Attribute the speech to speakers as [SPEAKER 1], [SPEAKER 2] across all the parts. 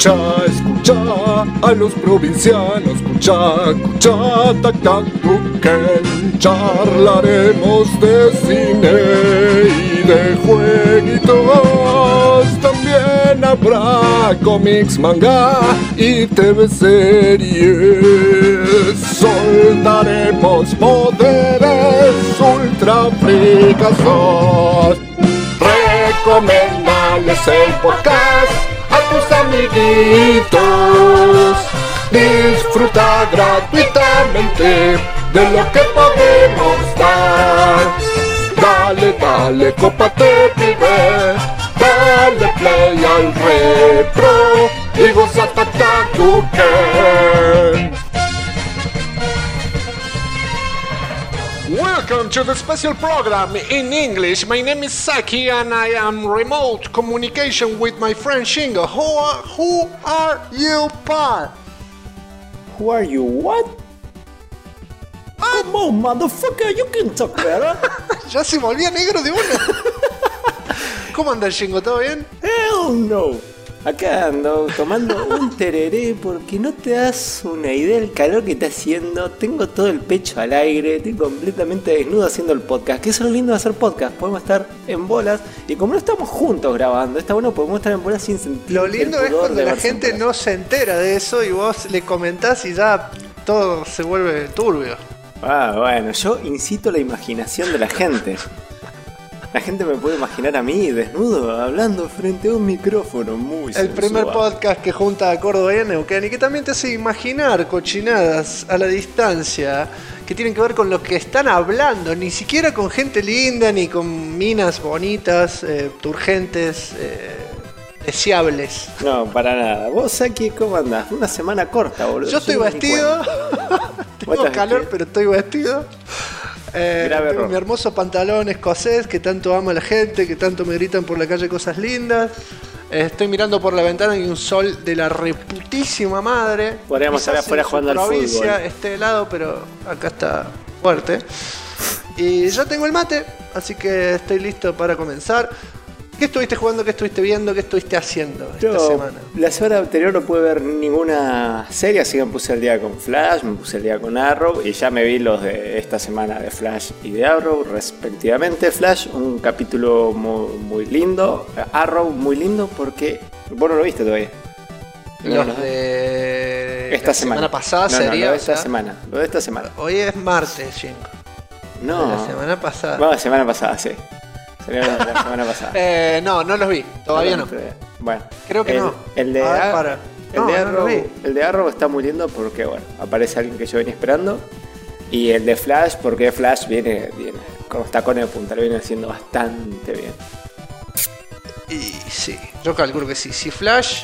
[SPEAKER 1] Escucha a los provincianos, escucha, tac, tac, tuquen. Charlaremos de cine y de jueguitos. También habrá cómics, manga y TV series. Soltaremos poderes ultra fricazos. Recomendales el podcast a tus amiguitos. Disfruta gratuitamente de lo que podemos dar. Dale, cópate, pibe. Dale play al repro y goza Tuquen. Welcome to the special program in English. My name is Saki and I am remote communication with my friend Shingo. Who are you, pa?
[SPEAKER 2] Who are you, what? Come on, motherfucker, you can talk better.
[SPEAKER 1] Ya se volvía negro de una. ¿Cómo anda Shingo? ¿Todo bien?
[SPEAKER 2] Hell no. Acá ando tomando un tereré porque no te das una idea del calor que está haciendo. Tengo todo el pecho al aire, estoy completamente desnudo haciendo el podcast. Que eso es lo lindo de hacer podcast, podemos estar en bolas. Y como no estamos juntos grabando, está bueno, podemos estar en bolas sin sentir.
[SPEAKER 3] Lo lindo es cuando la gente no se entera de eso y vos le comentás y ya todo se vuelve turbio.
[SPEAKER 2] Ah, bueno, yo incito la imaginación de la gente. La gente me puede imaginar a mí desnudo hablando frente a un micrófono muy
[SPEAKER 3] El primer
[SPEAKER 2] sensual.
[SPEAKER 3] podcast que junta a Córdoba y a Neuquén y que también te hace imaginar cochinadas a la distancia que tienen que ver con lo que están hablando, ni siquiera con gente linda ni con minas bonitas, turgentes, deseables.
[SPEAKER 2] No, para nada. Vos aquí, ¿cómo andás? Una semana corta, boludo.
[SPEAKER 3] Yo estoy vestido, tengo calor pero estoy vestido. Tengo mi hermoso pantalón escocés que tanto ama la gente, que tanto me gritan por la calle cosas lindas. Estoy mirando por la ventana y un sol de la reputísima madre.
[SPEAKER 2] Podríamos estar afuera jugando al fútbol.
[SPEAKER 3] Esté helado, pero acá está fuerte. Y ya tengo el mate, así que estoy listo para comenzar. ¿Qué estuviste jugando? ¿Qué estuviste viendo? ¿Qué estuviste haciendo esta semana?
[SPEAKER 2] La semana anterior no pude ver ninguna serie, así que me puse el día con Flash, me puse el día con Arrow y ya me vi los de esta semana de Flash y de Arrow respectivamente. Flash, un capítulo muy lindo. Arrow, muy lindo porque... Vos no lo viste todavía.
[SPEAKER 3] Los de...
[SPEAKER 2] Esta semana
[SPEAKER 3] pasada sería...
[SPEAKER 2] lo de esta semana. Lo de esta semana.
[SPEAKER 3] Hoy es martes, Jingo.
[SPEAKER 2] No.
[SPEAKER 3] La semana pasada.
[SPEAKER 2] No, la semana pasada, sí. La semana pasada.
[SPEAKER 3] No los vi, todavía no.
[SPEAKER 2] Bueno,
[SPEAKER 3] creo que no.
[SPEAKER 2] El de Arrow está muy lindo porque, bueno, aparece alguien que yo venía esperando. Y el de Flash, porque Flash viene con los tacones de punta, lo viene haciendo bastante bien.
[SPEAKER 3] Y sí, yo calculo que sí. Si Flash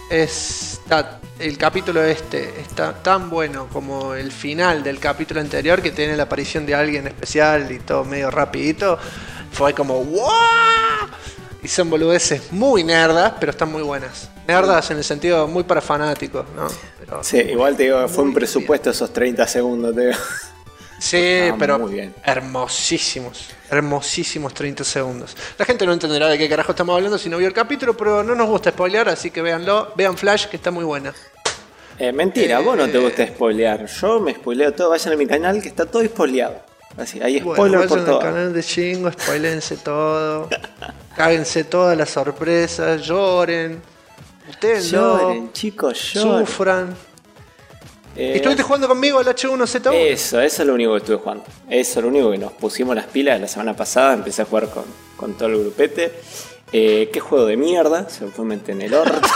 [SPEAKER 3] el capítulo está tan bueno como el final del capítulo anterior, que tiene la aparición de alguien especial y todo medio rapidito, fue como ¡wow! Y son boludeces muy nerdas, pero están muy buenas. Nerdas en el sentido muy para fanáticos, ¿no? Pero
[SPEAKER 2] sí, igual te digo, fue un presupuesto esos 30 segundos, te digo.
[SPEAKER 3] Sí, pero
[SPEAKER 2] muy bien.
[SPEAKER 3] Hermosísimos 30 segundos. La gente no entenderá de qué carajo estamos hablando si no vio el capítulo, pero no nos gusta spoilear, así que véanlo. Vean Flash, que está muy buena.
[SPEAKER 2] Mentira, vos no te gusta spoilear. Yo me spoileo todo, vayan a mi canal que está todo spoileado. Así, hay spoiler por todo.
[SPEAKER 3] Vayan al canal de Shingo, spoilense todo. Cáguense todas las sorpresas, lloren. Ustedes
[SPEAKER 2] lloren, chicos, lloren.
[SPEAKER 3] Sufran. ¿Estuviste jugando conmigo al H1Z1?
[SPEAKER 2] Eso es lo único que estuve jugando. Eso es lo único que nos pusimos las pilas la semana pasada. Empecé a jugar con todo el grupete. Qué juego de mierda. Se me fue a meter en el orto.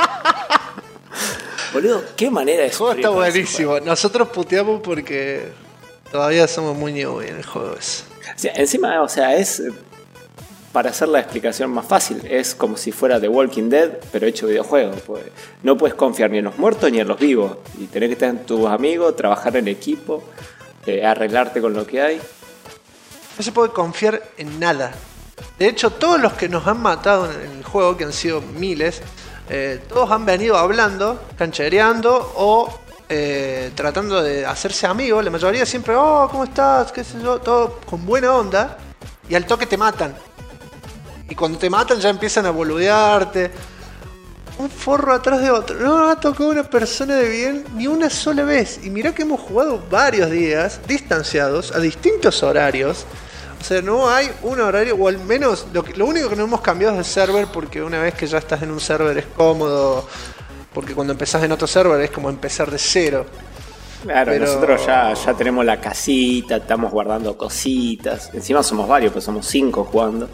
[SPEAKER 2] Boludo, qué manera de
[SPEAKER 3] el juego está buenísimo. Nosotros puteamos porque todavía somos muy newbie en el juego ese.
[SPEAKER 2] Sí, encima, o sea, es... Para hacer la explicación más fácil, es como si fuera The Walking Dead, pero hecho videojuego. Pues no puedes confiar ni en los muertos ni en los vivos. Y tenés que estar en tus amigos, trabajar en equipo, arreglarte con lo que hay.
[SPEAKER 3] No se puede confiar en nada. De hecho, todos los que nos han matado en el juego, que han sido miles, todos han venido hablando, canchereando o tratando de hacerse amigos. La mayoría siempre, oh, ¿cómo estás? ¿Qué sé yo? Todo con buena onda. Y al toque te matan. Y cuando te matan ya empiezan a boludearte. un forro atrás de otro. No ha tocado una persona de bien ni una sola vez. Y mirá que hemos jugado varios días distanciados a distintos horarios. O sea, no hay un horario, o al menos lo único que no hemos cambiado es el server, porque una vez que ya estás en un server es cómodo, porque cuando empezás en otro server es como empezar de cero.
[SPEAKER 2] Claro, pero nosotros ya tenemos la casita, estamos guardando cositas. Encima somos varios, pues somos 5 jugando.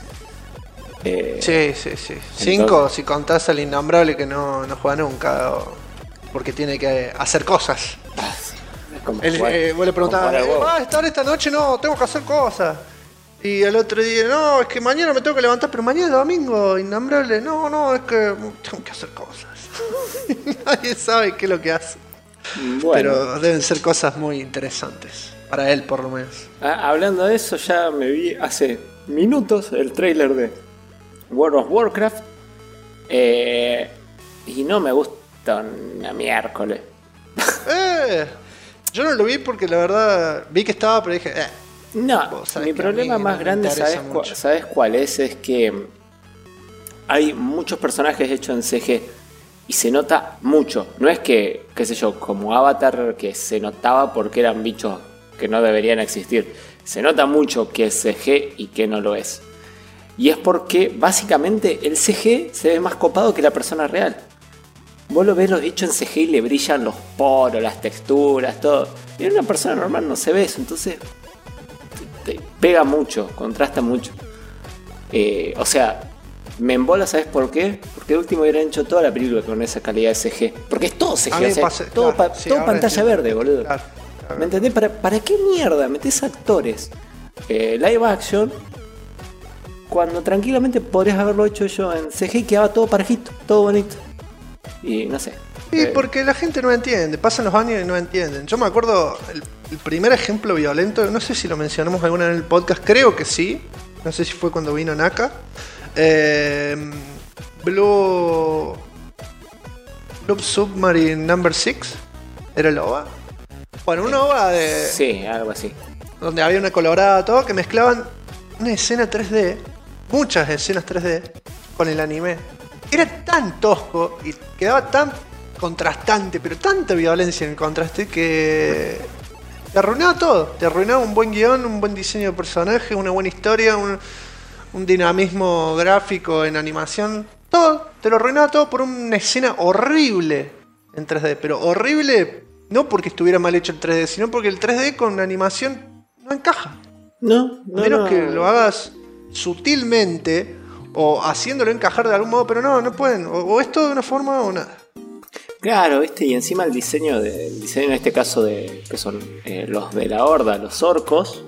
[SPEAKER 3] Sí. 5 si contás al innombrable que no juega nunca, porque tiene que hacer cosas. Vos le preguntabas, ¿vas a estar esta noche? No, tengo que hacer cosas. Y el otro día, no, es que mañana me tengo que levantar, pero mañana es domingo, innombrable. No, es que tengo que hacer cosas. Nadie sabe qué es lo que hace. Bueno. Pero deben ser cosas muy interesantes, para él por lo menos.
[SPEAKER 2] Hablando de eso, ya me vi hace minutos el tráiler de World of Warcraft. Y no me gusta una miércoles.
[SPEAKER 3] Yo no lo vi porque la verdad vi que estaba, pero dije,
[SPEAKER 2] no, mi problema más grande, ¿sabes cuál es? Es que hay muchos personajes hechos en CG y se nota mucho. No es que, qué sé yo, como Avatar, que se notaba porque eran bichos que no deberían existir. Se nota mucho que es CG y que no lo es. Y es porque básicamente el CG se ve más copado que la persona real. Vos lo ves los bichos en CG y le brillan los poros, las texturas, todo. Y en una persona normal no se ve eso, entonces te pega mucho, contrasta mucho. O sea, me embola, ¿sabes por qué? Porque de último hubieran hecho toda la película con esa calidad de CG. Porque es todo CG, o sea, todo pantalla verde, boludo. Claro. ¿Me entendés? ¿Para qué mierda metés actores live action cuando tranquilamente podrías haberlo hecho yo en CG y quedaba todo parejito, todo bonito? Y no sé.
[SPEAKER 3] Sí, porque la gente no entiende. Pasan los años y no entienden. Yo me acuerdo el primer ejemplo violento, no sé si lo mencionamos alguna en el podcast, creo que sí. No sé si fue cuando vino Naka. Blue Submarine Number 6. ¿Era el OVA? Bueno, un OVA de...
[SPEAKER 2] Sí, algo así.
[SPEAKER 3] Donde había una colorada, todo, que mezclaban una escena 3D, muchas escenas 3D, con el anime. Era tan tosco y quedaba tan contrastante, pero tanta violencia en el contraste que te arruinaba todo. Te arruinaba un buen guión, un buen diseño de personaje, una buena historia, un dinamismo gráfico en animación. Todo, te lo arruinaba todo por una escena horrible en 3D. Pero horrible no porque estuviera mal hecho el 3D, sino porque el 3D con animación no encaja.
[SPEAKER 2] No.
[SPEAKER 3] A menos que lo hagas sutilmente o haciéndolo encajar de algún modo, pero no pueden. O es todo de una forma o nada.
[SPEAKER 2] Claro, ¿viste? Y encima el diseño en este caso que son los de la Horda, los orcos,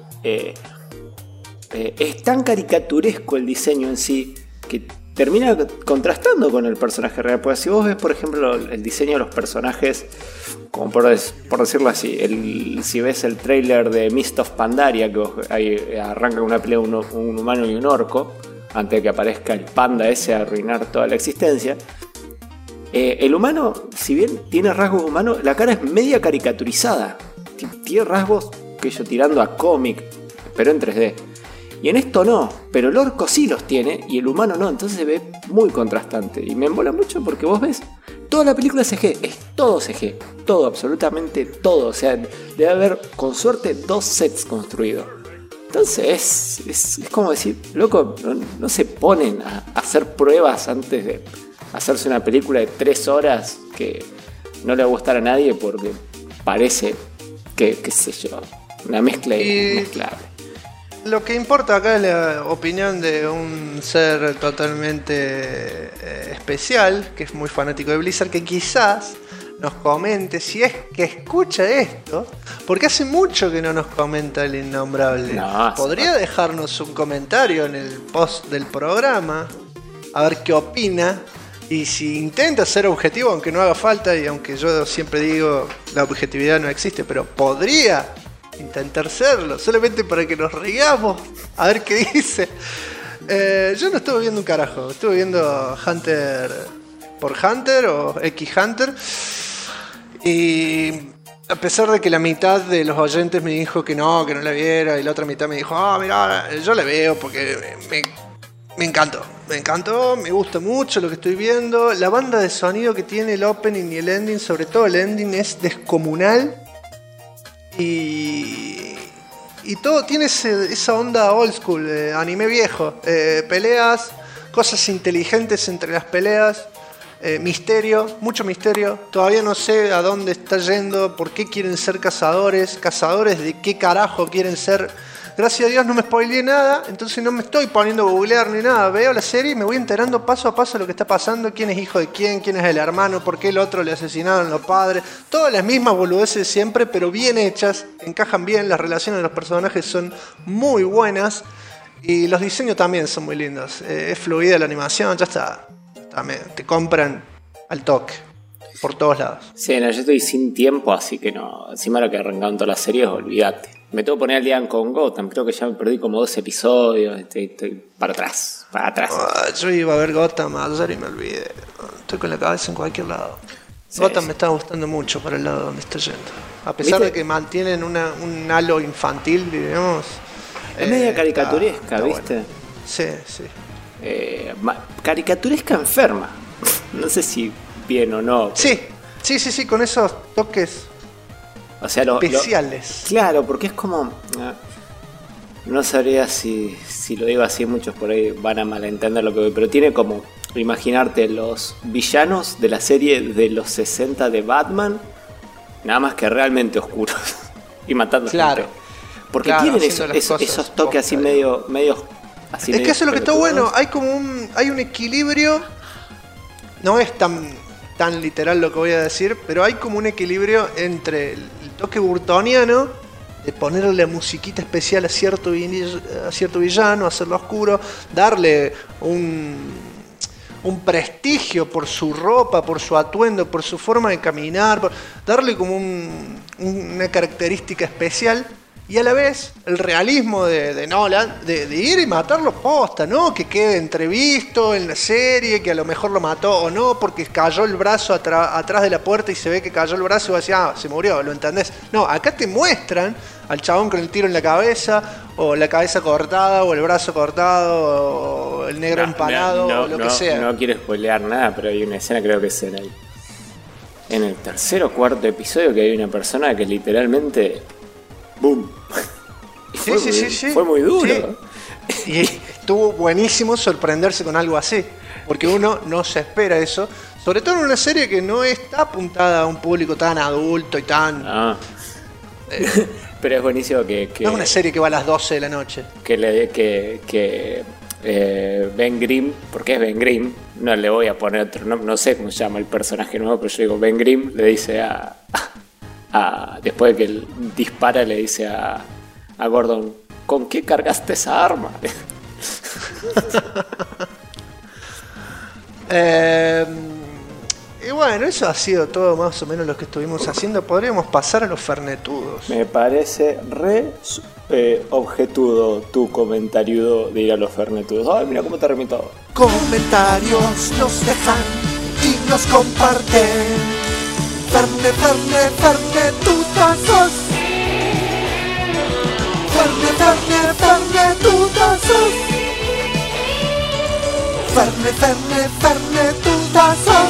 [SPEAKER 2] es tan caricaturesco el diseño en sí que termina contrastando con el personaje real. Porque si vos ves, por ejemplo, el diseño de los personajes, como por decirlo así, si ves el trailer de Mist of Pandaria, que ahí arranca una pelea un humano y un orco, antes de que aparezca el panda ese a arruinar toda la existencia. El humano, si bien tiene rasgos humanos, la cara es media caricaturizada. Tiene rasgos que yo tirando a cómic, pero en 3D. Y en esto no, pero el orco sí los tiene y el humano no, entonces se ve muy contrastante. Y me embola mucho porque vos ves, toda la película es CG, es todo CG, todo, absolutamente todo. O sea, debe haber con suerte 2 sets construidos. Entonces es como decir, loco, no se ponen a hacer pruebas antes de hacerse una película de 3 horas que no le va a gustar a nadie porque parece que, qué sé yo, una mezcla mezclable.
[SPEAKER 3] Lo que importa acá es la opinión de un ser totalmente especial, que es muy fanático de Blizzard, que quizás nos comente si es que escucha esto, porque hace mucho que no nos comenta el innombrable. Podría dejarnos un comentario en el post del programa, a ver qué opina, y si intenta ser objetivo, aunque no haga falta, y aunque yo siempre digo la objetividad no existe, pero podría intentar serlo, solamente para que nos rigamos, a ver qué dice. Yo no estuve viendo un carajo, estuve viendo Hunter por Hunter o X Hunter, y a pesar de que la mitad de los oyentes me dijo que no la viera, y la otra mitad me dijo, mira, yo la veo porque me encantó. Me encantó, me gusta mucho lo que estoy viendo. La banda de sonido que tiene el opening y el ending, sobre todo el ending, es descomunal. Y todo tiene esa onda old school, anime viejo. Peleas, cosas inteligentes entre las peleas. Misterio, mucho misterio. Todavía no sé a dónde está yendo, por qué quieren ser cazadores. Cazadores de qué carajo quieren ser. Gracias a Dios no me spoileé nada, entonces no me estoy poniendo a googlear ni nada. Veo la serie y me voy enterando paso a paso lo que está pasando, quién es hijo de quién es el hermano, por qué el otro le asesinaron a los padres. Todas las mismas boludeces siempre, pero bien hechas, encajan bien, las relaciones de los personajes son muy buenas y los diseños también son muy lindos. Es fluida la animación, ya está. Te compran al toque, por todos lados.
[SPEAKER 2] Sí, no, yo estoy sin tiempo, así que no. Encima lo que arrancaron todas las series, olvídate. Me tengo que poner al día con Gotham, creo que ya me perdí como 2 episodios, estoy para atrás.
[SPEAKER 3] Yo iba a ver Gotham ayer y me olvidé. Estoy con la cabeza en cualquier lado.
[SPEAKER 2] Sí,
[SPEAKER 3] Gotham
[SPEAKER 2] sí.
[SPEAKER 3] me está gustando mucho para el lado donde estoy yendo. A pesar
[SPEAKER 2] ¿Viste?
[SPEAKER 3] de que mantienen un halo infantil, digamos.
[SPEAKER 2] Es media caricaturesca,
[SPEAKER 3] está
[SPEAKER 2] ¿viste?
[SPEAKER 3] bueno. Sí, sí.
[SPEAKER 2] Caricaturesca enferma. No sé si bien o no.
[SPEAKER 3] Sí, con esos toques
[SPEAKER 2] O sea,
[SPEAKER 3] especiales.
[SPEAKER 2] Claro, porque es como... No sabría si lo digo así, muchos por ahí van a malentender lo que voy, pero tiene como imaginarte los villanos de la serie de los 60 de Batman, nada más que realmente oscuros y matando
[SPEAKER 3] Claro.
[SPEAKER 2] gente. Porque
[SPEAKER 3] Claro,
[SPEAKER 2] tienen
[SPEAKER 3] haciendo las cosas
[SPEAKER 2] esos toques así medio así
[SPEAKER 3] Es
[SPEAKER 2] medio
[SPEAKER 3] que eso es lo que está
[SPEAKER 2] pelotudos.
[SPEAKER 3] bueno. Hay un equilibrio. No es tan literal lo que voy a decir, pero hay como un equilibrio entre el toque burtoniano de ponerle musiquita especial a cierto villano, hacerlo oscuro, darle un prestigio por su ropa, por su atuendo, por su forma de caminar, darle como una característica especial. Y a la vez, el realismo de Nolan, de ir y matarlo posta, ¿no? Que quede entrevisto en la serie, que a lo mejor lo mató o no, porque cayó el brazo atrás de la puerta y se ve que cayó el brazo y vos decís, se murió, ¿lo entendés? No, acá te muestran al chabón con el tiro en la cabeza, o la cabeza cortada, o el brazo cortado, o el negro empanado, o lo que sea.
[SPEAKER 2] No quiero spoilear nada, pero hay una escena, creo que es en el tercer o cuarto episodio, que hay una persona que literalmente... ¡Boom! Y fue muy duro.
[SPEAKER 3] Sí. Y estuvo buenísimo sorprenderse con algo así, porque uno no se espera eso, sobre todo en una serie que no está apuntada a un público tan adulto y tan...
[SPEAKER 2] Pero es buenísimo que
[SPEAKER 3] no es una serie que va a las 12 de la noche.
[SPEAKER 2] Que Ben Grimm, porque es Ben Grimm, no le voy a poner otro nombre, no sé cómo se llama el personaje nuevo, pero yo digo Ben Grimm, le dice después de que él dispara, le dice a Gordon, ¿con qué cargaste esa arma?
[SPEAKER 3] Y bueno, eso ha sido todo más o menos lo que estuvimos haciendo. Podríamos pasar a los fernetudos.
[SPEAKER 2] Me parece objetudo tu comentario de ir a los fernetudos. Ay, mira cómo te remito.
[SPEAKER 1] Comentarios nos dejan y nos comparten. Fernetutazos. Fernetutazos. Fernetutazos.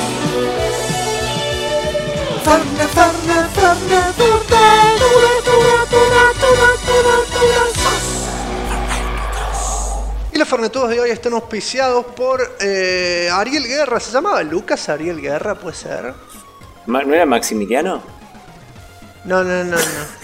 [SPEAKER 3] Y los fernetudos de hoy están auspiciados por Ariel Guerra. ¿Se llamaba Lucas Ariel Guerra? ¿Puede ser?
[SPEAKER 2] ¿No era Maximiliano?
[SPEAKER 3] No. No.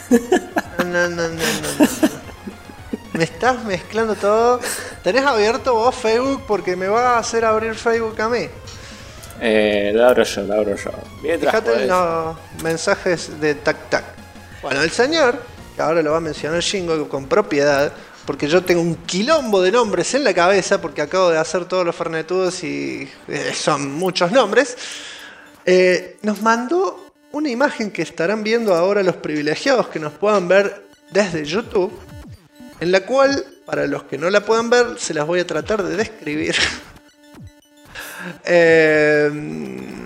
[SPEAKER 3] Me estás mezclando todo. ¿Tenés abierto vos Facebook? Porque me va a hacer abrir Facebook a mí.
[SPEAKER 2] Lo abro yo.
[SPEAKER 3] Fíjate en los mensajes de Tac Tac. Bueno, el señor, que ahora lo va a mencionar Shingo con propiedad, porque yo tengo un quilombo de nombres en la cabeza, porque acabo de hacer todos los fernetudos y son muchos nombres. Nos mandó una imagen que estarán viendo ahora los privilegiados que nos puedan ver desde YouTube, en la cual, para los que no la puedan ver, se las voy a tratar de describir.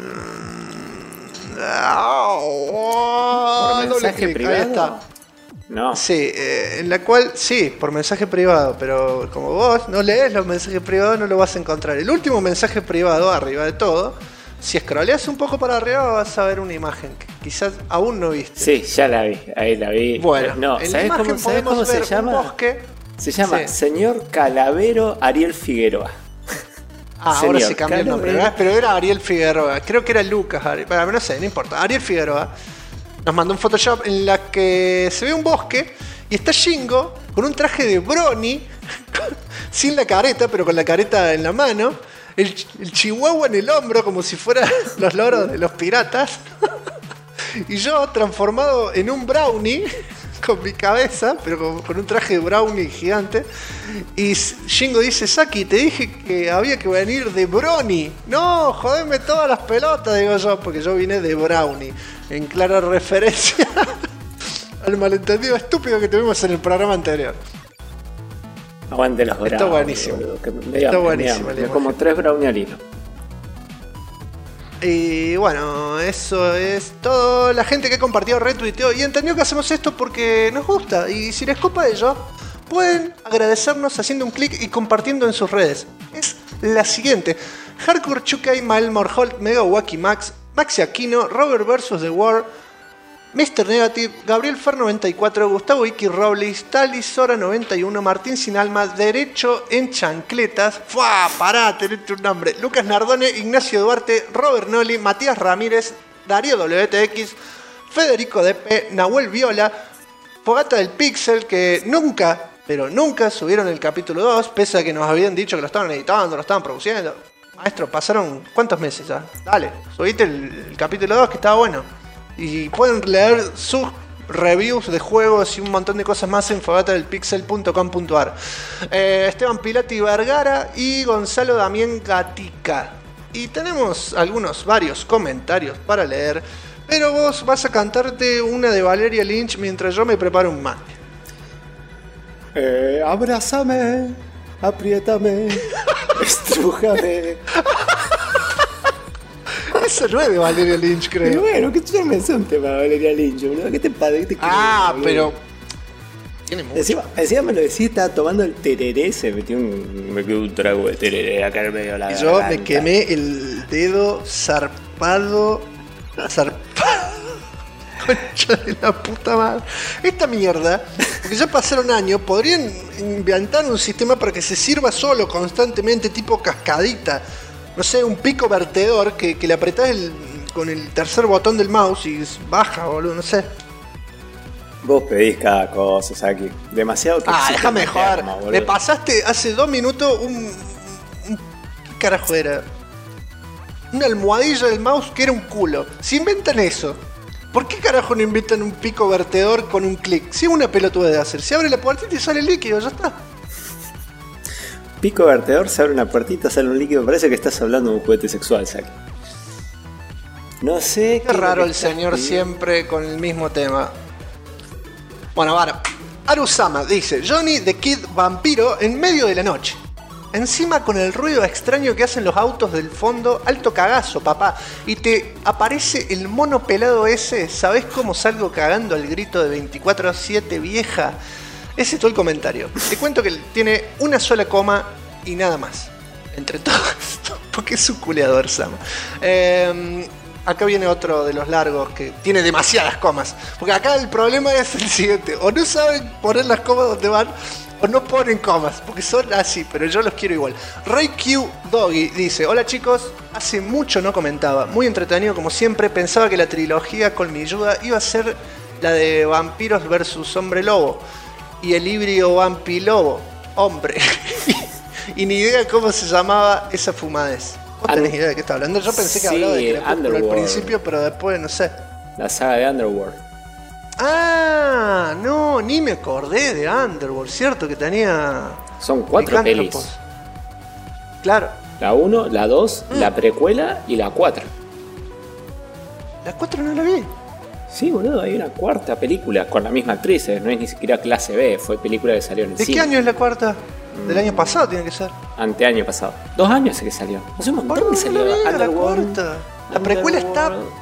[SPEAKER 2] ¿Por mensaje privado?
[SPEAKER 3] Ahí está.
[SPEAKER 2] No.
[SPEAKER 3] Sí, en la cual, sí, por mensaje privado, pero como vos no lees los mensajes privados no lo vas a encontrar. El último mensaje privado, arriba de todo, si scrolleas un poco para arriba vas a ver una imagen que quizás aún no viste.
[SPEAKER 2] Sí, ya la vi, ahí la vi.
[SPEAKER 3] Bueno,
[SPEAKER 2] no,
[SPEAKER 3] en la
[SPEAKER 2] ¿sabés
[SPEAKER 3] imagen
[SPEAKER 2] ¿sabés
[SPEAKER 3] podemos
[SPEAKER 2] cómo se
[SPEAKER 3] ver
[SPEAKER 2] llama?
[SPEAKER 3] un bosque.
[SPEAKER 2] Se llama
[SPEAKER 3] Sí.
[SPEAKER 2] Señor Calavero Ariel Figueroa.
[SPEAKER 3] Ah,
[SPEAKER 2] Señor
[SPEAKER 3] ahora se cambió el nombre,
[SPEAKER 2] Calavero.
[SPEAKER 3] ¿verdad? Pero era Ariel Figueroa, creo que era Lucas, bueno, no sé, no importa. Ariel Figueroa nos mandó un Photoshop en la que se ve un bosque y está Shingo con un traje de Brony, sin la careta, pero con la careta en la mano, el chihuahua en el hombro como si fueran los loros de los piratas, y yo transformado en un brownie con mi cabeza, pero con un traje de brownie gigante. Y Shingo dice: Saki, te dije que había que venir de Brony. No, jodeme todas las pelotas, digo yo, porque yo vine de Brownie. En clara referencia al malentendido estúpido que tuvimos en el programa anterior.
[SPEAKER 2] Aguante los brownies.
[SPEAKER 3] Está buenísimo.
[SPEAKER 2] Boludo, que
[SPEAKER 3] Está buenísimo,
[SPEAKER 2] me
[SPEAKER 3] la
[SPEAKER 2] como
[SPEAKER 3] imagen.
[SPEAKER 2] 3 brownies al hilo.
[SPEAKER 3] Y bueno, eso es todo. La gente que compartió, retuiteó y entendió que hacemos esto porque nos gusta. Y si les copa ello, pueden agradecernos haciendo un clic y compartiendo en sus redes. Es la siguiente: Hardcore Chukai, Mael Morholt, Mega Wacky Max, Maxi Aquino, Robert vs. The War, Mr. Negative, Gabriel Fer 94, Gustavo Iki Robles, Tali Sora 91, Martín Sin Alma, Derecho en Chancletas, ¡fua! Pará, tenés un nombre. Lucas Nardone, Ignacio Duarte, Robert Noli, Matías Ramírez, Darío WTX, Federico DP, Nahuel Viola, Fogata del Pixel, que nunca, pero nunca subieron el capítulo 2, pese a que nos habían dicho que lo estaban editando, lo estaban produciendo. Maestro, pasaron ¿cuántos meses ya? Dale, subiste el capítulo 2 que estaba bueno. Y pueden leer sus reviews de juegos y un montón de cosas más en fogatadelpixel.com.ar. Esteban Pilati Vergara y Gonzalo Damián Gatica. Y tenemos varios comentarios para leer. Pero vos vas a cantarte una de Valeria Lynch mientras yo me preparo un mate.
[SPEAKER 2] Abrázame, apriétame, estrújame.
[SPEAKER 3] Eso no es de Valeria Lynch,
[SPEAKER 2] Y
[SPEAKER 3] creo.
[SPEAKER 2] bueno, que yo me sé un tema de Valeria Lynch, boludo. ¿Qué te padre?
[SPEAKER 3] Ah, pero tiene mucho.
[SPEAKER 2] Encima me lo decía, estaba tomando el tereré, me quedó un trago de tereré acá en el medio de la
[SPEAKER 3] Y yo me
[SPEAKER 2] garganta.
[SPEAKER 3] quemé el dedo zarpado. Concha de la puta madre. Esta mierda, porque ya pasaron años, podrían inventar un sistema para que se sirva solo constantemente, tipo cascadita. No sé, un pico vertedor que le apretás con el tercer botón del mouse y baja, boludo, no sé.
[SPEAKER 2] Vos pedís cada cosa, Saki. Demasiado que
[SPEAKER 3] Déjame joder.
[SPEAKER 2] enferma, boludo.
[SPEAKER 3] Me pasaste hace 2 minutos ¿qué carajo era? Una almohadilla del mouse que era un culo. Si inventan eso, ¿por qué carajo no inventan un pico vertedor con un clic? Si es una pelotuda de hacer. Se abre la puertita y sale el líquido, ya está.
[SPEAKER 2] Pico vertedor, se abre una puertita, sale un líquido. Parece que estás hablando de un juguete sexual, Saki. No sé.
[SPEAKER 3] Qué raro el
[SPEAKER 2] estás
[SPEAKER 3] señor
[SPEAKER 2] pidiendo.
[SPEAKER 3] siempre con el mismo tema. Bueno, ahora. Arusama dice: Johnny the Kid vampiro en medio de la noche. Encima con el ruido extraño que hacen los autos del fondo, alto cagazo, papá. Y te aparece el mono pelado ese. ¿Sabés cómo salgo cagando al grito de 24/7, vieja? Ese es todo el comentario. Te cuento que tiene una sola coma y nada más. Entre todo esto. Porque es un culeador, Sama. Acá viene otro de los largos que tiene demasiadas comas. Porque acá el problema es el siguiente: o no saben poner las comas donde van, o no ponen comas, porque son así, pero yo los quiero igual. Ray Q Doggy dice: hola chicos, hace mucho no comentaba, muy entretenido como siempre. Pensaba que la trilogía colmilluda iba a ser la de vampiros versus hombre lobo y el híbrido vampilobo, hombre. Y ni idea cómo se llamaba esa fumadez. ¿Vos tenés idea de qué está hablando? Yo pensé que
[SPEAKER 2] Sí,
[SPEAKER 3] hablaba de Crepúsculo al
[SPEAKER 2] Underworld.
[SPEAKER 3] principio, pero después no sé.
[SPEAKER 2] La saga de Underworld.
[SPEAKER 3] Ah, no, ni me acordé de Underworld, cierto que tenía
[SPEAKER 2] Son 4 pelis.
[SPEAKER 3] licántropos. Claro,
[SPEAKER 2] La 1, la 2, la precuela y la 4.
[SPEAKER 3] la 4 no la vi.
[SPEAKER 2] Sí, boludo, hay una cuarta película con la misma actriz. No es ni siquiera clase B, fue película que salió en el
[SPEAKER 3] ¿De
[SPEAKER 2] cine.
[SPEAKER 3] qué año es la cuarta? Del año pasado tiene que ser.
[SPEAKER 2] Anteaño pasado. 2 años hace que salió. No sé un montón que
[SPEAKER 3] No
[SPEAKER 2] salió
[SPEAKER 3] la vi, la
[SPEAKER 2] Underworld.
[SPEAKER 3] cuarta. La precuela está
[SPEAKER 2] Underworld.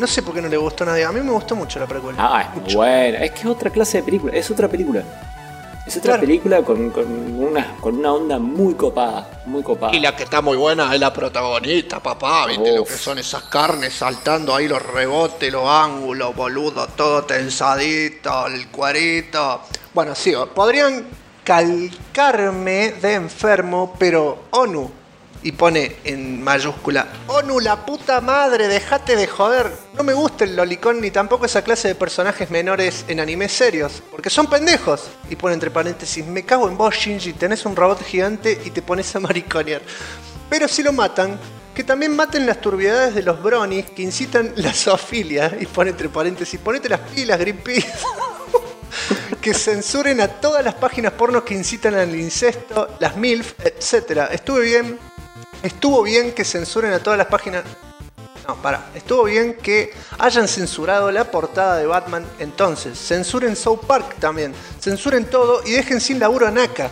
[SPEAKER 3] No sé por qué no le gustó a nadie. A mí me gustó mucho la precuela.
[SPEAKER 2] Ah, es muy buena. Es que es otra clase de película. Es otra película. Es otra película con una onda muy copada. Muy copada.
[SPEAKER 1] Y la que está muy buena es la protagonista, papá. ¿Viste lo que son esas carnes saltando ahí, los rebotes, los ángulos, boludo? Todo tensadito, el cuerito.
[SPEAKER 3] Bueno, sigo. Podrían calcarme de enfermo, pero ONU. Y pone en mayúscula: ONU, la puta madre, dejate de joder. No me gusta el lolicón ni tampoco esa clase de personajes menores en animes serios, porque son pendejos. Y pone entre paréntesis: me cago en vos, Shinji, tenés un robot gigante y te pones a mariconear. Pero si lo matan, que también maten las turbiedades de los bronis que incitan la zoofilia. Y pone entre paréntesis: ponete las pilas, Greenpeace. Que censuren a todas las páginas pornos que incitan al incesto, las MILF, etc. Estuvo bien que censuren a todas las páginas. No, estuvo bien que hayan censurado la portada de Batman. Entonces, censuren South Park también. Censuren todo y dejen sin laburo a Naka.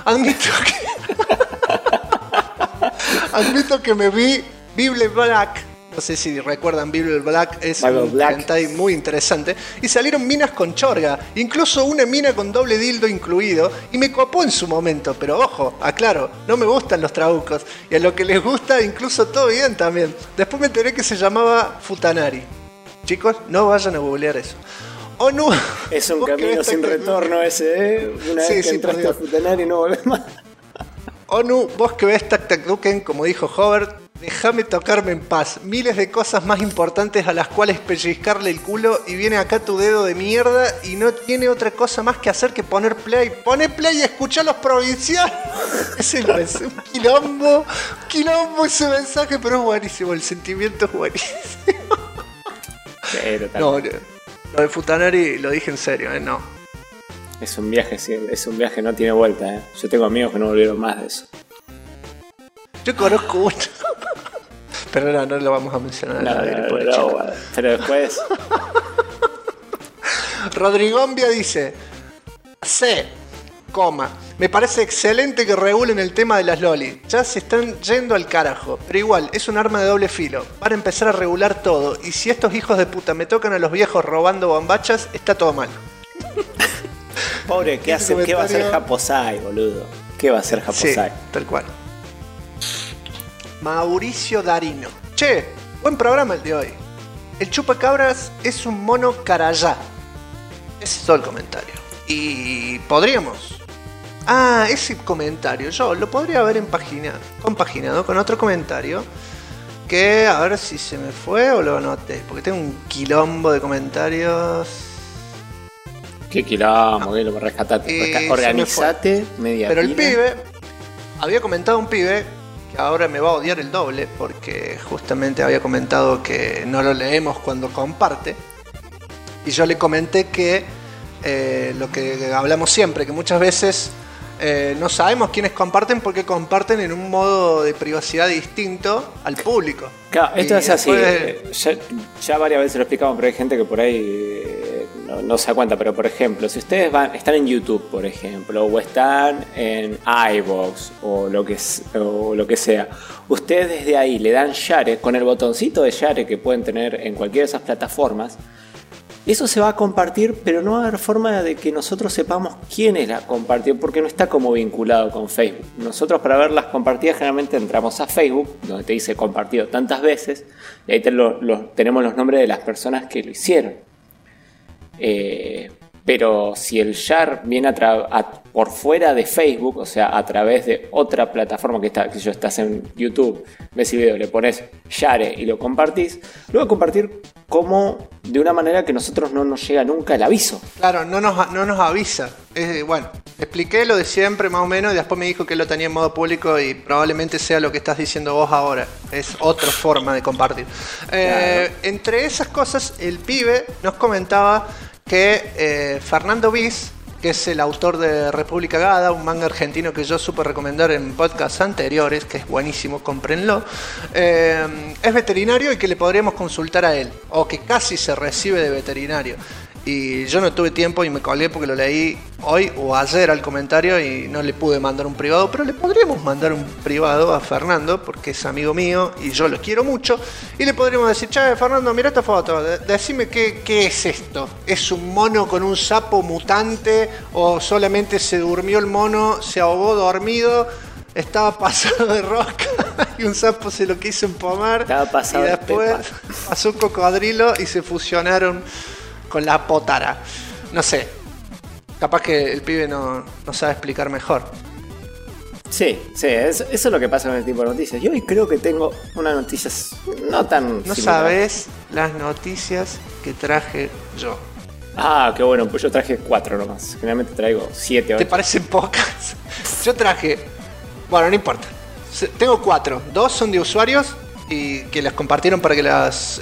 [SPEAKER 3] Admito que me vi Bible Black. No sé si recuerdan Bible Black, es un hentai muy interesante. Y salieron minas con chorga, incluso una mina con doble dildo incluido. Y me copó en su momento, pero ojo, aclaro, no me gustan los trabucos. Y a lo que les gusta, incluso todo bien también. Después me enteré que se llamaba Futanari. Chicos, no vayan a googlear eso. ONU.
[SPEAKER 2] Es un camino sin retorno ese, ¿eh? Una vez que entraste a Futanari no volvés más.
[SPEAKER 3] ONU, vos que ves Tac Tac Duken, como dijo Howard, déjame tocarme en paz. Miles de cosas más importantes a las cuales pellizcarle el culo y viene acá tu dedo de mierda y no tiene otra cosa más que hacer que poner play. Poné play y escuchá los provinciales. Es un quilombo ese mensaje, pero es buenísimo. El sentimiento es buenísimo. No, lo de Futanari lo dije en serio, no.
[SPEAKER 2] Es un viaje, no tiene vuelta, ¿eh? Yo tengo amigos que no volvieron más de eso.
[SPEAKER 3] Yo conozco uno. Pero no lo vamos a mencionar.
[SPEAKER 2] Pero después.
[SPEAKER 3] Rodrigombia dice: me parece excelente que regulen el tema de las loli. Ya se están yendo al carajo. Pero igual, es un arma de doble filo. Van a empezar a regular todo. Y si estos hijos de puta me tocan a los viejos robando bombachas, está todo mal.
[SPEAKER 2] Pobre, ¿qué va a hacer Japosai, boludo? ¿Qué va a hacer Japosai?
[SPEAKER 3] Sí, tal cual. Mauricio Darino: che, buen programa el de hoy. El chupacabras es un mono carayá. Ese es todo el comentario. Y podríamos... ese comentario yo lo podría haber compaginado con otro comentario que a ver si se me fue o lo anoté, porque tengo un quilombo de comentarios.
[SPEAKER 2] ¿Qué quilombo? ¿Qué lo rescataste? Organizate media.
[SPEAKER 3] Pero el pibe, había comentado un pibe que ahora me va a odiar el doble porque justamente había comentado que no lo leemos cuando comparte. Y yo le comenté que lo que hablamos siempre, que muchas veces no sabemos quiénes comparten porque comparten en un modo de privacidad distinto al público.
[SPEAKER 2] Claro, esto es así. Ya varias veces lo explicamos, pero hay gente que por ahí no se da cuenta. Pero por ejemplo, si ustedes están en YouTube, por ejemplo, o están en iVoox o lo que sea, ustedes desde ahí le dan share con el botoncito de share que pueden tener en cualquiera de esas plataformas. Eso se va a compartir, pero no va a haber forma de que nosotros sepamos quiénes la compartió, porque no está como vinculado con Facebook. Nosotros, para ver las compartidas, generalmente entramos a Facebook, donde te dice compartido tantas veces, y ahí tenemos los nombres de las personas que lo hicieron. Pero si el share viene por fuera de Facebook, o sea, a través de otra plataforma que estás en YouTube, ves el video, le pones share y lo compartís, lo va a compartir como de una manera que nosotros no nos llega nunca el aviso.
[SPEAKER 3] Claro, no nos avisa. Bueno, expliqué lo de siempre más o menos y después me dijo que lo tenía en modo público y probablemente sea lo que estás diciendo vos ahora. Es otra forma de compartir. Claro. Entre esas cosas, el pibe nos comentaba que Fernando Bis, que es el autor de República Gada, un manga argentino que yo supe recomendar en podcasts anteriores, que es buenísimo, cómprenlo, es veterinario y que le podríamos consultar a él, o que casi se recibe de veterinario. Y yo no tuve tiempo y me colgué porque lo leí hoy o ayer al comentario y no le pude mandar un privado, pero le podríamos mandar un privado a Fernando porque es amigo mío y yo lo quiero mucho. Y le podríamos decir, che, Fernando, mira esta foto, decime qué es esto. ¿Es un mono con un sapo mutante o solamente se durmió el mono, se ahogó dormido, estaba pasado de rosca y un sapo se lo quiso empomar?
[SPEAKER 2] Estaba pasado
[SPEAKER 3] y después pasó un cocodrilo y se fusionaron con la potara. No sé. Capaz que el pibe no sabe explicar mejor.
[SPEAKER 2] Sí, eso es lo que pasa con el tipo de noticias. Yo hoy creo que tengo unas noticias no tan
[SPEAKER 3] No
[SPEAKER 2] similares.
[SPEAKER 3] sabes las noticias que traje yo.
[SPEAKER 2] Ah, qué bueno, pues yo traje 4 nomás. Generalmente traigo 7 o
[SPEAKER 3] ¿Te
[SPEAKER 2] 8.
[SPEAKER 3] parecen pocas? Yo traje... Bueno, no importa. Tengo 4. 2 son de usuarios y que las compartieron para que las...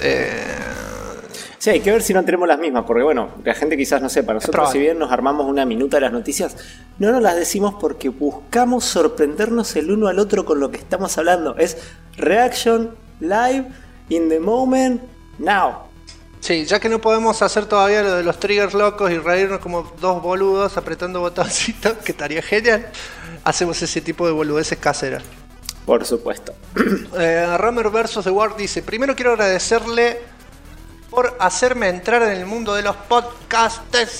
[SPEAKER 2] Sí, hay que ver si no tenemos las mismas, porque bueno, la gente quizás no sepa. Nosotros,
[SPEAKER 3] probable.
[SPEAKER 2] si bien nos armamos una minuta de las noticias, no nos las decimos porque buscamos sorprendernos el uno al otro con lo que estamos hablando. Es reaction, live, in the moment, now.
[SPEAKER 3] Sí, ya que no podemos hacer todavía lo de los triggers locos y reírnos como dos boludos apretando botoncitos, que estaría genial, hacemos ese tipo de boludeces caseras.
[SPEAKER 2] Por supuesto.
[SPEAKER 3] Romer vs. The World dice: primero quiero agradecerle por hacerme entrar en el mundo de los podcasts.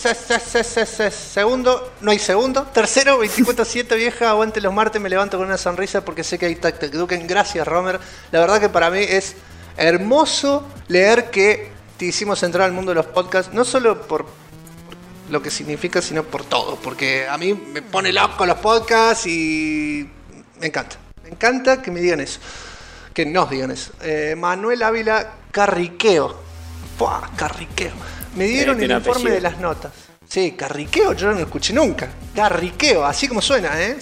[SPEAKER 3] Segundo, no hay segundo. Tercero, 24/7 vieja, aguante los martes, me levanto con una sonrisa porque sé que hay Tac Tac Duken. Gracias, Romer. La verdad que para mí es hermoso leer que te hicimos entrar al mundo de los podcasts, no solo por lo que significa, sino por todo. Porque a mí me pone loco los podcasts y me encanta. Me encanta que me digan eso. Que nos digan eso. Manuel Ávila Carriqueo. ¡Pua! Carriqueo. Me dieron el
[SPEAKER 2] tiene
[SPEAKER 3] informe
[SPEAKER 2] apellido.
[SPEAKER 3] de las notas. Sí, Carriqueo, yo no lo escuché nunca. Carriqueo, así como suena, ¿eh?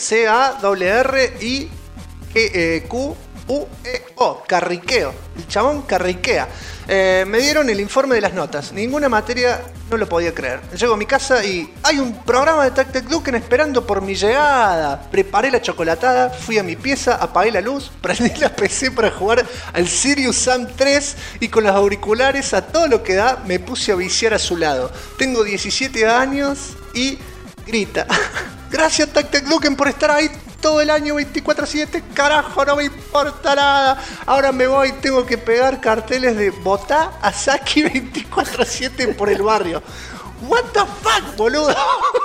[SPEAKER 3] C-A-R-R-I-Q-U-E-O. Carriqueo. El chabón carriquea. Me dieron el informe de las notas. Ninguna materia, no lo podía creer. Llego a mi casa y hay un programa de Tac Tac Duken esperando por mi llegada. Preparé la chocolatada, fui a mi pieza, apagué la luz, prendí la PC para jugar al Sirius Sam 3 y con los auriculares a todo lo que da me puse a viciar a su lado. Tengo 17 años y grita: gracias Tac Tac Duken por estar ahí todo el año 24/7, carajo, no me importa nada. Ahora me voy, tengo que pegar carteles de votá a Saki 24/7 por el barrio. What the fuck, boludo.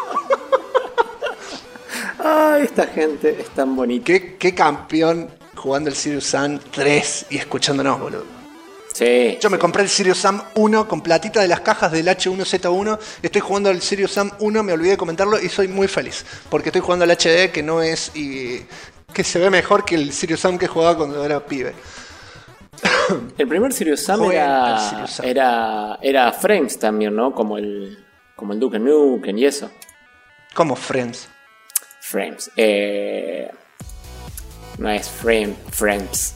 [SPEAKER 2] Ay, esta gente es tan bonita.
[SPEAKER 3] Qué campeón jugando el Sirius Sam 3 y escuchándonos, boludo.
[SPEAKER 2] Sí.
[SPEAKER 3] Yo me compré el Sirius Sam 1 con platita de las cajas del H1Z1. Estoy jugando al Sirius Sam 1, me olvidé de comentarlo y soy muy feliz. Porque estoy jugando al HD que no es... y que se ve mejor que el Sirius Sam que jugaba cuando era pibe.
[SPEAKER 2] El primer Sirius Sam
[SPEAKER 3] Jueguen al Sirius Sam.
[SPEAKER 2] era frames también, ¿no? Como el Duke Nukem y eso.
[SPEAKER 3] Como Friends.
[SPEAKER 2] Frames. No es frames.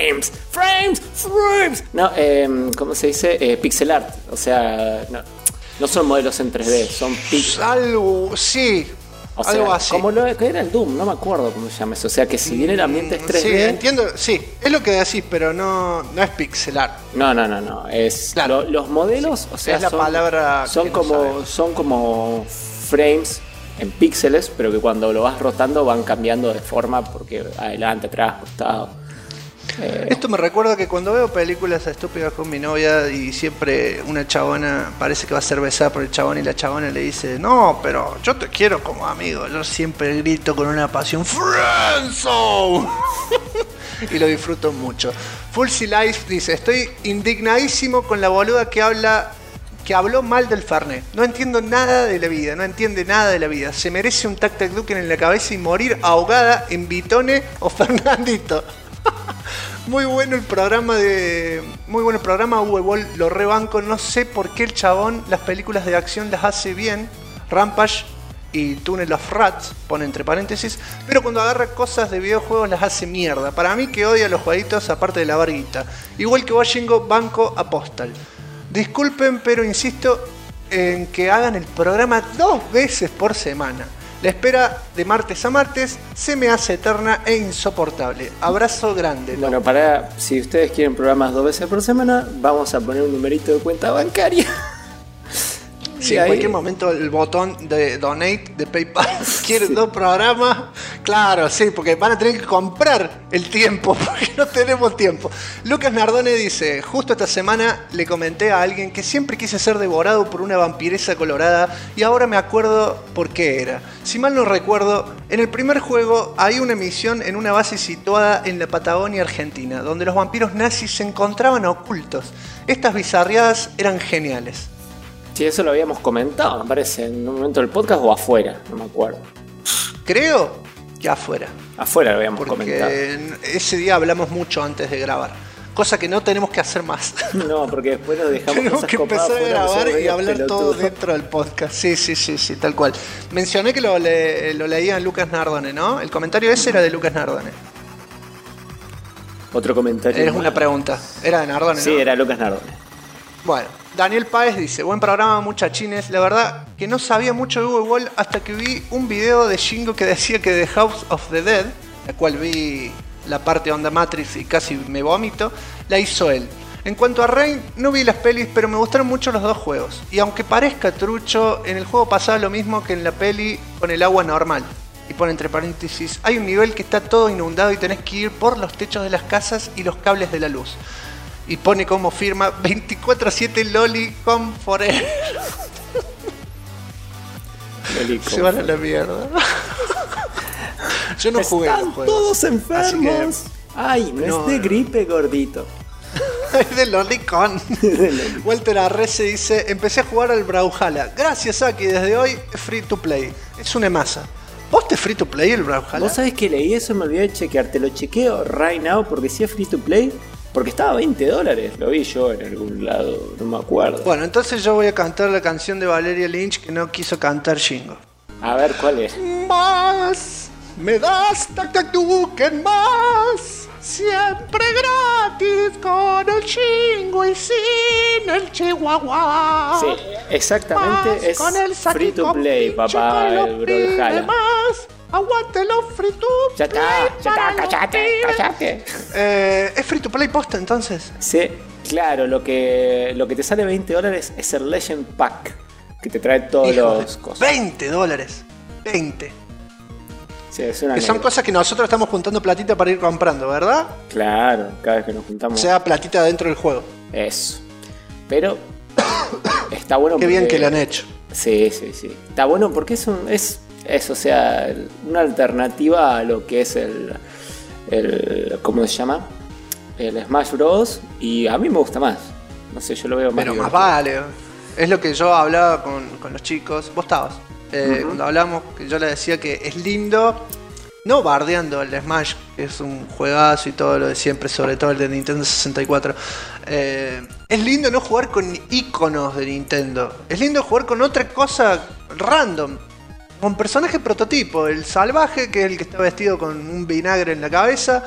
[SPEAKER 2] No, ¿cómo se dice? Pixel art. O sea, no son modelos en 3D, son pixels.
[SPEAKER 3] Algo, sí.
[SPEAKER 2] O sea,
[SPEAKER 3] algo así.
[SPEAKER 2] como que era el Doom, no me acuerdo cómo se llama eso. O sea, que si bien el ambiente es 3D...
[SPEAKER 3] Sí, entiendo, sí. Es lo que decís, pero no es pixelar.
[SPEAKER 2] No. Es
[SPEAKER 3] Claro.
[SPEAKER 2] los modelos, o sea,
[SPEAKER 3] Es la palabra
[SPEAKER 2] son
[SPEAKER 3] que no
[SPEAKER 2] como
[SPEAKER 3] sabemos.
[SPEAKER 2] son como frames en píxeles, pero que cuando lo vas rotando van cambiando de forma porque adelante, atrás, costado.
[SPEAKER 3] Esto me recuerda que cuando veo películas estúpidas con mi novia y siempre una chabona parece que va a ser besada por el chabón y la chabona le dice: no, pero yo te quiero como amigo. Yo siempre grito con una pasión: ¡Friendzone! Y lo disfruto mucho. Fulsi Life dice: estoy indignadísimo con la boluda que habló mal del Fernet. No entiendo nada de la vida, no entiende nada de la vida. Se merece un Tac Tac Duken en la cabeza y morir ahogada en Vitone o Fernandito. Muy bueno el programa Uwe Boll, lo rebanco. No sé por qué el chabón las películas de acción las hace bien. Rampage y Tunnel of Rats, pone entre paréntesis, pero cuando agarra cosas de videojuegos las hace mierda. Para mí que odia los jueguitos aparte de la varguita. Igual que Washington, banco a Postal. Disculpen, pero insisto en que hagan el programa 2 veces por semana. La espera de martes a martes se me hace eterna e insoportable. Abrazo grande.
[SPEAKER 2] Bueno, si ustedes quieren programas 2 veces por semana, vamos a poner un numerito de cuenta bancaria.
[SPEAKER 3] Sí, en cualquier momento el botón de donate de PayPal. ¿Quieren 2 programas? Claro, sí, porque van a tener que comprar el tiempo, porque no tenemos tiempo. Lucas Nardone dice, justo esta semana le comenté a alguien que siempre quise ser devorado por una vampiresa colorada y ahora me acuerdo por qué era. Si mal no recuerdo, en el primer juego hay una misión en una base situada en la Patagonia Argentina, donde los vampiros nazis se encontraban ocultos. Estas bizarriadas eran geniales.
[SPEAKER 2] Sí, eso lo habíamos comentado, me parece, en un momento del podcast o afuera, no me acuerdo.
[SPEAKER 3] Creo que afuera.
[SPEAKER 2] Afuera lo habíamos
[SPEAKER 3] porque
[SPEAKER 2] comentado.
[SPEAKER 3] Ese día hablamos mucho antes de grabar. Cosa que no tenemos que hacer más.
[SPEAKER 2] No, porque después nos dejamos
[SPEAKER 3] tenemos
[SPEAKER 2] cosas
[SPEAKER 3] que empezar a grabar y hablar
[SPEAKER 2] pelotudo.
[SPEAKER 3] todo dentro del podcast. Sí, tal cual. Mencioné que lo leía en Lucas Nardone, ¿no? El comentario ese era de Lucas Nardone.
[SPEAKER 2] Otro comentario.
[SPEAKER 3] Eres una pregunta. Era de Nardone,
[SPEAKER 2] sí,
[SPEAKER 3] ¿no?
[SPEAKER 2] Sí, era Lucas Nardone.
[SPEAKER 3] Bueno, Daniel Páez dice, buen programa muchachines, la verdad que no sabía mucho de Uwe Boll hasta que vi un video de Shingo que decía que The House of the Dead, la cual vi la parte onda Matrix y casi me vomito, la hizo él. En cuanto a Rain, no vi las pelis, pero me gustaron mucho los 2 juegos. Y aunque parezca trucho, en el juego pasaba lo mismo que en la peli con el agua normal. Y pone entre paréntesis, hay un nivel que está todo inundado y tenés que ir por los techos de las casas y los cables de la luz. Y pone como firma 24/7 Lolicon Forever. Se van a la mierda. Yo no jugué los
[SPEAKER 2] Están
[SPEAKER 3] juegos.
[SPEAKER 2] todos enfermos. Ay, no es de gripe, gordito.
[SPEAKER 3] Es de Lolicon. Walter Arrese dice, empecé a jugar al Brawlhalla. Gracias, Aki, desde hoy es free to play. Es una masa. ¿Vos te free to play el Brawlhalla?
[SPEAKER 2] Vos sabés que leí eso, me olvidé de chequear. Te lo chequeo right now porque si es free to play. Porque estaba a $20, lo vi yo en algún lado, no me acuerdo.
[SPEAKER 3] Bueno, entonces yo voy a cantar la canción de Valeria Lynch que no quiso cantar Shingo.
[SPEAKER 2] A ver, ¿cuál es?
[SPEAKER 3] Más, me das tac tu que más. Siempre gratis con el Shingo y sin el Chihuahua.
[SPEAKER 2] Sí, exactamente, es
[SPEAKER 3] con el
[SPEAKER 2] free to play, papá, el Brawlhalla.
[SPEAKER 3] Aguante los free to
[SPEAKER 2] Ya
[SPEAKER 3] play.
[SPEAKER 2] está, cállate.
[SPEAKER 3] ¿Es free to play posta entonces?
[SPEAKER 2] Sí, claro, lo que te sale $20 es el Legend Pack, que te trae todos los cosas.
[SPEAKER 3] $20. 20.
[SPEAKER 2] Sí, es una
[SPEAKER 3] Que son
[SPEAKER 2] negra.
[SPEAKER 3] cosas que nosotros estamos juntando platita para ir comprando, ¿verdad?
[SPEAKER 2] Claro, cada vez que nos juntamos.
[SPEAKER 3] O sea, platita dentro del juego.
[SPEAKER 2] Eso. Pero está bueno
[SPEAKER 3] Qué bien que lo han hecho.
[SPEAKER 2] Sí. Está bueno porque es o sea, una alternativa a lo que es el ¿cómo se llama? El Smash Bros. Y a mí me gusta más. No sé, yo lo veo más
[SPEAKER 3] Pero más
[SPEAKER 2] divertido.
[SPEAKER 3] vale. Es lo que yo hablaba con los chicos. Vos estabas. Cuando hablamos, que yo le decía que es lindo. No bardeando el Smash, que es un juegazo y todo lo de siempre, sobre todo el de Nintendo 64. Es lindo no jugar con iconos de Nintendo. Es lindo jugar con otra cosa random. Con personaje prototipo. El salvaje, que es el que está vestido con un vinagre en la cabeza.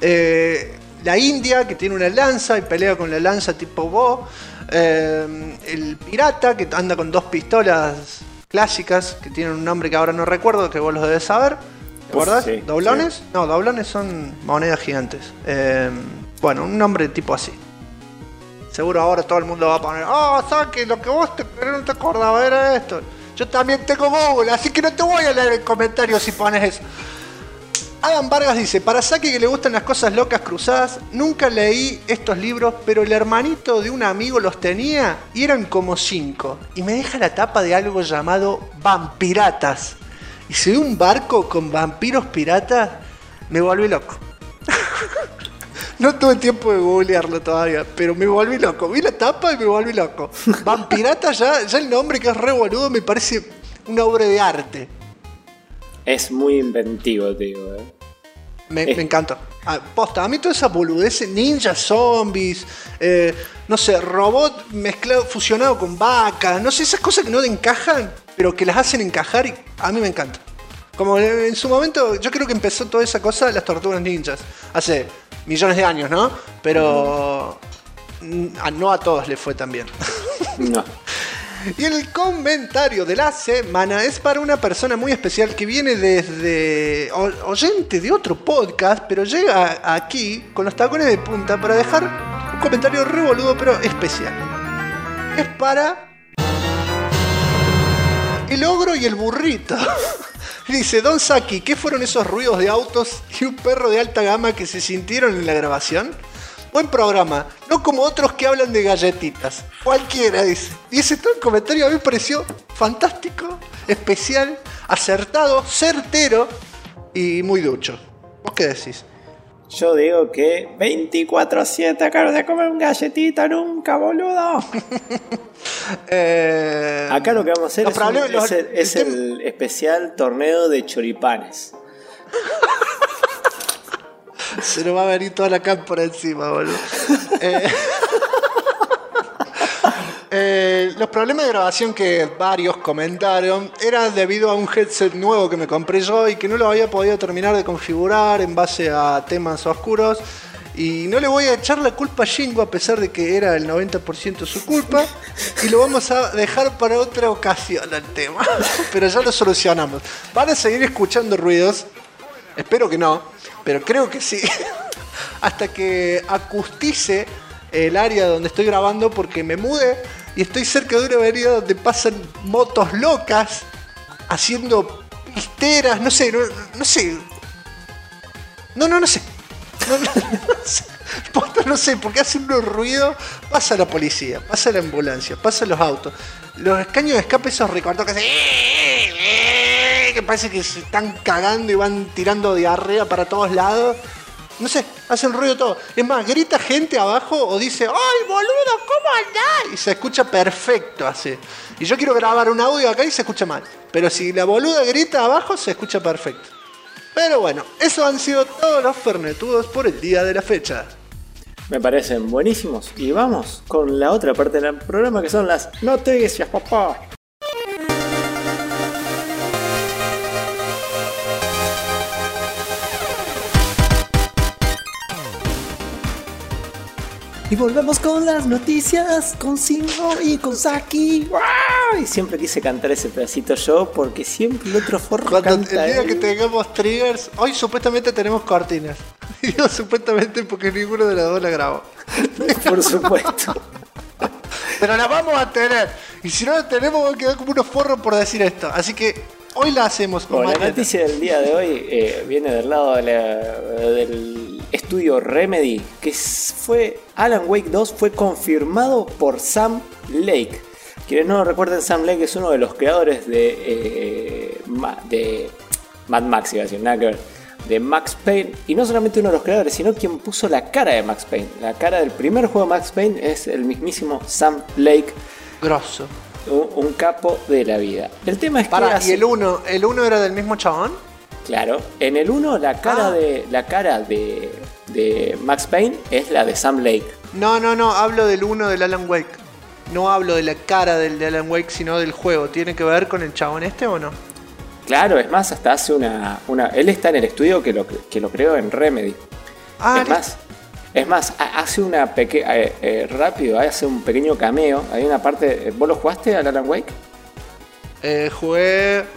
[SPEAKER 3] La india, que tiene una lanza y pelea con la lanza tipo Bo. El pirata, que anda con 2 pistolas clásicas, que tienen un nombre que ahora no recuerdo, que vos los debes saber. ¿Te acordás?
[SPEAKER 2] Sí,
[SPEAKER 3] ¿Doblones?
[SPEAKER 2] sí.
[SPEAKER 3] No, doblones son monedas gigantes. Bueno, un nombre tipo así. Seguro ahora todo el mundo va a poner, Saki, lo que vos no te acordabas era esto. Yo también tengo Google, así que no te voy a leer el comentario si pones eso. Adam Vargas dice, para Saki que le gustan las cosas locas cruzadas, nunca leí estos libros, pero el hermanito de un amigo los tenía y eran como 5. Y me deja la tapa de algo llamado Vampiratas. Y si ve un barco con vampiros piratas, me volví loco. No tuve tiempo de googlearlo todavía, pero me volví loco. Vi la tapa y me volví loco. Vampiratas, ya el nombre que es re boludo me parece una obra de arte.
[SPEAKER 2] Es muy inventivo, te digo.
[SPEAKER 3] Me encantó. Posta, a mí toda esa boludez, ninja, zombies, no sé, robot mezclado, fusionado con vaca, no sé, esas cosas que no te encajan, pero que las hacen encajar y a mí me encanta. Como en su momento, yo creo que empezó toda esa cosa de las tortugas ninjas, hace millones de años, ¿no? Pero no a todos les fue tan bien.
[SPEAKER 2] No.
[SPEAKER 3] Y el comentario de la semana es para una persona muy especial que viene desde oyente de otro podcast, pero llega aquí con los tacones de punta para dejar un comentario revoludo pero especial. Es para
[SPEAKER 1] el ogro y el burrito. Dice, Don Saki, ¿qué fueron esos ruidos de autos y un perro de alta gama que se sintieron en la grabación? Buen programa, no como otros que hablan de galletitas. Cualquiera, dice. Y ese todo el comentario a mí me pareció fantástico, especial, acertado, certero y muy ducho. ¿Vos qué decís?
[SPEAKER 2] Yo digo que 24/7 acá no se come un galletita nunca, boludo. Acá lo que vamos a hacer es el especial torneo de choripanes.
[SPEAKER 1] Se nos va a venir toda la cámpora encima, boludo. Los problemas de grabación que varios comentaron eran debido a un headset nuevo que me compré yo y que no lo había podido terminar de configurar en base a temas oscuros. Y no le voy a echar la culpa a Shingo a pesar de que era el 90% su culpa. Y lo vamos a dejar para otra ocasión el tema. Pero ya lo solucionamos. Van a seguir escuchando ruidos. Espero que no, pero creo que sí. Hasta que acustice el área donde estoy grabando porque me mudé y estoy cerca de una avenida donde pasan motos locas haciendo pisteras, no sé. No sé. No sé, porque hacen unos ruidos. Pasa la policía, pasa la ambulancia, pasan los autos. Los caños de escape esos recortados que hacen, que parece que se están cagando y van tirando diarrea para todos lados. No sé, hacen ruido todo. Es más, grita gente abajo o dice, ¡ay, boludo, cómo andás! Y se escucha perfecto así. Y yo quiero grabar un audio acá y se escucha mal. Pero si la boluda grita abajo, se escucha perfecto. Pero bueno, esos han sido todos los fernetudos por el día de la fecha.
[SPEAKER 2] Me parecen buenísimos. Y vamos con la otra parte del programa que son las noticias, papá. Y volvemos con las noticias, con Shingo y con Saki. ¡Wow! Y siempre quise cantar ese pedacito yo, porque siempre el otro forro
[SPEAKER 1] Cuando
[SPEAKER 2] canta
[SPEAKER 1] el día
[SPEAKER 2] él.
[SPEAKER 1] que tengamos triggers, hoy supuestamente tenemos cortinas. Y digo supuestamente porque ninguno de los dos la grabó.
[SPEAKER 2] Por supuesto.
[SPEAKER 1] Pero la vamos a tener. Y si no la tenemos, vamos a quedar como unos forros por decir esto. Así que hoy la hacemos con
[SPEAKER 2] Bueno, la noticia del día de hoy viene del lado del estudio Remedy, que fue Alan Wake 2 fue confirmado por Sam Lake. Quienes no lo recuerden, Sam Lake es uno de los creadores de Mad Max, iba a decir, nada que ver, de Max Payne, y no solamente uno de los creadores, sino quien puso la cara de Max Payne. La cara del primer juego de Max Payne es el mismísimo Sam Lake.
[SPEAKER 1] Grosso.
[SPEAKER 2] Un capo de la vida. El tema es que
[SPEAKER 1] ¿Y el 1 era del mismo chabón?
[SPEAKER 2] Claro, en el 1 la cara de Max Payne es la de Sam Lake.
[SPEAKER 1] No, hablo del 1 del Alan Wake. No hablo de la cara del de Alan Wake, sino del juego. ¿Tiene que ver con el chabón este o no?
[SPEAKER 2] Claro, es más, hasta hace él está en el estudio que lo creó en Remedy. Es más, hace una pequeña rápido, hace un pequeño cameo. Hay una parte. ¿Vos lo jugaste al Alan Wake?
[SPEAKER 1] Jugué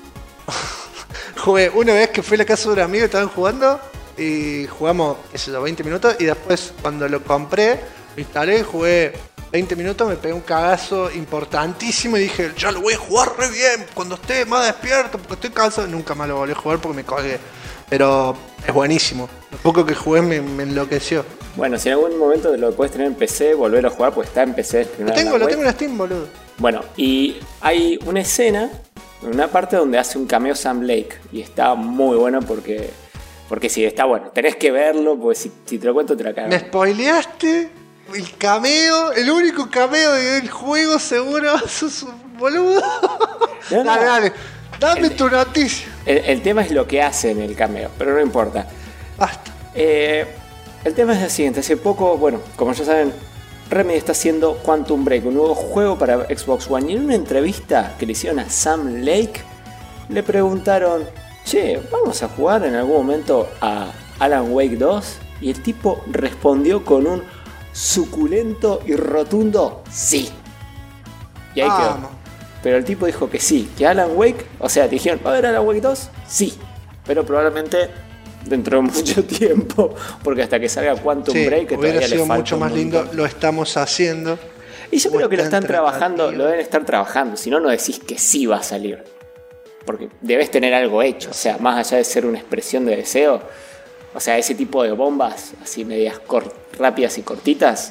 [SPEAKER 1] una vez que fui a la casa de un amigo y estaban jugando. Y jugamos, 20 minutos. Y después, cuando lo compré, lo instalé, jugué 20 minutos, me pegué un cagazo importantísimo y dije, ya lo voy a jugar re bien cuando esté más despierto, porque estoy cansado. Nunca más lo volví a jugar porque me colgué. Pero es buenísimo. Lo poco que jugué me enloqueció.
[SPEAKER 2] Bueno, si en algún momento lo puedes tener en PC, volver a jugar, pues está en PC.
[SPEAKER 1] Lo tengo en Steam, boludo.
[SPEAKER 2] Bueno, y hay una escena, una parte donde hace un cameo Sam Lake. Y está muy bueno porque sí, está bueno. Tenés que verlo, porque si te lo cuento te la cago.
[SPEAKER 1] Me spoileaste el cameo, el único cameo del juego, seguro. Sos un boludo.
[SPEAKER 2] No.
[SPEAKER 1] Dale. Dame tu noticia.
[SPEAKER 2] El tema es lo que hace en el cameo, pero no importa.
[SPEAKER 1] Basta.
[SPEAKER 2] El tema es el siguiente. Hace poco, bueno, como ya saben, Remedy está haciendo Quantum Break, un nuevo juego para Xbox One. Y en una entrevista que le hicieron a Sam Lake, le preguntaron, che, ¿vamos a jugar en algún momento a Alan Wake 2? Y el tipo respondió con un suculento y rotundo sí. Y ahí quedó. Pero el tipo dijo que sí, que Alan Wake, o sea, te dijeron, ¿va a haber Alan Wake 2? Sí, pero probablemente dentro de mucho tiempo, porque hasta que salga Quantum Break, que
[SPEAKER 1] hubiera
[SPEAKER 2] todavía
[SPEAKER 1] sido
[SPEAKER 2] le falta
[SPEAKER 1] mucho más lindo, lo estamos haciendo.
[SPEAKER 2] Y yo creo que lo están
[SPEAKER 3] Bastante
[SPEAKER 2] trabajando,
[SPEAKER 3] atractivo.
[SPEAKER 2] lo deben estar trabajando, si no, no decís que sí va a salir. Porque debes tener algo hecho, o sea, más allá de ser una expresión de deseo, o sea, ese tipo de bombas, así medias rápidas y cortitas,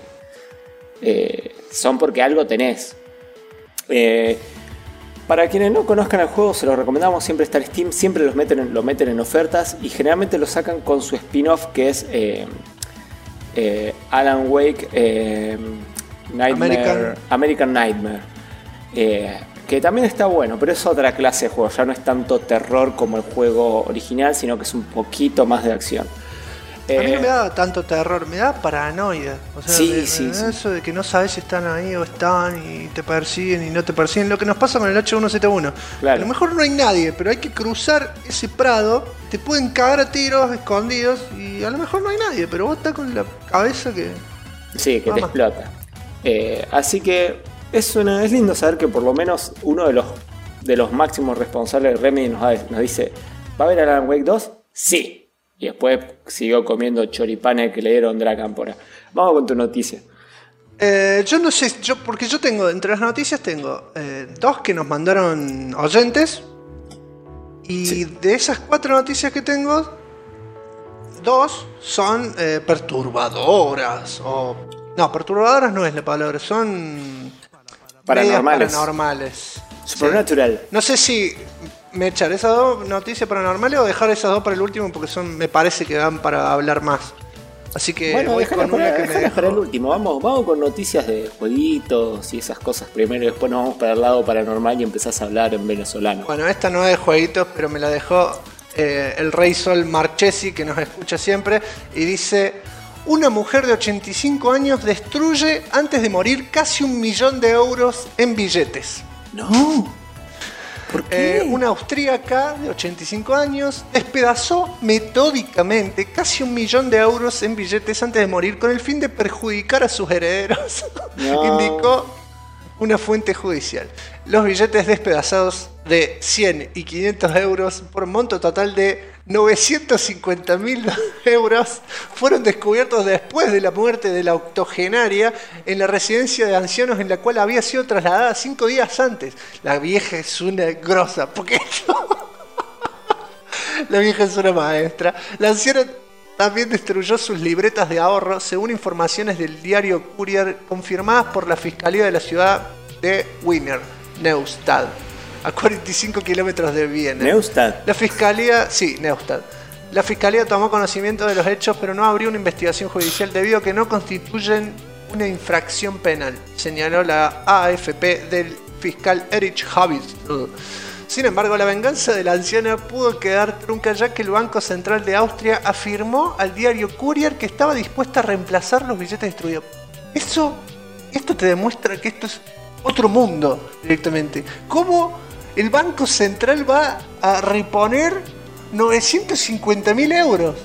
[SPEAKER 2] son porque algo tenés. Para quienes no conozcan el juego, se lo recomendamos, siempre está en Steam, siempre lo meten en ofertas y generalmente lo sacan con su spin-off que es Alan Wake American Nightmare. Que también está bueno, pero es otra clase de juego, ya no es tanto terror como el juego original, sino que es un poquito más de acción.
[SPEAKER 3] A mí no me da tanto terror, me da paranoia. O sea,
[SPEAKER 2] Sí.
[SPEAKER 3] eso de que no sabes si están ahí o están y te persiguen y no te persiguen. Lo que nos pasa con el H1Z1.
[SPEAKER 2] Claro.
[SPEAKER 3] A lo mejor no hay nadie, pero hay que cruzar ese prado. Te pueden cagar a tiros escondidos y a lo mejor no hay nadie, pero vos estás con la cabeza que...
[SPEAKER 2] Sí, que te
[SPEAKER 3] Vamos.
[SPEAKER 2] explota. Así que es lindo saber que por lo menos uno de los máximos responsables de Remedy nos dice: ¿va a haber Alan Wake 2? Sí. Y después siguió comiendo choripanes que le dieron Dracampora. Vamos con tu noticia.
[SPEAKER 3] Yo no sé, porque yo tengo, entre las noticias tengo 2 que nos mandaron oyentes. Y
[SPEAKER 2] Sí.
[SPEAKER 3] de esas 4 noticias que tengo, 2 son perturbadoras. No, perturbadoras no es la palabra, son
[SPEAKER 2] Paranormales.
[SPEAKER 3] medias paranormales.
[SPEAKER 2] Supernatural.
[SPEAKER 3] Sí. No sé si me echar esas 2 noticias paranormales o dejar esas 2 para el último, porque me parece que dan para hablar más. Así que
[SPEAKER 2] Bueno,
[SPEAKER 3] voy
[SPEAKER 2] dejalas
[SPEAKER 3] con una que me
[SPEAKER 2] para el
[SPEAKER 3] dejó.
[SPEAKER 2] último. Vamos con noticias de jueguitos y esas cosas primero. Y después nos vamos para el lado paranormal y empezás a hablar en venezolano.
[SPEAKER 3] Bueno, esta no es de jueguitos, pero me la dejó el Rey Sol Marchesi, que nos escucha siempre, y dice: una mujer de 85 años destruye antes de morir casi 1 millón de euros en billetes.
[SPEAKER 2] No. ¿Por qué?
[SPEAKER 3] Una austríaca de 85 años despedazó metódicamente casi 1 millón de euros en billetes antes de morir con el fin de perjudicar a sus herederos,
[SPEAKER 2] No.
[SPEAKER 3] indicó una fuente judicial. Los billetes despedazados de 100 y 500 euros por monto total de 950.000 euros fueron descubiertos después de la muerte de la octogenaria en la residencia de ancianos en la cual había sido trasladada 5 días antes. La vieja es una grosa, porque la vieja es una maestra. La anciana también destruyó sus libretas de ahorro, según informaciones del diario Courier confirmadas por la Fiscalía de la ciudad de Wiener, Neustadt, a 45 kilómetros de Viena.
[SPEAKER 2] Neustadt.
[SPEAKER 3] La Fiscalía, sí, Neustadt. La Fiscalía tomó conocimiento de los hechos, pero no abrió una investigación judicial debido a que no constituyen una infracción penal, señaló la AFP del fiscal Erich Habitz. Sin embargo, la venganza de la anciana pudo quedar trunca, ya que el Banco Central de Austria afirmó al diario Courier que estaba dispuesta a reemplazar los billetes destruidos. Esto te demuestra que esto es otro mundo directamente. ¿Cómo el Banco Central va a reponer 950.000 euros?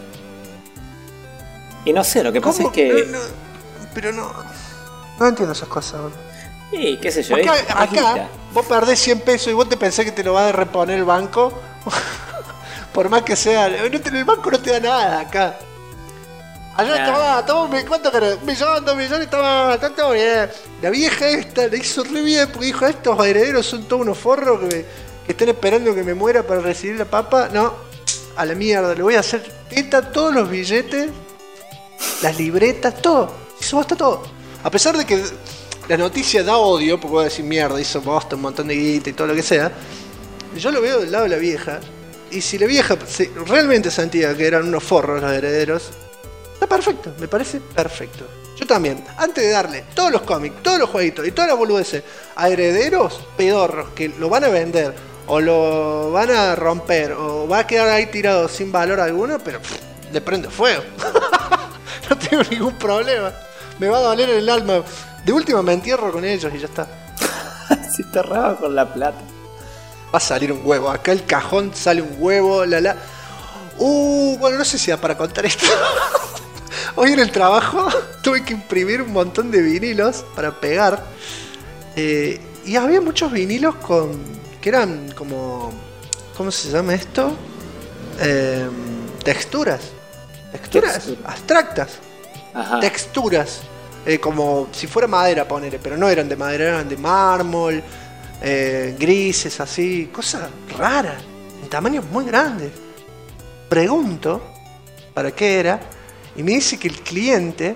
[SPEAKER 2] Y no sé, lo que pasa
[SPEAKER 3] ¿Cómo?
[SPEAKER 2] es que...
[SPEAKER 3] Pero no entiendo esas cosas. Bro.
[SPEAKER 2] Sí, qué sé yo,
[SPEAKER 3] Porque
[SPEAKER 2] es
[SPEAKER 3] acá
[SPEAKER 2] guita.
[SPEAKER 3] vos perdés 100 pesos y vos te pensás que te lo va a reponer el banco. Por más que sea, el banco no te da nada acá. Allá toma, ¿cuánto querés? 1 millón, 2 millones, está todo bien. La vieja esta le hizo re bien porque dijo: estos herederos son todos unos forros que están esperando que me muera para recibir la papa. No, a la mierda, le voy a hacer teta todos los billetes, las libretas, todo. Hizo bosta todo. A pesar de que la noticia da odio, porque voy a decir mierda, hizo bosta un montón de guita y todo lo que sea. Yo lo veo del lado de la vieja. Y si la vieja realmente sentía que eran unos forros los herederos, está perfecto, me parece perfecto. Yo también, antes de darle todos los cómics, todos los jueguitos y todas las boludeces a herederos pedorros que lo van a vender o lo van a romper o va a quedar ahí tirado sin valor alguno, pero le prendo fuego. No tengo ningún problema. Me va a doler el alma. De última me entierro con ellos y ya está.
[SPEAKER 2] Si te raba con la plata.
[SPEAKER 3] Va a salir un huevo. Acá el cajón sale un huevo. Bueno, no sé si da para contar esto. Hoy en el trabajo tuve que imprimir un montón de vinilos para pegar. Y había muchos vinilos que eran como... ¿Cómo se llama esto? Texturas. Texturas
[SPEAKER 2] Textura.
[SPEAKER 3] abstractas.
[SPEAKER 2] Ajá.
[SPEAKER 3] Texturas. como si fuera madera, ponele, pero no eran de madera, eran de mármol, grises, así, cosas raras, en tamaños muy grandes. Pregunto para qué era y me dice que el cliente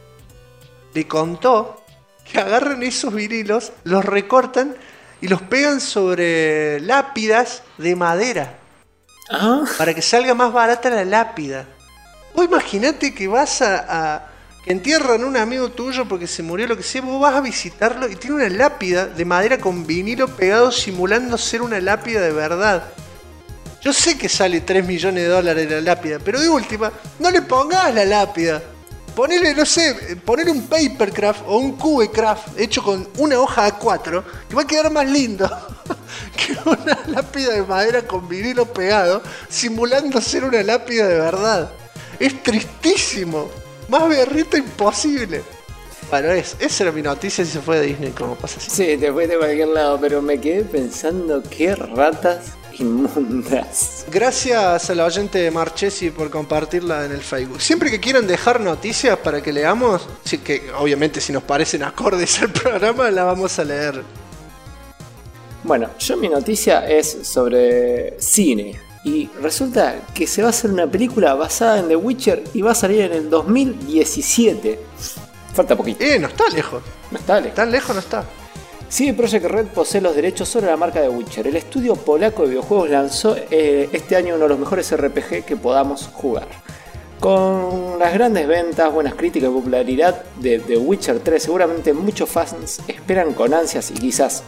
[SPEAKER 3] le contó que agarran esos vinilos, los recortan y los pegan sobre lápidas de madera para que salga más barata la lápida. Vos imaginate que vas que entierran a un amigo tuyo porque se murió, lo que sea, vos vas a visitarlo y tiene una lápida de madera con vinilo pegado simulando ser una lápida de verdad. Yo sé que sale $3 millones la lápida, pero de última, no le pongas la lápida. Ponele, no sé, ponele un papercraft o un cubecraft hecho con una hoja A4 que va a quedar más lindo que una lápida de madera con vinilo pegado simulando ser una lápida de verdad. Es tristísimo. Más berrito imposible. Bueno, esa era mi noticia y se fue a Disney, como pasa así.
[SPEAKER 2] Sí, te fuiste a cualquier lado, pero me quedé pensando qué ratas inmundas.
[SPEAKER 3] Gracias a la oyente Marchesi por compartirla en el Facebook. Siempre que quieran dejar noticias para que leamos, sí, que obviamente si nos parecen acordes al programa, la vamos a leer.
[SPEAKER 2] Bueno, mi noticia es sobre cine. Y resulta que se va a hacer una película basada en The Witcher y va a salir en el 2017. Falta poquito.
[SPEAKER 3] No está lejos.
[SPEAKER 2] No está lejos.
[SPEAKER 3] Tan lejos no está.
[SPEAKER 2] CD Projekt Red posee los derechos sobre la marca The Witcher. El estudio polaco de videojuegos lanzó este año uno de los mejores RPG que podamos jugar. Con las grandes ventas, buenas críticas y popularidad de The Witcher 3, seguramente muchos fans esperan con ansias y quizás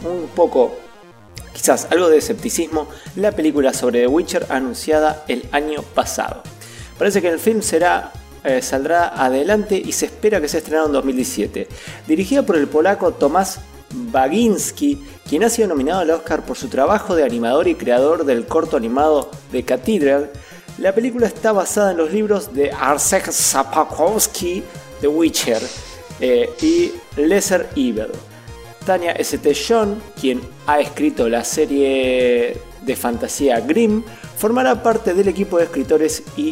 [SPEAKER 2] algo de escepticismo la película sobre The Witcher anunciada el año pasado. Parece que el film saldrá adelante y se espera que sea estrenado en 2017. Dirigida por el polaco Tomasz Baginski, quien ha sido nominado al Oscar por su trabajo de animador y creador del corto animado The Cathedral, la película está basada en los libros de Arek Sapkowski, The Witcher y Lesser Evil. Tanya St. John, quien ha escrito la serie de fantasía Grimm, formará parte del equipo de escritores y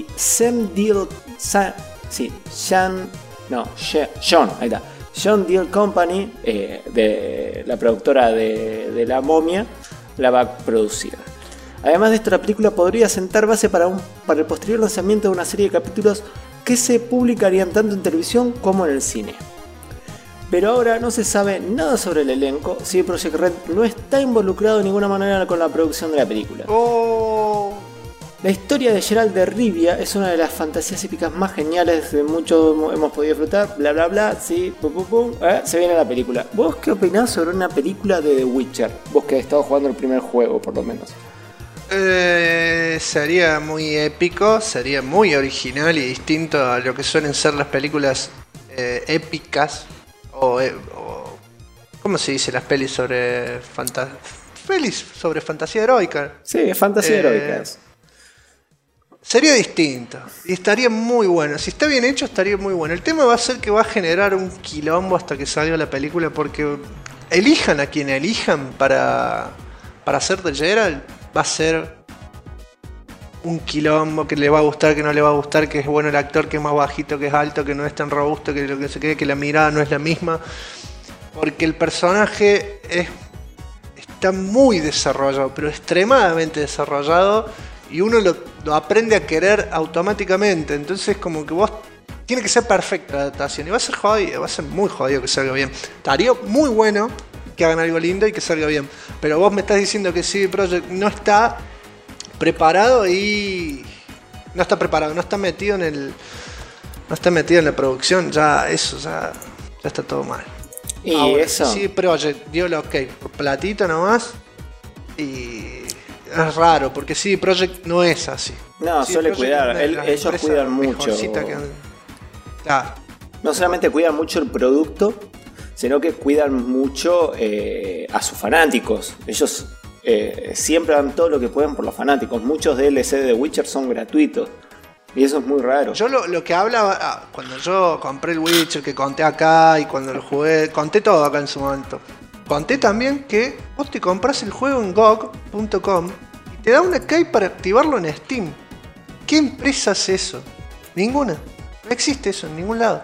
[SPEAKER 2] John Deal Company, de la productora de La Momia, la va a producir. Además de esto, la película podría sentar base para el posterior lanzamiento de una serie de capítulos que se publicarían tanto en televisión como en el cine. Pero ahora no se sabe nada sobre el elenco. CD Projekt Red no está involucrado de ninguna manera con la producción de la película. La historia de Geralt de Rivia es una de las fantasías épicas más geniales de muchos hemos podido disfrutar. Bla bla bla, sí, se viene la película. ¿Vos qué opinás sobre una película de The Witcher? Vos que has estado jugando el primer juego, por lo menos.
[SPEAKER 3] Sería muy épico, sería muy original y distinto a lo que suelen ser las películas épicas. O ¿cómo se dice? Las pelis sobre fantasía heroica.
[SPEAKER 2] Sí, fantasía heroica.
[SPEAKER 3] Sería distinto y estaría muy bueno. Si está bien hecho, estaría muy bueno. El tema va a ser que va a generar un quilombo hasta que salga la película, porque elijan a quien elijan para hacer de Geralt, va a ser un quilombo, que le va a gustar, que no le va a gustar, que es bueno el actor, que es más bajito, que es alto, que no es tan robusto, que lo que se cree, que la mirada no es la misma, porque el personaje está muy desarrollado, pero extremadamente desarrollado, y uno lo aprende a querer automáticamente. Entonces como que vos tiene que ser perfecta la adaptación, y va a ser jodido, va a ser muy jodido que salga bien. Estaría muy bueno que hagan algo lindo y que salga bien, pero vos me estás diciendo que CD Projekt no está preparado y no está metido en la producción, ya está todo mal.
[SPEAKER 2] Y
[SPEAKER 3] ahora,
[SPEAKER 2] eso
[SPEAKER 3] sí, Projekt dio el ok por platito nomás, y es raro porque sí, Projekt no es así.
[SPEAKER 2] No, suele cuidar, ellos cuidan mucho.
[SPEAKER 3] Claro.
[SPEAKER 2] No solamente cuidan mucho el producto, sino que cuidan mucho a sus fanáticos. Ellos siempre dan todo lo que pueden por los fanáticos. Muchos DLC de The Witcher son gratuitos y eso es muy raro.
[SPEAKER 3] Yo lo que hablaba cuando yo compré el Witcher, que conté acá, y cuando lo jugué, conté todo acá en su momento. Conté también que vos te compras el juego en GOG.com y te da una key para activarlo en Steam. ¿Qué empresa hace eso? Ninguna. No existe eso en ningún lado.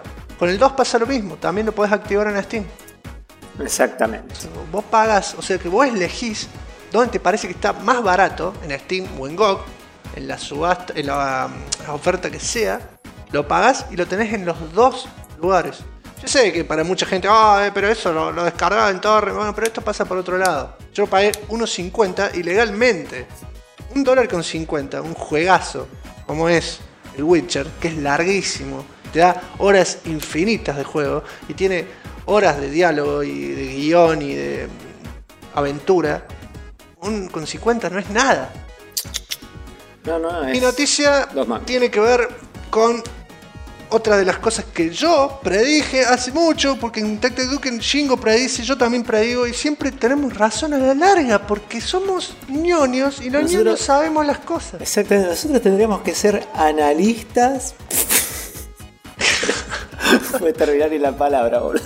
[SPEAKER 3] Con el 2 pasa lo mismo, también lo podés activar en Steam.
[SPEAKER 2] Exactamente.
[SPEAKER 3] Vos pagas, o sea que vos elegís dónde te parece que está más barato, en Steam o en GOG, en la subasta, en la oferta que sea, lo pagás y lo tenés en los dos lugares. Yo sé que para mucha gente, pero eso lo descargaba en torre, bueno, pero esto pasa por otro lado. Yo pagué 1.50 y legalmente, $1.50, un juegazo como es el Witcher, que es larguísimo, te da horas infinitas de juego y tiene horas de diálogo y de guión y de aventura. Con 50 no es nada.
[SPEAKER 2] No,
[SPEAKER 3] Mi noticia tiene que ver con otra de las cosas que yo predije hace mucho, porque en Tecteduken Shingo predice, yo también predigo, y siempre tenemos razón a la larga, porque somos ñoños y los ñoños sabemos las cosas.
[SPEAKER 2] Exactamente, nosotros tendríamos que ser analistas. Voy a terminar ni la palabra, boludo.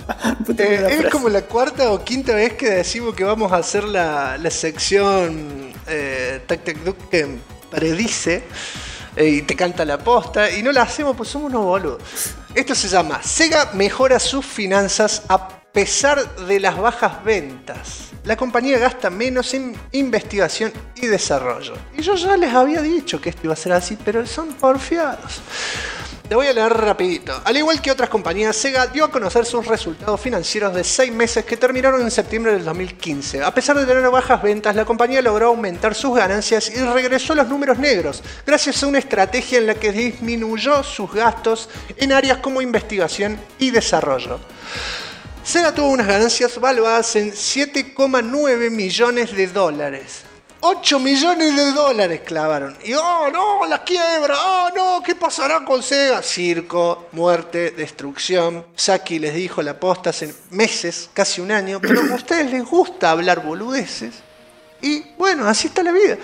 [SPEAKER 3] Es como la cuarta o quinta vez que decimos que vamos a hacer la sección Tecteduken predice. Y te canta la posta y no la hacemos pues somos unos boludos. Esto se llama Sega mejora sus finanzas a pesar de las bajas ventas. La compañía gasta menos en investigación y desarrollo. Y yo ya les había dicho que esto iba a ser así, pero son porfiados. Te voy a leer rapidito. Al igual que otras compañías, Sega dio a conocer sus resultados financieros de 6 meses que terminaron en septiembre del 2015. A pesar de tener bajas ventas, la compañía logró aumentar sus ganancias y regresó a los números negros, gracias a una estrategia en la que disminuyó sus gastos en áreas como investigación y desarrollo. Sega tuvo unas ganancias valuadas en $7,9 millones. 8 millones de dólares clavaron. Y no, la quiebra, no, ¿qué pasará con Sega? Circo, muerte, destrucción. Saki les dijo la posta hace meses, casi un año, pero a ustedes les gusta hablar boludeces. Y bueno, así está la vida.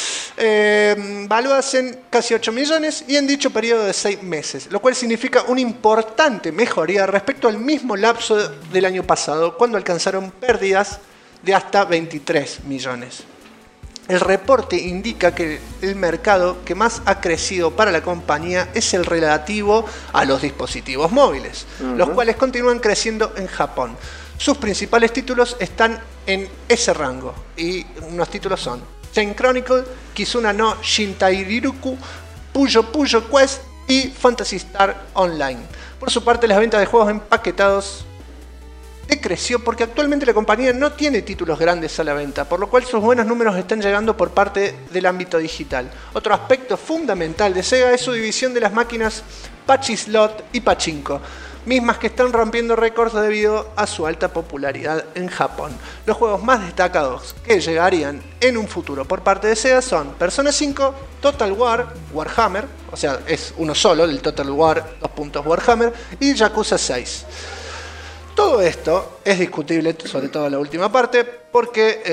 [SPEAKER 3] Valuadas en casi 8 millones y en dicho periodo de 6 meses, lo cual significa una importante mejoría respecto al mismo lapso del año pasado, cuando alcanzaron pérdidas de hasta 23 millones. El reporte indica que el mercado que más ha crecido para la compañía es el relativo a los dispositivos móviles, los cuales continúan creciendo en Japón. Sus principales títulos están en ese rango y unos títulos son Chain Chronicle, Kizuna no Shintairiruku, Puyo Puyo Quest y Phantasy Star Online. Por su parte, las ventas de juegos empaquetados decreció porque actualmente la compañía no tiene títulos grandes a la venta, por lo cual sus buenos números están llegando por parte del ámbito digital. Otro aspecto fundamental de Sega es su división de las máquinas Pachislot y Pachinko, mismas que están rompiendo récords debido a su alta popularidad en Japón. Los juegos más destacados que llegarían en un futuro por parte de Sega son Persona 5, Total War, Warhammer, o sea, es uno solo, el Total War Warhammer, y Yakuza 6. Todo esto es discutible, sobre todo la última parte, porque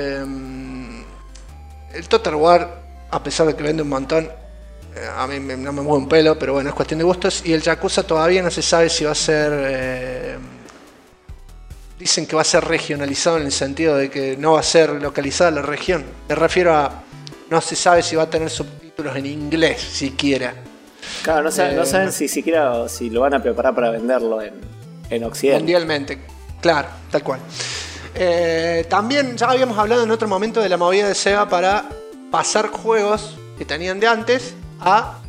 [SPEAKER 3] el Total War, a pesar de que vende un montón, a mí no me mueve un pelo, pero bueno, es cuestión de gustos. Y el Yakuza todavía no se sabe si va a ser... dicen que va a ser regionalizado en el sentido de que no va a ser localizada la región. Me refiero a... no se sabe si va a tener subtítulos en inglés, siquiera.
[SPEAKER 2] Claro, no saben si siquiera o si lo van a preparar para venderlo en Occidente.
[SPEAKER 3] Mundialmente, claro, tal cual. También ya habíamos hablado en otro momento de la movida de Sega para pasar juegos que tenían de antes a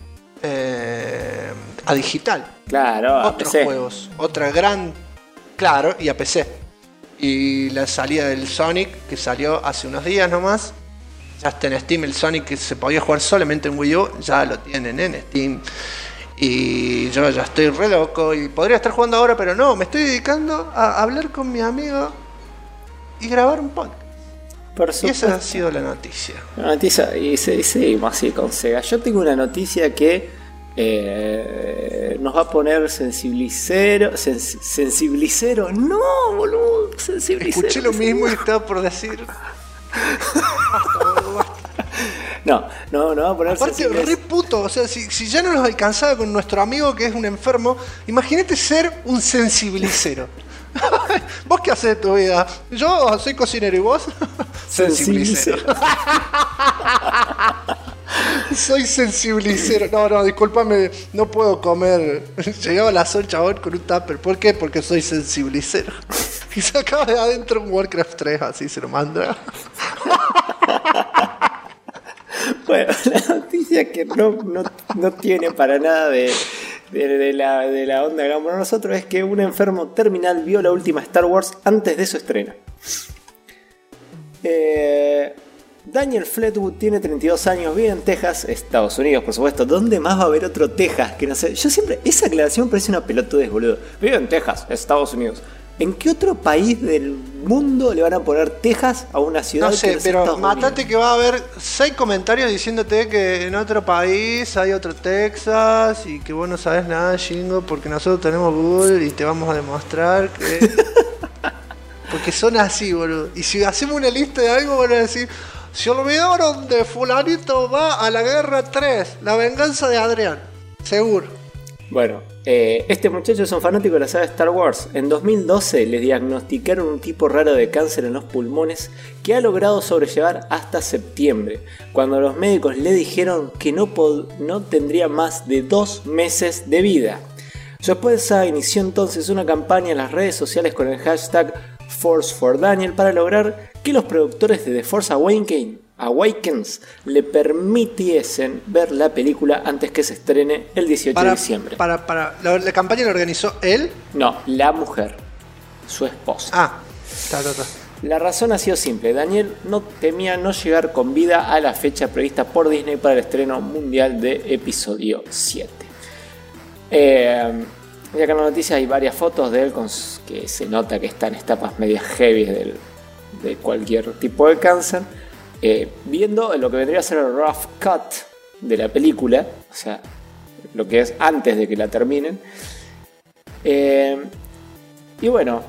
[SPEAKER 3] digital.
[SPEAKER 2] Claro, a
[SPEAKER 3] otros
[SPEAKER 2] PC.
[SPEAKER 3] Juegos, otra gran... Claro, y a PC. Y la salida del Sonic, que salió hace unos días nomás. Ya está en Steam el Sonic, que se podía jugar solamente en Wii U, ya lo tienen en Steam. Y yo ya estoy re loco y podría estar jugando ahora, pero no, me estoy dedicando a hablar con mi amigo y grabar un podcast. Y esa ha sido la noticia.
[SPEAKER 2] La noticia, y seguimos así con Sega. Yo tengo una noticia que nos va a poner sensibilicero. No, boludo, sensibilicero.
[SPEAKER 3] Escuché lo mismo y estaba por decir.
[SPEAKER 2] No va a poner
[SPEAKER 3] aparte re puto, o sea, si ya no nos alcanzaba con nuestro amigo que es un enfermo, imagínate ser un sensibilicero. ¿Vos qué haces de tu vida? Yo soy cocinero y vos
[SPEAKER 2] sensibilicero.
[SPEAKER 1] Soy sensibilicero. No, discúlpame, no puedo comer. Llegaba la sol, chabón, con un tupper. ¿Por qué? Porque soy sensibilicero. Y sacaba de adentro un Warcraft 3, así se lo manda.
[SPEAKER 2] Bueno, la noticia que no tiene para nada de la onda que hagamos nosotros es que un enfermo terminal vio la última Star Wars antes de su estreno. Daniel Fleetwood tiene 32 años, vive en Texas, Estados Unidos, por supuesto. ¿Dónde más va a haber otro Texas? Que no sé. Yo siempre, esa aclaración me parece una pelotudez, boludo. Vive en Texas, Estados Unidos. ¿En qué otro país del mundo le van a poner Texas a una ciudad?
[SPEAKER 1] No sé,
[SPEAKER 2] que
[SPEAKER 1] pero matate que va a haber 6 comentarios diciéndote que en otro país hay otro Texas y que vos no sabés nada, Jingo, porque nosotros tenemos Google y te vamos a demostrar que... Porque son así, boludo. Y si hacemos una lista de algo, van a decir... Se olvidaron de fulanito va a la guerra 3, la venganza de Adrián. Seguro.
[SPEAKER 2] Bueno, este muchacho es un fanático de la saga Star Wars. En 2012 le diagnosticaron un tipo raro de cáncer en los pulmones que ha logrado sobrellevar hasta septiembre, cuando los médicos le dijeron que no tendría más de 2 meses de vida. Su esposa inició entonces una campaña en las redes sociales con el hashtag Force for Daniel para lograr que los productores de The Force Awakens le permitiesen ver la película antes que se estrene el 18 de diciembre.
[SPEAKER 1] ¿La campaña la organizó él?
[SPEAKER 2] No, la mujer, su esposa.
[SPEAKER 1] Ah, está.
[SPEAKER 2] La razón ha sido simple. Daniel no temía no llegar con vida a la fecha prevista por Disney para el estreno mundial de episodio 7. Y acá en la noticia hay varias fotos de él que se nota que está en etapas medias heavy de cualquier tipo de cáncer. Viendo lo que vendría a ser el rough cut de la película, o sea, lo que es antes de que la terminen. Y bueno,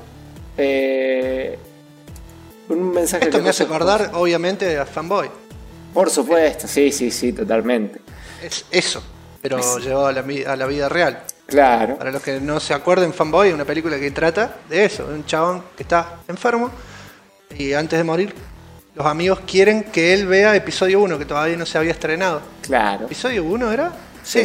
[SPEAKER 2] un mensaje
[SPEAKER 1] esto
[SPEAKER 2] que
[SPEAKER 1] me hace acordar, obviamente, a Fanboy.
[SPEAKER 2] Por supuesto, sí, totalmente.
[SPEAKER 1] Es eso, pero llevado a la vida real.
[SPEAKER 2] Claro.
[SPEAKER 1] Para los que no se acuerden, Fanboy es una película que trata de eso, de un chabón que está enfermo y antes de morir los amigos quieren que él vea episodio 1, que todavía no se había estrenado.
[SPEAKER 2] Claro.
[SPEAKER 1] ¿Episodio 1 era? Sí.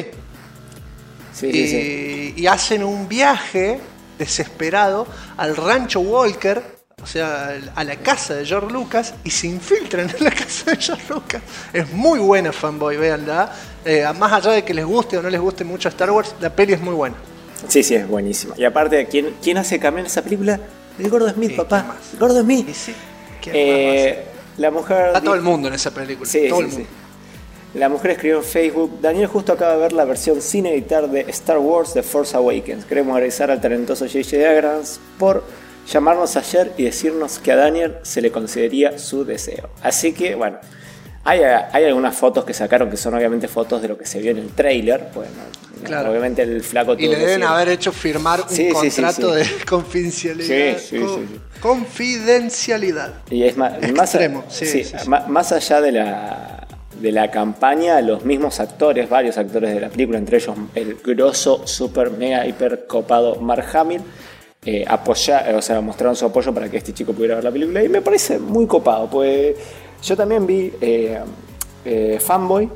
[SPEAKER 2] Sí.
[SPEAKER 1] Y hacen un viaje desesperado al rancho Walker, o sea, a la casa de George Lucas, y se infiltran en la casa de George Lucas. Es muy buena Fanboy, véanla. Más allá de que les guste o no les guste mucho Star Wars, la peli es muy buena.
[SPEAKER 2] Sí, es buenísima. Y aparte, ¿quién hace cambiar esa película? El Gordo Smith, sí, papá. El Gordo Smith.
[SPEAKER 1] Sí.
[SPEAKER 2] La mujer...
[SPEAKER 1] Está todo el mundo en esa película.
[SPEAKER 2] Sí,
[SPEAKER 1] todo el mundo.
[SPEAKER 2] La mujer escribió en Facebook: Daniel justo acaba de ver la versión sin editar de Star Wars The Force Awakens. Queremos agradecer al talentoso J.J. Abrams por llamarnos ayer y decirnos que a Daniel se le concedería su deseo. Así que, bueno, hay algunas fotos que sacaron que son obviamente fotos de lo que se vio en el tráiler. Bueno, claro. Obviamente el flaco...
[SPEAKER 1] Y le deben haber hecho firmar un contrato de confidencialidad.
[SPEAKER 2] Sí.
[SPEAKER 1] Confidencialidad.
[SPEAKER 2] Y es más extremo. Más allá de la campaña, los mismos actores, varios actores de la película, entre ellos el grosso, super, mega, hiper copado Mark Hamill, mostraron su apoyo para que este chico pudiera ver la película, y me parece muy copado, pues yo también vi Fanboy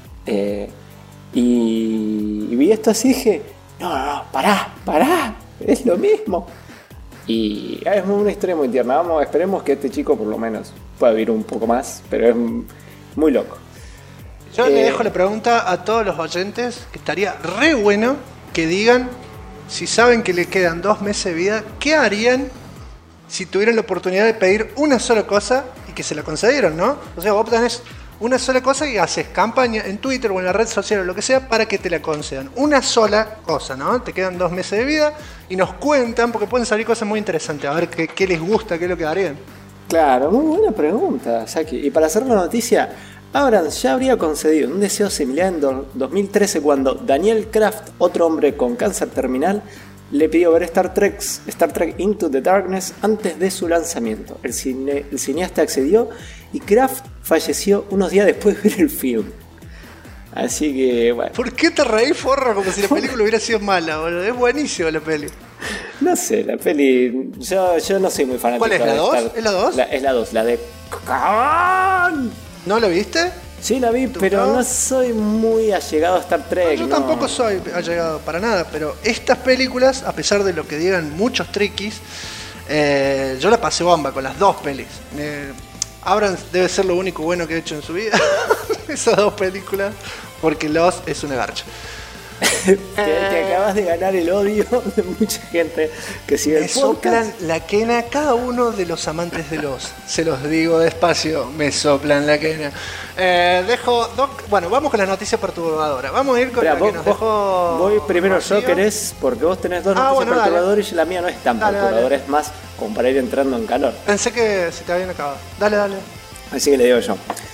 [SPEAKER 2] y vi esto así y dije, no, pará, es lo mismo. Y es una historia muy tierna. Esperemos que este chico por lo menos pueda vivir un poco más, pero es muy loco.
[SPEAKER 1] Yo le dejo la pregunta a todos los oyentes, que estaría re bueno que digan, si saben que le quedan 2 meses de vida, ¿qué harían si tuvieran la oportunidad de pedir una sola cosa y que se la concedieron, ¿no? O sea, vos tenés una sola cosa y haces campaña en Twitter o en la red social o lo que sea para que te la concedan. Una sola cosa, ¿no? Te quedan 2 meses de vida y nos cuentan, porque pueden salir cosas muy interesantes, a ver qué les gusta, qué es lo que harían.
[SPEAKER 2] Claro, muy buena pregunta, Saki. Y para hacer la noticia, Abrams ya habría concedido un deseo similar en 2013 cuando Daniel Kraft, otro hombre con cáncer terminal, le pidió ver Star Trek Into the Darkness antes de su lanzamiento. El cineasta accedió y Kraft falleció unos días después de ver el film. Así que, bueno.
[SPEAKER 1] ¿Por qué te reís, forro? Como si la película hubiera sido mala, boludo. Es buenísima la peli.
[SPEAKER 2] No sé, la peli... Yo no soy muy fanático.
[SPEAKER 1] ¿Cuál es, la 2? ¿Es la 2?
[SPEAKER 2] Es la 2, la de...
[SPEAKER 1] ¿No la viste?
[SPEAKER 2] Sí, la vi, pero no soy muy allegado a Star Trek.
[SPEAKER 1] Yo tampoco soy allegado para nada, pero estas películas, a pesar de lo que digan muchos trekkies, yo la pasé bomba con las dos pelis. Abrams debe ser lo único bueno que he hecho en su vida, esas dos películas, porque Lost es una garcha.
[SPEAKER 2] Te acabas de ganar el odio de mucha gente que sigue el podcast.
[SPEAKER 1] Soplan la quena cada uno de los amantes de los. Se los digo despacio, me soplan la quena. Bueno, vamos con la noticia perturbadora. Vamos a ir con la que nos dejó.
[SPEAKER 2] Voy primero
[SPEAKER 1] Rocío.
[SPEAKER 2] yo, ¿querés? Porque vos tenés dos noticias perturbadoras y la mía no es tan perturbadora, es más como para ir entrando en calor.
[SPEAKER 1] Pensé que se te habían acabado. Dale.
[SPEAKER 2] Así que le digo yo.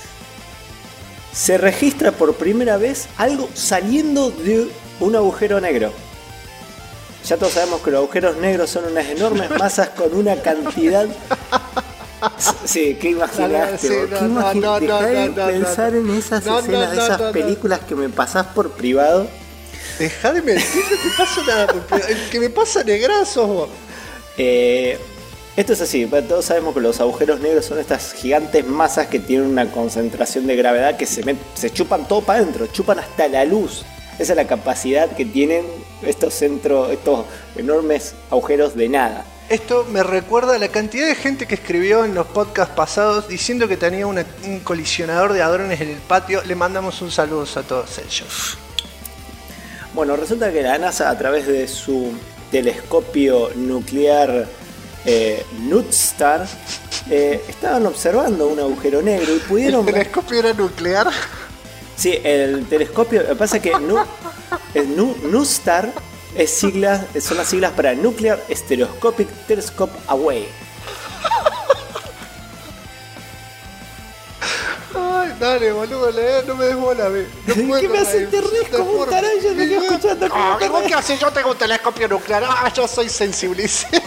[SPEAKER 2] Se registra por primera vez algo saliendo de un agujero negro. Ya todos sabemos que los agujeros negros son unas enormes masas con una cantidad... Sí, ¿qué imaginaste? Dejá de pensar en esas escenas de esas películas que me pasás por privado.
[SPEAKER 1] Dejá de mentir, no te pasa nada. El que me pasa negrazo vos.
[SPEAKER 2] Esto es así, todos sabemos que los agujeros negros son estas gigantes masas que tienen una concentración de gravedad que se chupan todo para adentro, chupan hasta la luz. Esa es la capacidad que tienen estos enormes agujeros de nada.
[SPEAKER 1] Esto me recuerda a la cantidad de gente que escribió en los podcasts pasados diciendo que tenía un colisionador de hadrones en el patio. Le mandamos un saludo a todos ellos.
[SPEAKER 2] Bueno, resulta que la NASA, a través de su telescopio nuclear NuSTAR, estaban observando un agujero negro y pudieron...
[SPEAKER 1] ¿El telescopio era nuclear?
[SPEAKER 2] Sí, el telescopio, lo que pasa es que NuSTAR son las siglas para Nuclear Stereoscopic Telescope Array.
[SPEAKER 1] Ay, dale, boludo, no me des bola,
[SPEAKER 2] ¿Qué me haces? Te ríes como un tarango, te estoy escuchando.
[SPEAKER 1] ¿Qué haces? Yo tengo un telescopio nuclear. Yo soy sensibilísimo.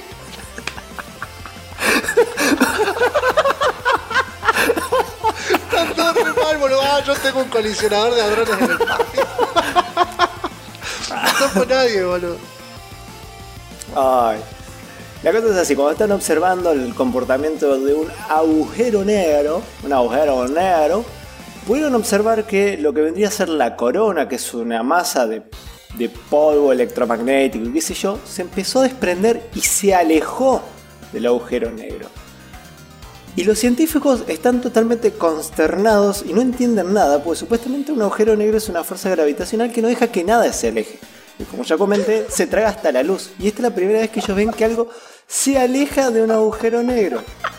[SPEAKER 1] Yo tengo un colisionador de hadrones en el patio. No fue nadie, boludo.
[SPEAKER 2] Ay. La cosa es así, cuando están observando el comportamiento de un agujero negro, pudieron observar que lo que vendría a ser la corona, que es una masa de polvo electromagnético y qué sé yo, se empezó a desprender y se alejó del agujero negro. Y los científicos están totalmente consternados y no entienden nada, porque supuestamente un agujero negro es una fuerza gravitacional que no deja que nada se aleje. Y como ya comenté, se traga hasta la luz. Y esta es la primera vez que ellos ven que algo se aleja de un agujero negro.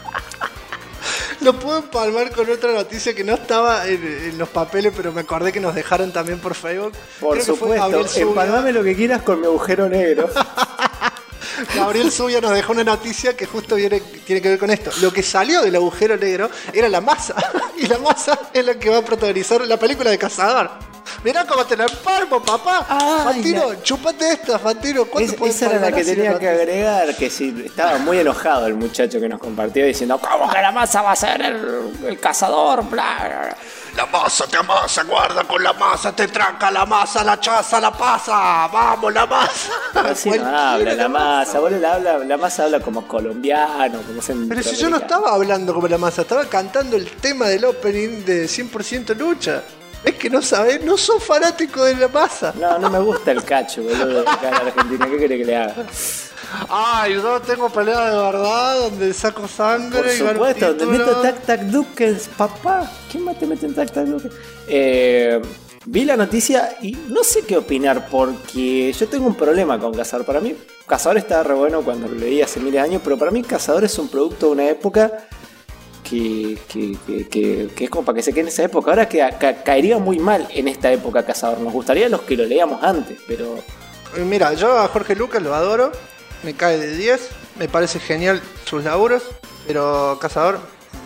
[SPEAKER 1] Lo puedo empalmar con otra noticia que no estaba en los papeles, pero me acordé que nos dejaron también por Facebook.
[SPEAKER 2] Por supuesto, empalmame lo que quieras con mi agujero negro.
[SPEAKER 1] Gabriel Zubia nos dejó una noticia que justo tiene que ver con esto. Lo que salió del agujero negro era la masa. Y la masa es la que va a protagonizar la película de Cazador. Mirá cómo te la empalmo, papá. Fantino, chupate esta, Fantino.
[SPEAKER 2] Esa era la que tenía que agregar, que sí, estaba muy enojado el muchacho que nos compartió diciendo, ¿cómo que la masa va a ser el cazador? Bla.
[SPEAKER 1] La masa te amasa, guarda con la masa, te tranca la masa, la chaza, la pasa. Vamos, la masa.
[SPEAKER 2] Así no habla la masa, la masa habla como colombiano, como centroamericano.
[SPEAKER 1] Pero si yo no estaba hablando como la masa, estaba cantando el tema del opening de 100% lucha. Es que no sabés, no sos fanático de la masa.
[SPEAKER 2] No me gusta el cacho, boludo, de acá en Argentina. ¿Qué querés que le haga?
[SPEAKER 1] Ay, yo tengo pelea de verdad, donde saco sangre.
[SPEAKER 2] Por supuesto, donde meto tac Dukens, papá. ¿Quién más te mete en tac Dukens? Vi la noticia y no sé qué opinar, porque yo tengo un problema con Cazador. Para mí, Cazador estaba re bueno cuando lo leí hace miles de años, pero para mí Cazador es un producto de una época que es como para que se quede en esa época. Ahora que caería muy mal en esta época Cazador. Nos gustaría los que lo leíamos antes, pero...
[SPEAKER 1] Mira, yo a Jorge Lucas lo adoro, me cae de 10, me parece genial sus laburos, pero Cazador...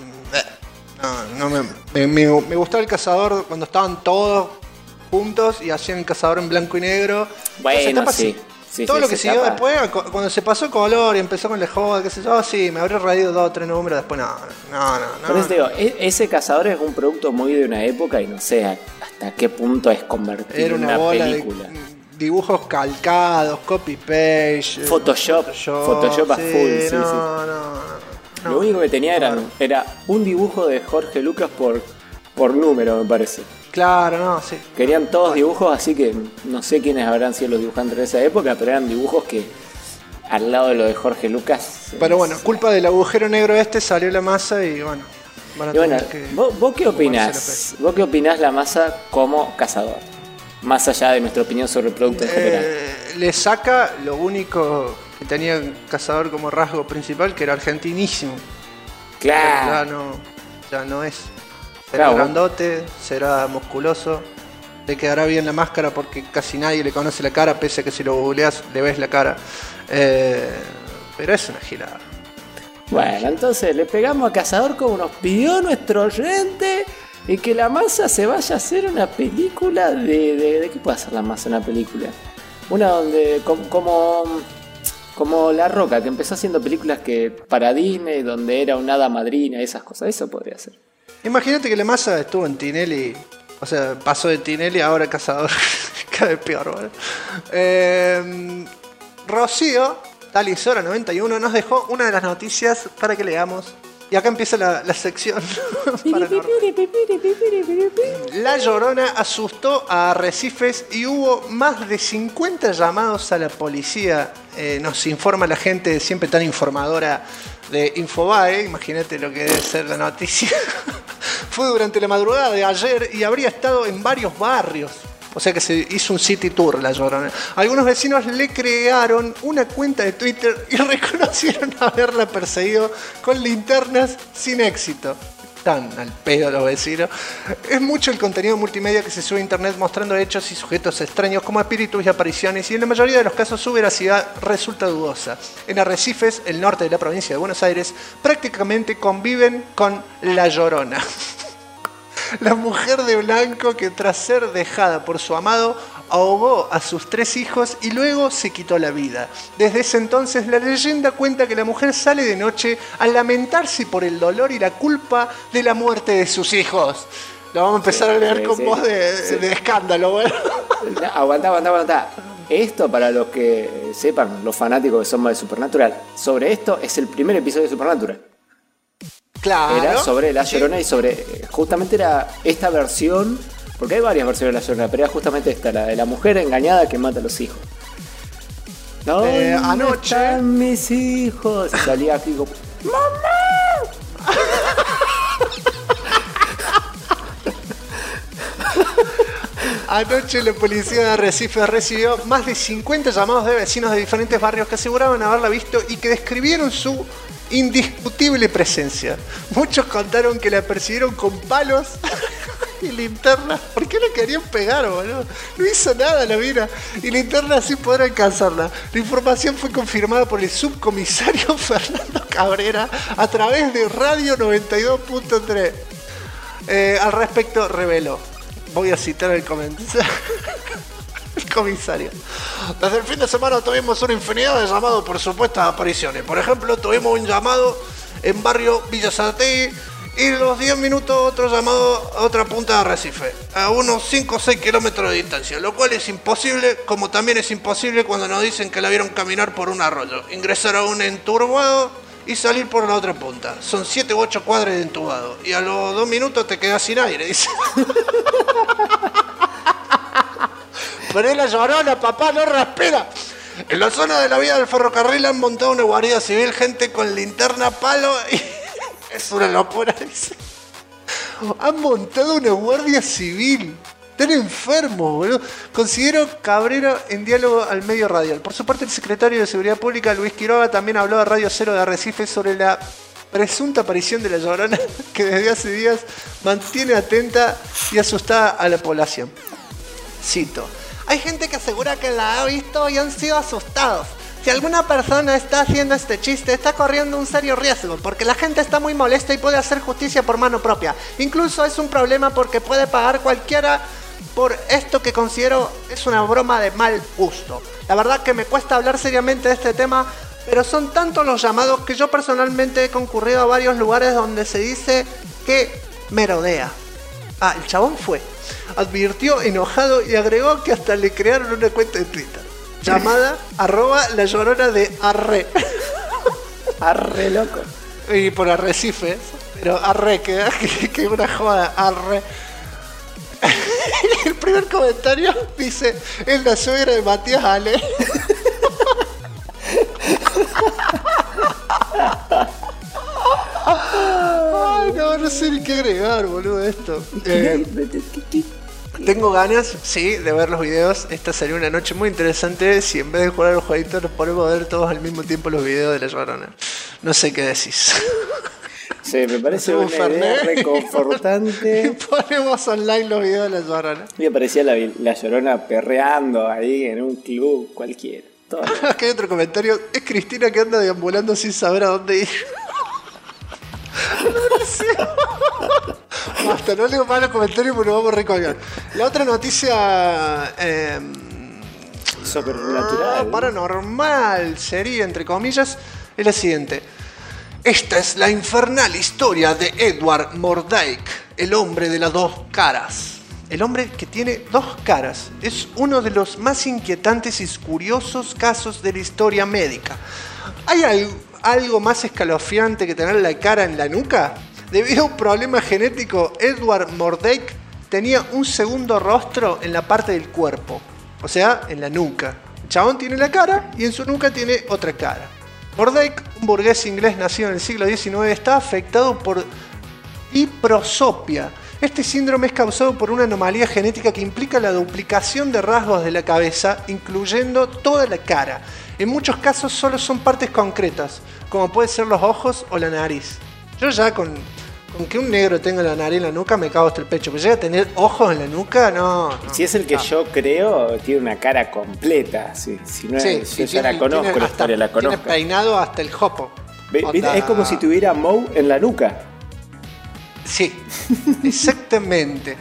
[SPEAKER 1] me gustaba el Cazador cuando estaban todos juntos y hacían el Cazador en blanco y negro.
[SPEAKER 2] Bueno, sí. Sí,
[SPEAKER 1] todo
[SPEAKER 2] sí,
[SPEAKER 1] lo que siguió después, cuando se pasó color y empezó con la joda, qué sé yo, sí, me habría reído 2 o 3 números, después no.
[SPEAKER 2] Por eso te digo, ese Cazador es un producto muy de una época y no sé hasta qué punto es convertido en una película.
[SPEAKER 1] De dibujos calcados, copy-paste,
[SPEAKER 2] Photoshop a full, sí.
[SPEAKER 1] No.
[SPEAKER 2] Lo único que tenía era un dibujo de Jorge Lucas por por número, me parece.
[SPEAKER 3] Claro, no, sí.
[SPEAKER 2] Querían todos dibujos, así que no sé quiénes habrán sido los dibujantes de esa época, pero eran dibujos que al lado de lo de Jorge Lucas.
[SPEAKER 3] Pero bueno, culpa del agujero negro salió la masa y bueno.
[SPEAKER 2] Y bueno, ¿vos qué opinás? ¿Vos qué opinás la masa como cazador? Más allá de nuestra opinión sobre el producto en general.
[SPEAKER 3] Le saca lo único que tenía el cazador como rasgo principal, que era argentinísimo.
[SPEAKER 2] Claro.
[SPEAKER 3] Ya no es. Será grandote, será musculoso. Le quedará bien la máscara porque casi nadie le conoce la cara, pese a que si lo googleas le ves la cara. Pero es una gilada.
[SPEAKER 2] Bueno, entonces le pegamos a Cazador como nos pidió nuestro oyente y que la masa se vaya a hacer una película ¿de qué puede hacer la masa una película? Una donde como La Roca, que empezó haciendo películas que para Disney, donde era una hada madrina y esas cosas. Eso podría ser.
[SPEAKER 3] Imagínate que la masa estuvo en Tinelli, o sea, pasó de Tinelli ahora Cazador. Cada vez peor, ¿vale? Rocío Talisora 91 nos dejó una de las noticias para que leamos. Y acá empieza la sección paranormal. La Llorona asustó a Arrecifes y hubo más de 50 llamados a la policía. Nos informa la gente siempre tan informadora de Infobae. Imagínate lo que debe ser la noticia. Fue durante la madrugada de ayer y habría estado en varios barrios. O sea que se hizo un city tour La Llorona. Algunos vecinos le crearon una cuenta de Twitter y reconocieron haberla perseguido con linternas sin éxito. Tan al pedo los vecinos. Es mucho el contenido multimedia que se sube a internet mostrando hechos y sujetos extraños como espíritus y apariciones, y en la mayoría de los casos su veracidad resulta dudosa. En Arrecifes, el norte de la provincia de Buenos Aires, prácticamente conviven con La Llorona. La mujer de blanco que tras ser dejada por su amado ahogó a sus 3 hijos y luego se quitó la vida. Desde ese entonces la leyenda cuenta que la mujer sale de noche a lamentarse por el dolor y la culpa de la muerte de sus hijos. Lo vamos a empezar a leer con voz de escándalo, ¿bueno?
[SPEAKER 2] Aguantá. Esto, para los que sepan, los fanáticos que somos de Supernatural, sobre esto es el primer episodio de Supernatural.
[SPEAKER 3] Claro.
[SPEAKER 2] Era sobre La Llorona y sobre... justamente era esta versión, porque hay varias versiones de La Llorona, pero era justamente esta, la de la mujer engañada que mata a los hijos.
[SPEAKER 3] Anoche
[SPEAKER 2] están mis hijos? Y salía aquí como... ¡Mamá!
[SPEAKER 3] Anoche la policía de Arrecife recibió más de 50 llamados de vecinos de diferentes barrios que aseguraban haberla visto y que describieron su indiscutible presencia. Muchos contaron que la persiguieron con palos y linternas. ¿Por qué le querían pegar, boludo? No hizo nada la mina. Y linternas sin poder alcanzarla. La información fue confirmada por el subcomisario Fernando Cabrera a través de Radio 92.3. Al respecto reveló. Voy a citar el comentario. El comisario. Desde el fin de semana tuvimos una infinidad de llamados por supuestas apariciones. Por ejemplo, tuvimos un llamado en barrio Villa Sartegui y a los 10 minutos otro llamado a otra punta de Arrecife, a unos 5 o 6 kilómetros de distancia, lo cual es imposible, como también es imposible cuando nos dicen que la vieron caminar por un arroyo, ingresar a un enturbado y salir por la otra punta. Son 7 u 8 cuadras de entubado y a los 2 minutos te quedas sin aire, dice. Pero es La Llorona, papá, no respira. En la zona de la vía del ferrocarril han montado una guardia civil, gente con linterna, palo y... Es una locura, dice. Han montado una guardia civil. Están enfermos, boludo. Considero Cabrera en diálogo al medio radial. Por su parte, el secretario de Seguridad Pública, Luis Quiroga, también habló a Radio Cero de Arrecife sobre la presunta aparición de La Llorona, que desde hace días mantiene atenta y asustada a la población. Cito. Hay gente que asegura que la ha visto y han sido asustados. Si alguna persona está haciendo este chiste, está corriendo un serio riesgo, porque la gente está muy molesta y puede hacer justicia por mano propia. Incluso es un problema porque puede pagar cualquiera por esto que considero es una broma de mal gusto. La verdad que me cuesta hablar seriamente de este tema, pero son tantos los llamados que yo personalmente he concurrido a varios lugares donde se dice que merodea. Ah, el chabón fue. Advirtió enojado y agregó que hasta le crearon una cuenta de Twitter llamada @La Llorona de Arre.
[SPEAKER 2] Arre loco.
[SPEAKER 3] Y por Arrecife. Pero arre, que una joda, arre. El primer comentario dice, es la suegra de Matías Ale. Ay, no sé ni qué agregar, boludo, de esto. Tengo ganas, sí, de ver los videos. Esta sería una noche muy interesante si en vez de jugar a los jueguitos nos ponemos a ver todos al mismo tiempo los videos de La Llorona. No sé qué decís.
[SPEAKER 2] Sí, me parece una idea reconfortante.
[SPEAKER 3] Y ponemos online los videos de La Llorona.
[SPEAKER 2] Me parecía la Llorona perreando ahí en un club cualquiera.
[SPEAKER 3] Acá hay otro comentario. Es Cristina que anda deambulando sin saber a dónde ir. No sé. Basta, no leo más los comentarios porque nos vamos a recolgar. La otra noticia
[SPEAKER 2] sobrenatural,
[SPEAKER 3] paranormal sería, entre comillas, es la siguiente. Esta es la infernal historia de Edward Murdoch, el hombre de las dos caras. El hombre que tiene dos caras. Es uno de los más inquietantes y curiosos casos de la historia médica. ¿Hay algo más escalofriante que tener la cara en la nuca? Debido a un problema genético, Edward Murdoch tenía un segundo rostro en la parte del cuerpo, o sea, en la nuca. El chabón tiene la cara y en su nuca tiene otra cara. Murdoch, un burgués inglés nacido en el siglo XIX, está afectado por hiprosopia. Este síndrome es causado por una anomalía genética que implica la duplicación de rasgos de la cabeza, incluyendo toda la cara. En muchos casos solo son partes concretas, como pueden ser los ojos o la nariz. Yo ya con que un negro tenga la nariz en la nuca me cago hasta el pecho. Pero llega a tener ojos en la nuca, no.
[SPEAKER 2] Si es el que yo creo, tiene una cara completa. Si no es, yo ya la conozco, la historia la conozco.
[SPEAKER 3] Tiene peinado hasta el jopo.
[SPEAKER 2] Es como si tuviera Moe en la nuca.
[SPEAKER 3] Sí, exactamente.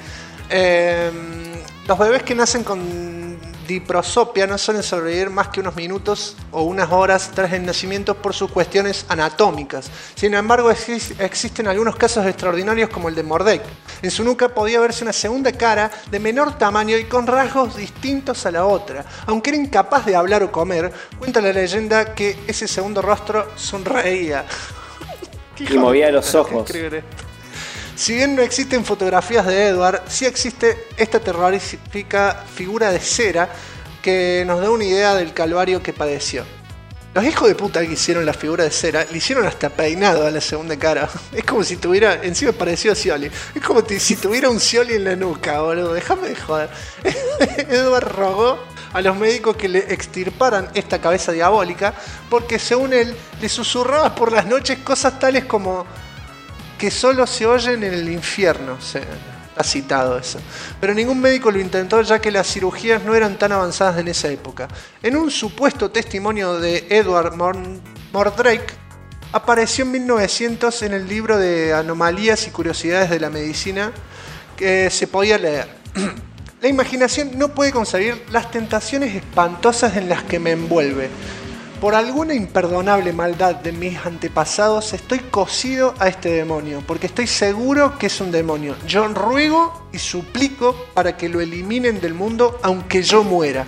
[SPEAKER 3] Los bebés que nacen con diprosopia no suelen sobrevivir más que unos minutos o unas horas tras el nacimiento por sus cuestiones anatómicas. Sin embargo, existen algunos casos extraordinarios como el de Murdoch. En su nuca podía verse una segunda cara de menor tamaño y con rasgos distintos a la otra. Aunque era incapaz de hablar o comer, cuenta la leyenda que ese segundo rostro sonreía.
[SPEAKER 2] Y movía los ojos.
[SPEAKER 3] Si bien no existen fotografías de Edward, sí existe esta terrorífica figura de cera que nos da una idea del calvario que padeció. Los hijos de puta que hicieron la figura de cera le hicieron hasta peinado a la segunda cara. Es como si tuviera, encima pareció a Scioli. Es como si tuviera un Scioli en la nuca, boludo. Déjame de joder. Edward rogó a los médicos que le extirparan esta cabeza diabólica porque, según él, le susurraba por las noches cosas tales como que solo se oyen en el infierno. Está citado eso. Pero ningún médico lo intentó, ya que las cirugías no eran tan avanzadas en esa época. En un supuesto testimonio de Edward Murdoch apareció en 1900 en el libro de Anomalías y Curiosidades de la Medicina, que se podía leer. La imaginación no puede concebir las tentaciones espantosas en las que me envuelve. Por alguna imperdonable maldad de mis antepasados estoy cosido a este demonio, porque estoy seguro que es un demonio. Yo ruego y suplico para que lo eliminen del mundo aunque yo muera.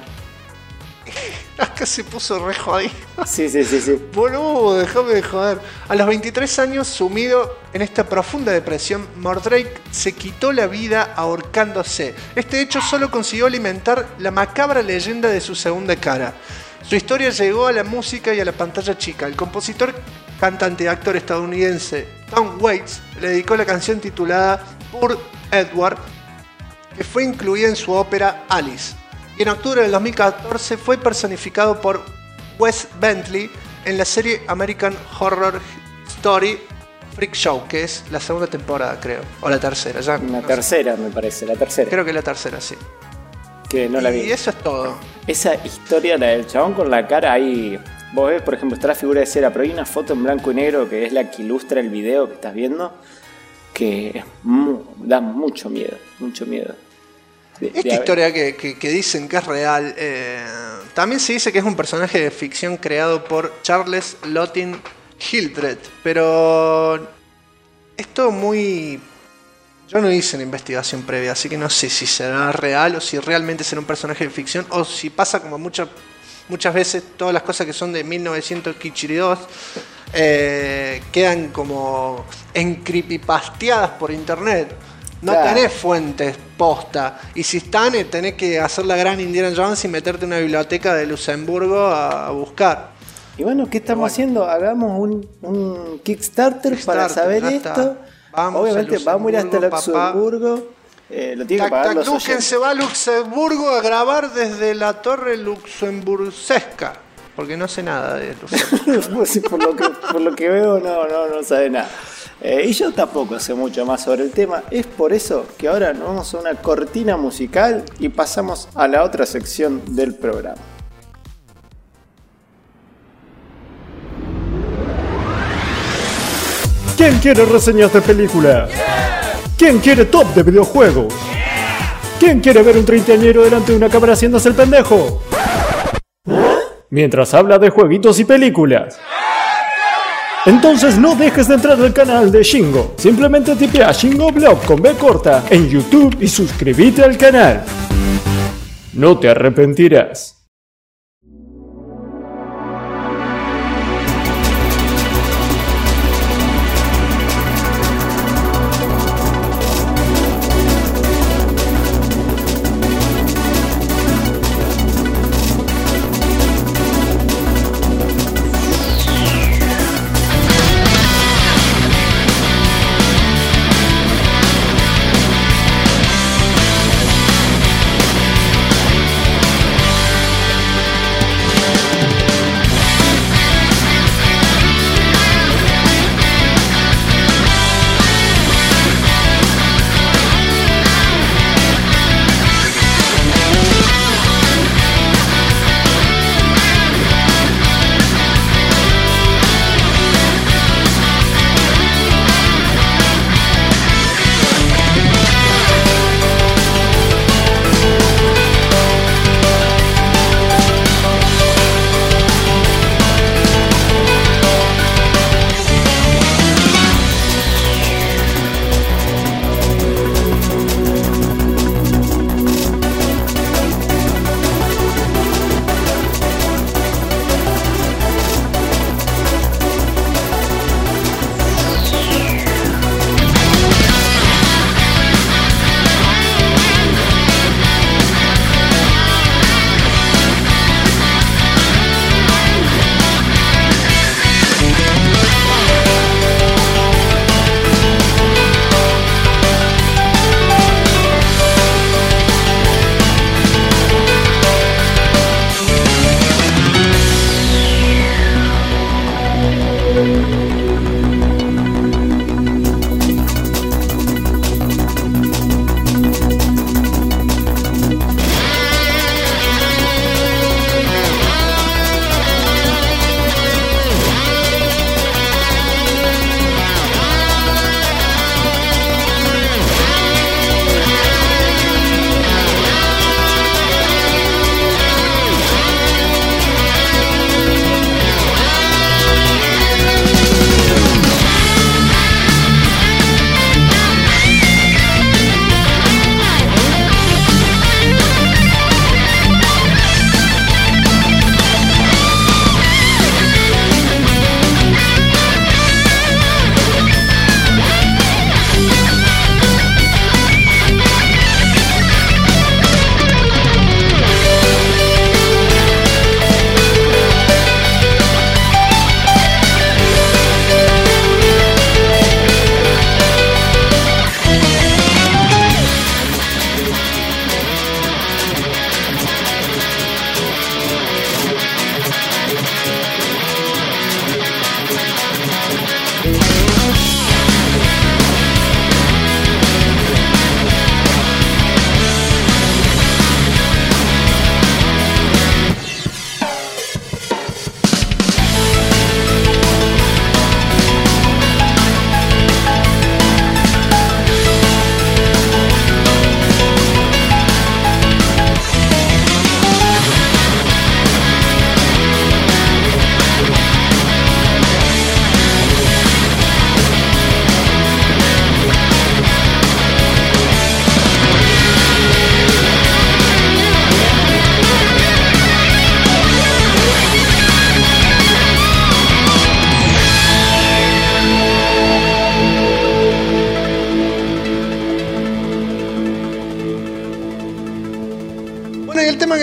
[SPEAKER 3] Acá se puso re jodido.
[SPEAKER 2] Sí.
[SPEAKER 3] Boludo, déjame de joder. A los 23 años, sumido en esta profunda depresión, Murdoch se quitó la vida ahorcándose. Este hecho solo consiguió alimentar la macabra leyenda de su segunda cara. Su historia llegó a la música y a la pantalla chica. El compositor, cantante y actor estadounidense Tom Waits le dedicó la canción titulada Poor Edward, que fue incluida en su ópera Alice. Y en octubre del 2014 fue personificado por Wes Bentley en la serie American Horror Story Freak Show, que es la segunda temporada, creo. O la tercera, ya.
[SPEAKER 2] La tercera, me parece, la tercera.
[SPEAKER 3] Creo que la tercera, sí.
[SPEAKER 2] Que no la vi.
[SPEAKER 3] Y eso es todo.
[SPEAKER 2] Esa historia, la del chabón con la cara ahí. Vos ves, por ejemplo, está la figura de cera, pero hay una foto en blanco y negro que es la que ilustra el video que estás viendo, que da mucho miedo, mucho miedo.
[SPEAKER 3] Esta historia que dicen que es real, también se dice que es un personaje de ficción creado por Charles Lottin Hildred, pero es todo muy... Yo no hice una investigación previa, así que no sé si será real o si realmente será un personaje de ficción o si pasa como muchas muchas veces todas las cosas que son de 1900 Kichiri-2 quedan como encripipasteadas por internet. No
[SPEAKER 2] Claro.
[SPEAKER 3] tenés fuentes posta. Y si están, tenés que hacer la gran Indiana Jones y meterte en una biblioteca de Luxemburgo a buscar.
[SPEAKER 2] Y bueno, ¿qué estamos haciendo? Hagamos un Kickstarter para saber
[SPEAKER 3] ya
[SPEAKER 2] esto.
[SPEAKER 3] está. Vamos
[SPEAKER 2] Obviamente
[SPEAKER 3] a
[SPEAKER 2] vamos a ir hasta
[SPEAKER 3] Luxemburgo,
[SPEAKER 2] Luxemburgo. Lo tiene que pagar los
[SPEAKER 3] Duken
[SPEAKER 2] oyentes.
[SPEAKER 3] se va a Luxemburgo a grabar desde la torre luxemburguesca. Porque no sé nada de Luxemburgo.
[SPEAKER 2] Pues sí, por lo que veo, no sabe nada. Y yo tampoco sé mucho más sobre el tema. Es por eso que ahora nos vamos a una cortina musical y pasamos a la otra sección del programa.
[SPEAKER 4] ¿Quién quiere reseñas de película? ¿Quién quiere top de videojuegos? ¿Quién quiere ver un treintañero delante de una cámara haciéndose el pendejo? Mientras habla de jueguitos y películas. Entonces no dejes de entrar al canal de Shingo. Simplemente tipea Shingo Blog con B corta en YouTube y suscríbete al canal. No te arrepentirás.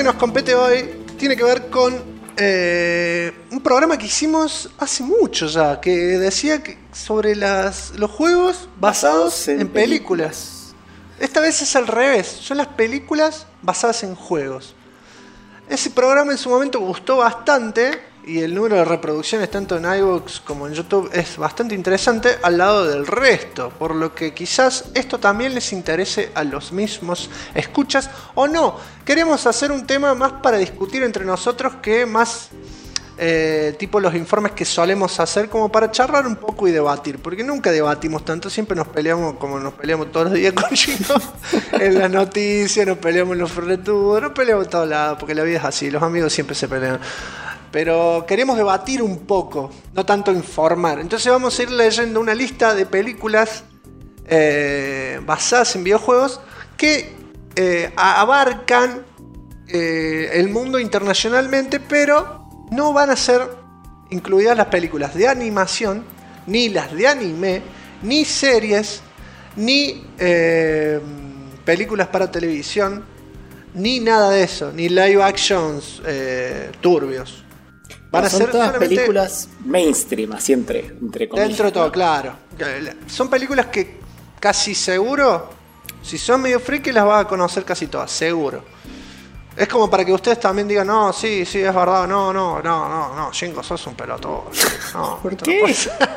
[SPEAKER 3] nos compete hoy tiene que ver con un programa que hicimos hace mucho ya, que decía sobre los juegos basados en películas. Esta vez es al revés, son las películas basadas en juegos. Ese programa en su momento gustó bastante y el número de reproducciones tanto en iVoox como en YouTube es bastante interesante al lado del resto, por lo que quizás esto también les interese a los mismos escuchas o no. Queremos hacer un tema más para discutir entre nosotros que más tipo los informes que solemos hacer, como para charlar un poco y debatir, porque nunca debatimos tanto, siempre nos peleamos como nos peleamos todos los días con Gino en las noticias, nos peleamos en los fretudos, nos peleamos en todos lados, porque la vida es así, los amigos siempre se pelean. Pero queremos debatir un poco, no tanto informar. Entonces vamos a ir leyendo una lista de películas basadas en videojuegos que abarcan el mundo internacionalmente, pero no van a ser incluidas las películas de animación, ni las de anime, ni series, ni películas para televisión, ni nada de eso, ni live actions turbios.
[SPEAKER 2] Van a ser todas películas mainstream, así entre comillas.
[SPEAKER 3] Dentro de todo, claro. Son películas que casi seguro, si son medio friki, las vas a conocer casi todas, seguro. Es como para que ustedes también digan, no, sí, es verdad, no, Shingo, sos un pelotudo. No,
[SPEAKER 2] ¿por qué?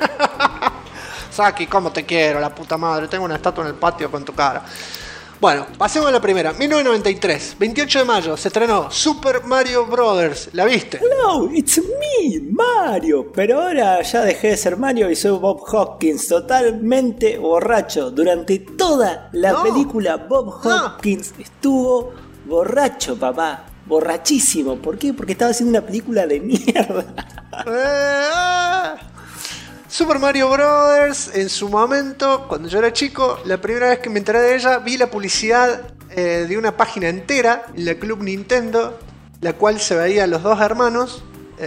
[SPEAKER 3] Saki, cómo te quiero, la puta madre, tengo una estatua en el patio con tu cara. Bueno, pasemos a la primera. 1993, 28 de mayo, se estrenó Super Mario Bros. ¿La viste?
[SPEAKER 2] Hello, it's me, Mario. Pero ahora ya dejé de ser Mario y soy Bob Hoskins, totalmente borracho. Durante toda la película, Bob Hoskins estuvo borracho, papá. Borrachísimo. ¿Por qué? Porque estaba haciendo una película de mierda.
[SPEAKER 3] Super Mario Bros. En su momento, cuando yo era chico, la primera vez que me enteré de ella, vi la publicidad de una página entera en la Club Nintendo, la cual se veía a los dos hermanos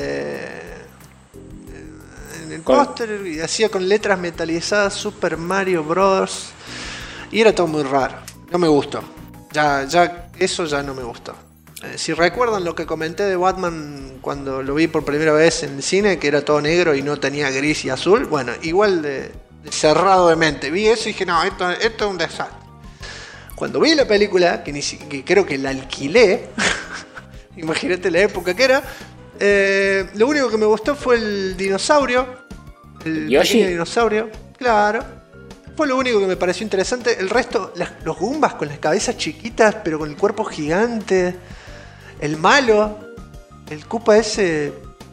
[SPEAKER 3] en el póster y hacía con letras metalizadas Super Mario Bros. Y era todo muy raro. No me gustó. Eso ya no me gustó. Si recuerdan lo que comenté de Batman cuando lo vi por primera vez en el cine, que era todo negro y no tenía gris y azul, bueno, igual de cerrado de mente. Vi eso y dije, no, esto es un desastre. Cuando vi la película, que creo que la alquilé, imagínate la época que era, lo único que me gustó fue el dinosaurio, el pequeño dinosaurio, claro. Fue lo único que me pareció interesante. El resto, los Goombas con las cabezas chiquitas, pero con el cuerpo gigante. El malo, el Koopa ese.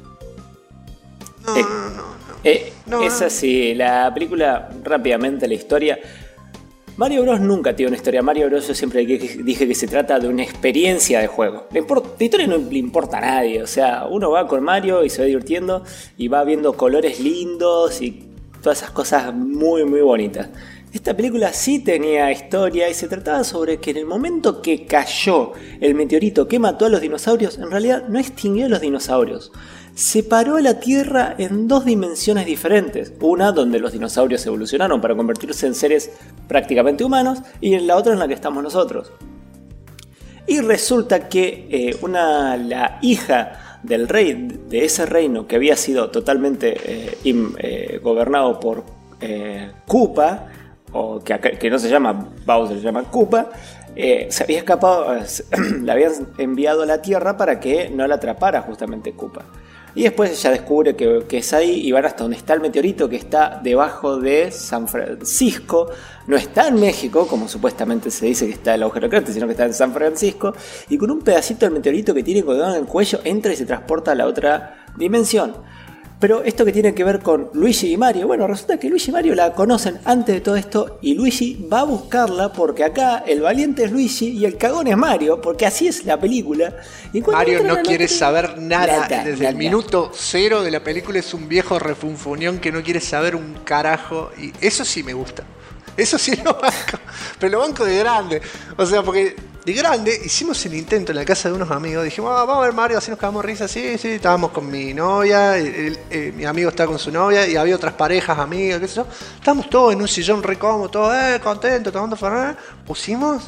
[SPEAKER 3] No.
[SPEAKER 2] Es así, la película, rápidamente la historia. Mario Bros nunca tiene una historia. Mario Bros yo siempre dije que se trata de una experiencia de juego. La historia no le importa a nadie. O sea, uno va con Mario y se va divirtiendo y va viendo colores lindos y todas esas cosas muy muy bonitas. Esta película sí tenía historia y se trataba sobre que en el momento que cayó el meteorito que mató a los dinosaurios, en realidad no extinguió a los dinosaurios. Separó a la Tierra en dos dimensiones diferentes. Una donde los dinosaurios evolucionaron para convertirse en seres prácticamente humanos y en la otra en la que estamos nosotros. Y resulta que la hija del rey de ese reino que había sido totalmente gobernado por Koopa, o que no se llama Bowser, se llama Koopa, se había escapado, la habían enviado a la Tierra para que no la atrapara justamente Koopa. Y después ella descubre que es ahí y van hasta donde está el meteorito, que está debajo de San Francisco. No está en México, como supuestamente se dice que está el agujero cráneo, sino que está en San Francisco. Y con un pedacito del meteorito que tiene colgado en el cuello, entra y se transporta a la otra dimensión. Pero esto que tiene que ver con Luigi y Mario, bueno, resulta que Luigi y Mario la conocen antes de todo esto y Luigi va a buscarla porque acá el valiente es Luigi y el cagón es Mario, porque así es la película. Y
[SPEAKER 3] Mario no quiere saber nada. Desde el minuto cero de la película es un viejo refunfuñón que no quiere saber un carajo y eso sí me gusta. Eso sí lo banco, pero lo banco de grande. O sea, porque de grande hicimos el intento en la casa de unos amigos. Dijimos, vamos a ver Mario, así nos cagamos risa. Sí, estábamos con mi novia, mi amigo estaba con su novia y había otras parejas, amigas, qué sé yo. Estábamos todos en un sillón re cómodo, todos contentos, tomando Fernet. Pusimos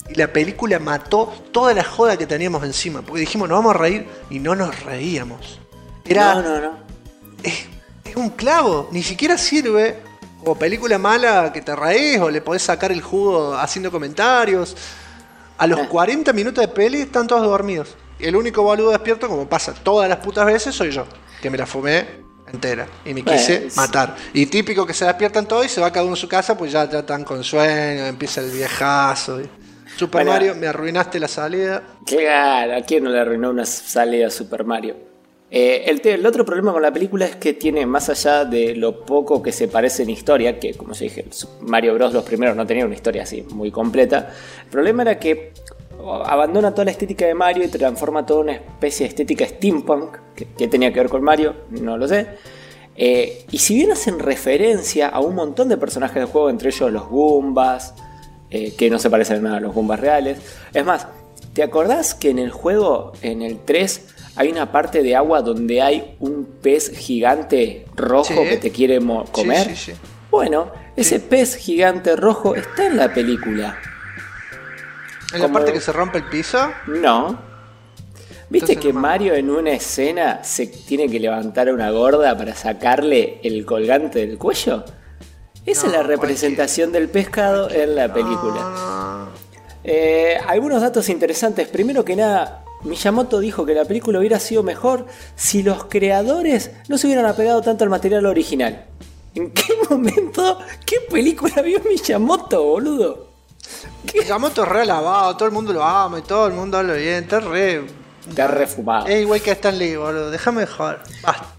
[SPEAKER 1] Y la película mató toda la joda que teníamos encima. Porque dijimos, nos vamos a reír y no nos reíamos. Era...
[SPEAKER 2] No.
[SPEAKER 1] Es un clavo. Ni siquiera sirve como película mala que te reís o le podés sacar el jugo haciendo comentarios. A los 40 minutos de peli están todos dormidos. Y el único boludo despierto, como pasa todas las putas veces, soy yo. Que me la fumé entera y me quise matar. Y típico que se despiertan todos y se va cada uno a su casa, pues ya están con sueño, empieza el viejazo. Super Mario, me arruinaste la salida.
[SPEAKER 2] Claro, ¿a quién no le arruinó una salida a Super Mario? El otro problema con la película es que tiene, más allá de lo poco que se parece en historia, que como ya dije, Mario Bros. Los primeros no tenían una historia así muy completa, el problema era que abandona toda la estética de Mario y transforma toda una especie de estética steampunk, que tenía que ver con Mario, no lo sé. Y si bien hacen referencia a un montón de personajes del juego, entre ellos los Goombas, que no se parecen nada a los Goombas reales. Es más, ¿te acordás que en el juego, en el 3, hay una parte de agua donde hay un pez gigante rojo que te quiere comer?
[SPEAKER 1] Sí.
[SPEAKER 2] Bueno, ese pez gigante rojo está en la película.
[SPEAKER 1] ¿En la parte que se rompe el piso?
[SPEAKER 2] No. ¿Viste
[SPEAKER 1] Entonces,
[SPEAKER 2] que Mario en una escena se tiene que levantar a una gorda para sacarle el colgante del cuello? Esa es la representación del pescado en la película. Algunos datos interesantes. Primero que nada, Miyamoto dijo que la película hubiera sido mejor si los creadores no se hubieran apegado tanto al material original. ¿En qué momento? ¿Qué película vio Miyamoto, boludo?
[SPEAKER 1] Miyamoto es re alabado, todo el mundo lo ama y todo el mundo habla bien, está re
[SPEAKER 2] fumado.
[SPEAKER 1] Es igual que Stan Lee, boludo, déjame de joder. Basta.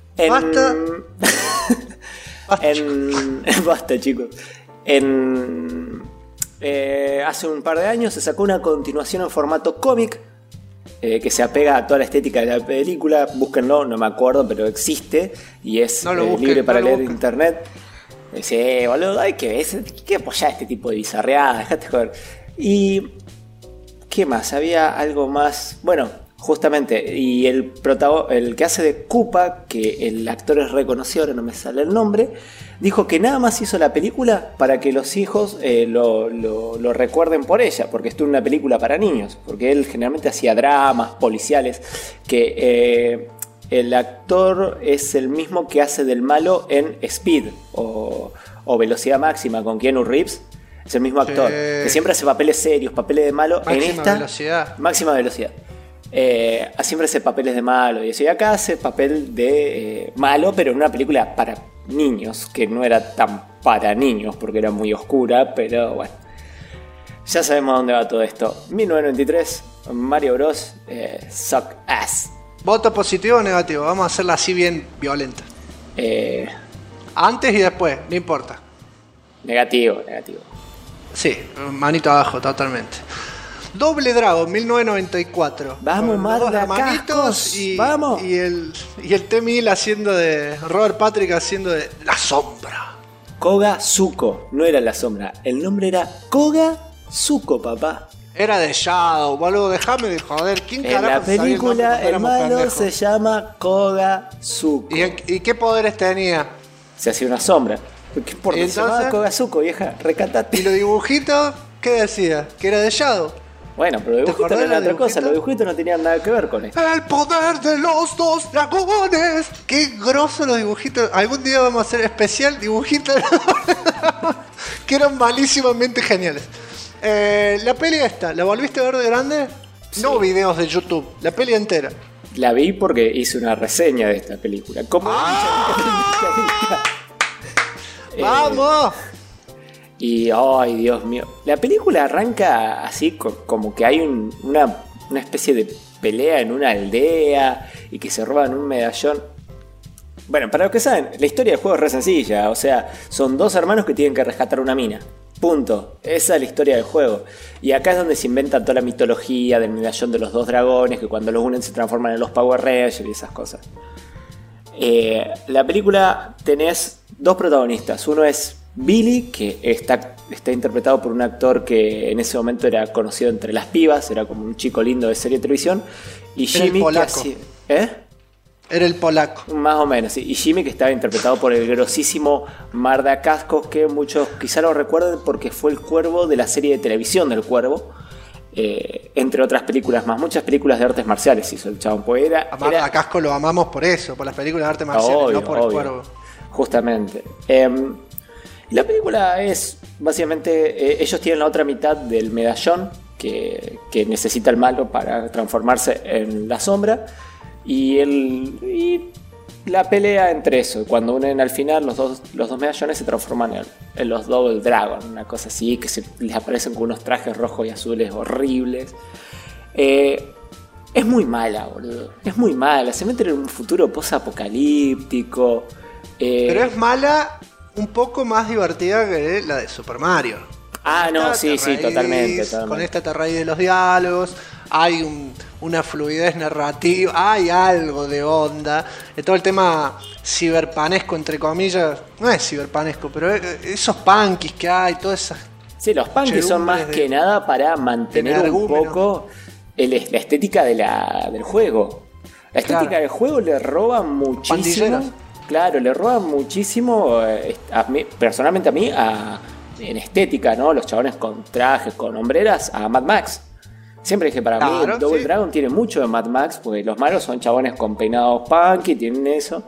[SPEAKER 2] Basta, chicos. Hace un par de años se sacó una continuación en formato cómic, que se apega a toda la estética de la película. Búsquenlo, no me acuerdo, pero existe y es libre para leer en internet. Sí, boludo, hay que apoyar este tipo de bizarreadas, dejate joder. Y ¿qué más? Había algo más. Bueno, justamente, y el que hace de Koopa, que el actor es reconocido, ahora no me sale el nombre, dijo que nada más hizo la película para que los hijos lo recuerden por ella, porque esto es una película para niños, porque él generalmente hacía dramas policiales, que el actor es el mismo que hace del malo en Speed o Velocidad Máxima con Keanu Reeves. Es el mismo actor, que siempre hace papeles serios, papeles de malo. Máxima velocidad. Siempre hace papeles de malo y eso. Y acá hace papel de malo, pero en una película para niños, que no era tan para niños porque era muy oscura, pero bueno. Ya sabemos a dónde va todo esto. 1993, Mario Bros. Suck ass.
[SPEAKER 1] ¿Voto positivo o negativo? Vamos a hacerla así bien violenta. Antes y después, no importa.
[SPEAKER 2] Negativo.
[SPEAKER 1] Sí, manito abajo, totalmente. Double Dragon, 1994.
[SPEAKER 2] Vamos, Marda, cascos. Vamos.
[SPEAKER 1] Y el T-1000 haciendo de... Robert Patrick haciendo de La Sombra.
[SPEAKER 2] Koga Zuko, no era La Sombra. El nombre era Koga Zuko, papá.
[SPEAKER 1] Era de Shadow, boludo, déjame de joder. ¿Quién
[SPEAKER 2] en la película el malo se llama Koga Zuko.
[SPEAKER 1] ¿Y qué poderes tenía?
[SPEAKER 2] Se hacía una sombra. ¿Qué importa? Se llamaba Koga Zuko, vieja, recatate.
[SPEAKER 1] ¿Y los dibujitos? ¿Qué decía? ¿Que era de Shadow?
[SPEAKER 2] Bueno, pero los dibujitos no eran otra cosa, los dibujitos no tenían nada que ver con esto.
[SPEAKER 1] El poder de los dos dragones. Qué grosso los dibujitos. Algún día vamos a hacer especial dibujitos que eran malísimamente geniales. La peli esta, ¿la volviste a ver de grande? Sí. No videos de YouTube, la peli entera.
[SPEAKER 2] La vi porque hice una reseña de esta película. Como
[SPEAKER 1] ¡Vamos!
[SPEAKER 2] Y, ay, Dios mío. La película arranca así como que hay una especie de pelea en una aldea y que se roban un medallón. Bueno, para los que saben, la historia del juego es re sencilla. O sea, son dos hermanos que tienen que rescatar una mina. Punto. Esa es la historia del juego. Y acá es donde se inventa toda la mitología del medallón de los dos dragones, que cuando los unen se transforman en los Power Rangers y esas cosas. La película tenés dos protagonistas. Uno es Billy, que está interpretado por un actor que en ese momento era conocido entre las pibas, era como un chico lindo de serie de televisión. Y Jimmy, que hacía...
[SPEAKER 1] Era el polaco.
[SPEAKER 2] Más o menos, sí. Y Jimmy, que estaba interpretado por el grosísimo Marda Cascos, que muchos quizá lo recuerden porque fue el cuervo de la serie de televisión del Cuervo. entre otras películas más. Muchas películas de artes marciales hizo el chabón. Pues
[SPEAKER 3] A Casco lo amamos por eso, por las películas de artes marciales,
[SPEAKER 2] obvio,
[SPEAKER 3] no por el cuervo.
[SPEAKER 2] Justamente. La película es básicamente, ellos tienen la otra mitad del medallón que necesita el malo para transformarse en la sombra, y la pelea entre eso. Cuando unen al final los dos medallones se transforman en los Double Dragon, una cosa así, que les aparecen con unos trajes rojos y azules horribles. Es muy mala, boludo. Es muy mala. Se meten en un futuro post-apocalíptico.
[SPEAKER 3] Pero es mala, un poco más divertida que la de Super Mario.
[SPEAKER 2] No, sí, totalmente.
[SPEAKER 3] Con esta te reís de los diálogos, hay una fluidez narrativa, hay algo de onda. Todo el tema ciberpanesco, entre comillas, no es ciberpanesco, pero esos punkis que hay, todas esas...
[SPEAKER 2] Sí, los punkis son más que nada para mantener un poco la estética del juego. La estética del juego le roba muchísimo.
[SPEAKER 3] Pandilleros.
[SPEAKER 2] Claro, le roba muchísimo, personalmente a mí, en estética, ¿no? Los chabones con trajes, con hombreras, a Mad Max. Siempre dije, para mí, Double Dragon tiene mucho de Mad Max, porque los malos son chabones con peinados punky, tienen eso.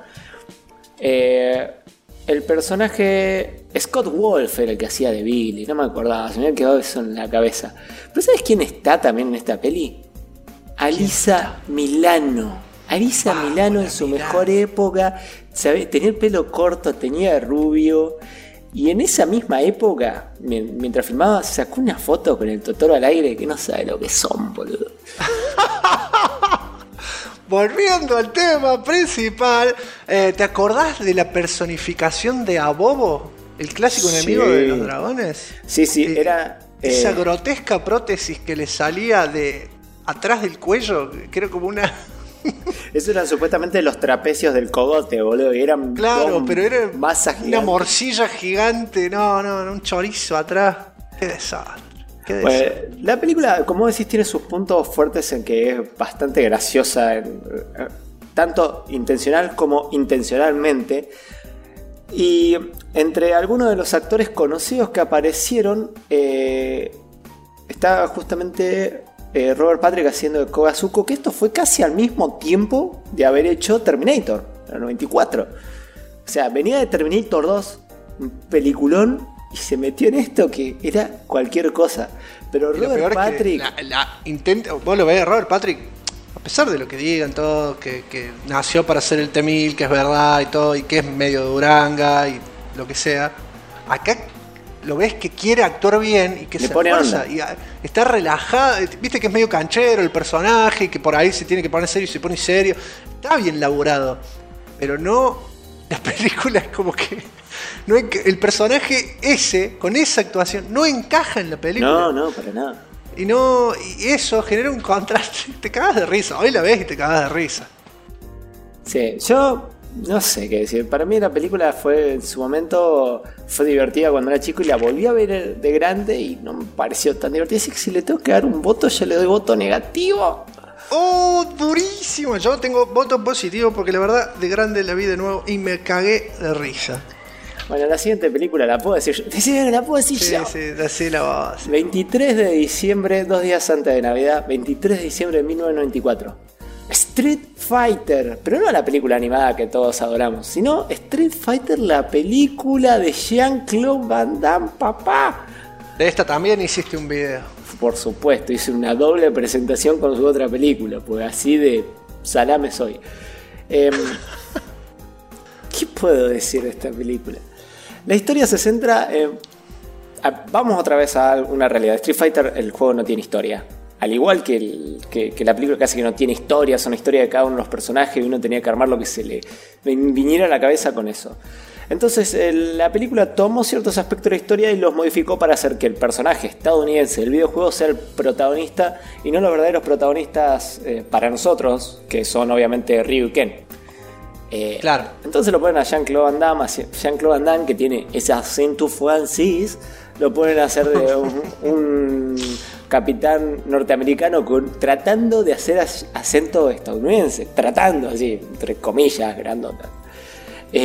[SPEAKER 2] El personaje Scott Wolf era el que hacía de Billy, no me acordaba, se me había quedado eso en la cabeza. Pero ¿sabes quién está también en esta peli? Alyssa Milano. Alyssa Milano en su mejor época, ¿sabes? Tenía el pelo corto, tenía rubio. Y en esa misma época, mientras filmaba, sacó una foto con el Totoro al aire que no sabe lo que son, boludo.
[SPEAKER 3] Volviendo al tema principal, ¿te acordás de la personificación de Abobo? El clásico enemigo de los dragones.
[SPEAKER 2] Sí, era...
[SPEAKER 3] Esa grotesca prótesis que le salía de atrás del cuello, que era como una...
[SPEAKER 2] Eso eran supuestamente los trapecios del cogote, boludo. Y eran
[SPEAKER 3] pero era
[SPEAKER 2] masas gigantes.
[SPEAKER 3] Una morcilla gigante. No, un chorizo atrás. Qué desastre.
[SPEAKER 2] Bueno, la película, como decís, tiene sus puntos fuertes en que es bastante graciosa, tanto intencional como intencionalmente. Y entre algunos de los actores conocidos que aparecieron, está justamente Robert Patrick haciendo de Kogazuko, que esto fue casi al mismo tiempo de haber hecho Terminator, en el 94. O sea, venía de Terminator 2, un peliculón, y se metió en esto que era cualquier cosa. Pero Robert Patrick...
[SPEAKER 3] vos lo ves, Robert Patrick, a pesar de lo que digan todos, que nació para hacer el T-1000, que es verdad y todo, y que es medio duranga y lo que sea, acá lo ves que quiere actuar bien y que se esfuerza y está relajado. Viste que es medio canchero el personaje, que por ahí se tiene que poner serio y se pone serio. Está bien laburado, pero no, la película es como que no, el personaje ese, con esa actuación, no encaja en la película.
[SPEAKER 2] No, para nada.
[SPEAKER 3] Y eso genera un contraste. Te cagas de risa. Hoy la ves y te cagas de risa.
[SPEAKER 2] Sí, yo no sé qué decir. Para mí la película en su momento fue divertida cuando era chico, y la volví a ver de grande y no me pareció tan divertida. Así que si le tengo que dar un voto, yo le doy voto negativo.
[SPEAKER 3] ¡Oh, durísimo! Yo tengo voto positivo porque la verdad de grande la vi de nuevo y me cagué de risa.
[SPEAKER 2] Bueno, la siguiente película la puedo decir yo. ¿La puedo decir yo?
[SPEAKER 3] Sí, decí la base.
[SPEAKER 2] 23 de diciembre, 2 días antes de Navidad, 23 de diciembre de 1994. Street Fighter, pero no la película animada que todos adoramos, sino Street Fighter, la película de Jean-Claude Van Damme, papá.
[SPEAKER 3] De esta también hiciste un video.
[SPEAKER 2] Por supuesto, hice una doble presentación con su otra película, pues así de salame soy. ¿Qué puedo decir de esta película? La historia se centra en... Vamos otra vez a una realidad. Street Fighter, el juego no tiene historia. Al igual que la película, casi que no tiene historia, son historia de cada uno de los personajes, y uno tenía que armar lo que se le viniera a la cabeza con eso. Entonces la película tomó ciertos aspectos de la historia y los modificó para hacer que el personaje estadounidense del videojuego sea el protagonista y no los verdaderos protagonistas para nosotros, que son obviamente Ryu y Ken.
[SPEAKER 3] Claro.
[SPEAKER 2] Entonces lo ponen a Jean-Claude Van Damme, que tiene ese acento francés, lo ponen a hacer de un capitán norteamericano tratando de hacer acento estadounidense, tratando así, entre comillas, grandota.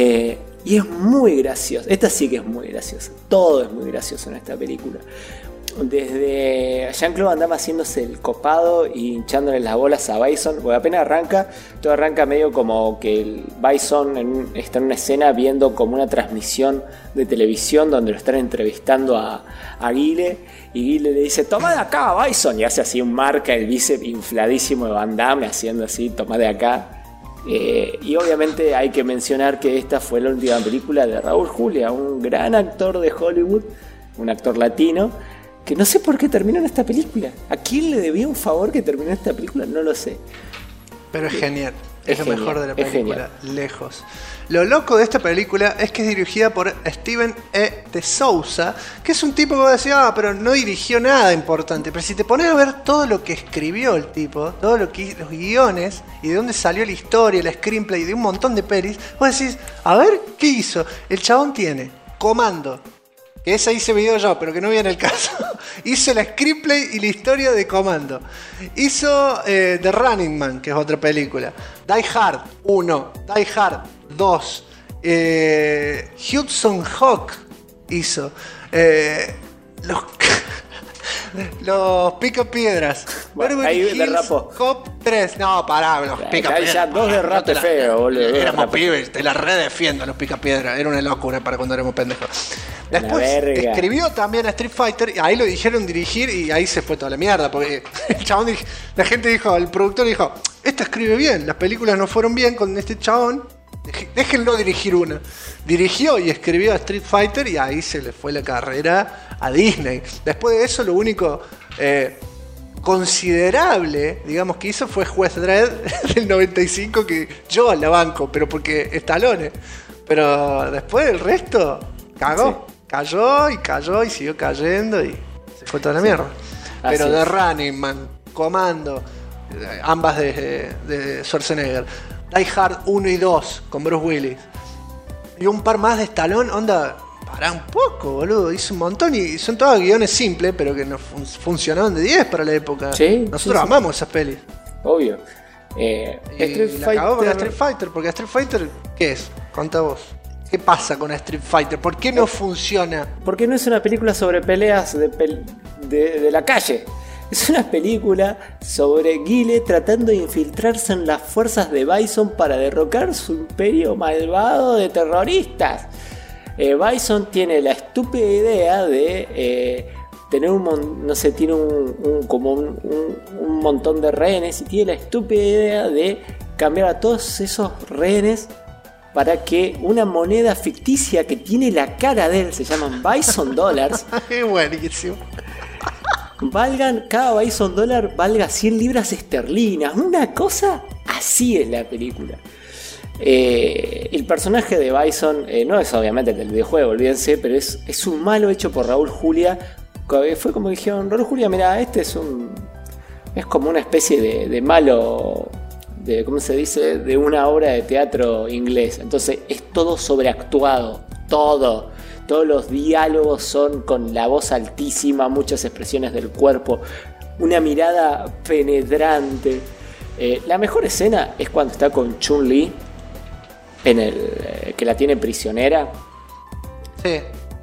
[SPEAKER 2] Y es muy gracioso. Esta sí que es muy graciosa. Todo es muy gracioso en esta película. desde Jean-Claude Van Damme haciéndose el copado y hinchándole las bolas a Bison, porque apenas arranca, todo arranca medio como que el Bison está en una escena viendo como una transmisión de televisión donde lo están entrevistando a Guile, y Guile le dice: toma de acá, Bison, y hace así un marca el bíceps infladísimo de Van Damme haciendo así: toma de acá. Y obviamente hay que mencionar que esta fue la última película de Raúl Julia, un gran actor de Hollywood, un actor latino, que no sé por qué terminó en esta película. ¿A quién le debía un favor que terminó en esta película? No lo sé.
[SPEAKER 3] Pero es genial.
[SPEAKER 2] Es
[SPEAKER 3] lo
[SPEAKER 2] genial,
[SPEAKER 3] mejor de la
[SPEAKER 2] es
[SPEAKER 3] película, lejos. Lo loco de esta película es que es dirigida por Steven E. de Souza, que es un tipo que vos decís: pero no dirigió nada importante. Pero si te pones a ver todo lo que escribió el tipo, todo lo que los guiones y de dónde salió la historia, el screenplay de un montón de pelis, vos decís: a ver, ¿qué hizo? El chabón tiene Comando, que esa hice video yo, pero que no viene el caso. Hizo el screenplay y la historia de Comando. Hizo The Running Man, que es otra película. Die Hard 1, Die Hard 2. Hudson Hawk hizo. Los Picapiedras.
[SPEAKER 2] Ahí derrapó.
[SPEAKER 3] Cop 3. No, pará, los Picapiedras.
[SPEAKER 2] Ya dos derrapes feos, boludo.
[SPEAKER 3] Éramos pibes, te la redefiendo los Picapiedras. Era una locura para cuando éramos pendejos. Después escribió también a Street Fighter, y ahí lo dijeron dirigir, y ahí se fue toda la mierda, porque el chabón, la gente dijo, el productor dijo: este escribe bien, las películas no fueron bien con este chabón, déjenlo dirigir una. Dirigió y escribió a Street Fighter, y ahí se le fue la carrera a Disney. Después de eso, lo único considerable, digamos, que hizo fue Juez Dredd del 95, que yo la banco, pero porque Stallone. Pero después el resto cagó. Sí. Cayó y siguió cayendo y se fue toda la mierda. Pero The Running Man, Comando, ambas de Schwarzenegger, Die Hard 1 y 2 con Bruce Willis, y un par más de Stallone, onda, pará un poco, boludo, hizo un montón, y son todos guiones simples, pero que nos funcionaron de 10 para la época.
[SPEAKER 2] Sí,
[SPEAKER 3] nosotros amamos esas pelis.
[SPEAKER 2] Obvio.
[SPEAKER 3] Y la cagó con Street Fighter, porque Street Fighter, ¿qué es? Contá vos. ¿Qué pasa con Street Fighter? ¿Por qué no funciona?
[SPEAKER 2] Porque no es una película sobre peleas de la calle. Es una película sobre Guile tratando de infiltrarse en las fuerzas de Bison para derrocar su imperio malvado de terroristas. Bison tiene la estúpida idea de tener tiene un montón de rehenes, y tiene la estúpida idea de cambiar a todos esos rehenes para que una moneda ficticia que tiene la cara de él, se llaman Bison Dollars.
[SPEAKER 3] Buenísimo.
[SPEAKER 2] Cada Bison Dollar valga 100 libras esterlinas. Una cosa así es la película. El personaje de Bison no es obviamente el del videojuego, olvídense, pero es un malo hecho por Raúl Julia. Fue como dijeron: Raúl Julia, mira, este es como una especie de malo, ¿cómo se dice? De una obra de teatro inglés. Entonces es todo sobreactuado, todos los diálogos son con la voz altísima, muchas expresiones del cuerpo, una mirada penetrante. La mejor escena es cuando está con Chun-Li, que la tiene prisionera.
[SPEAKER 3] Sí.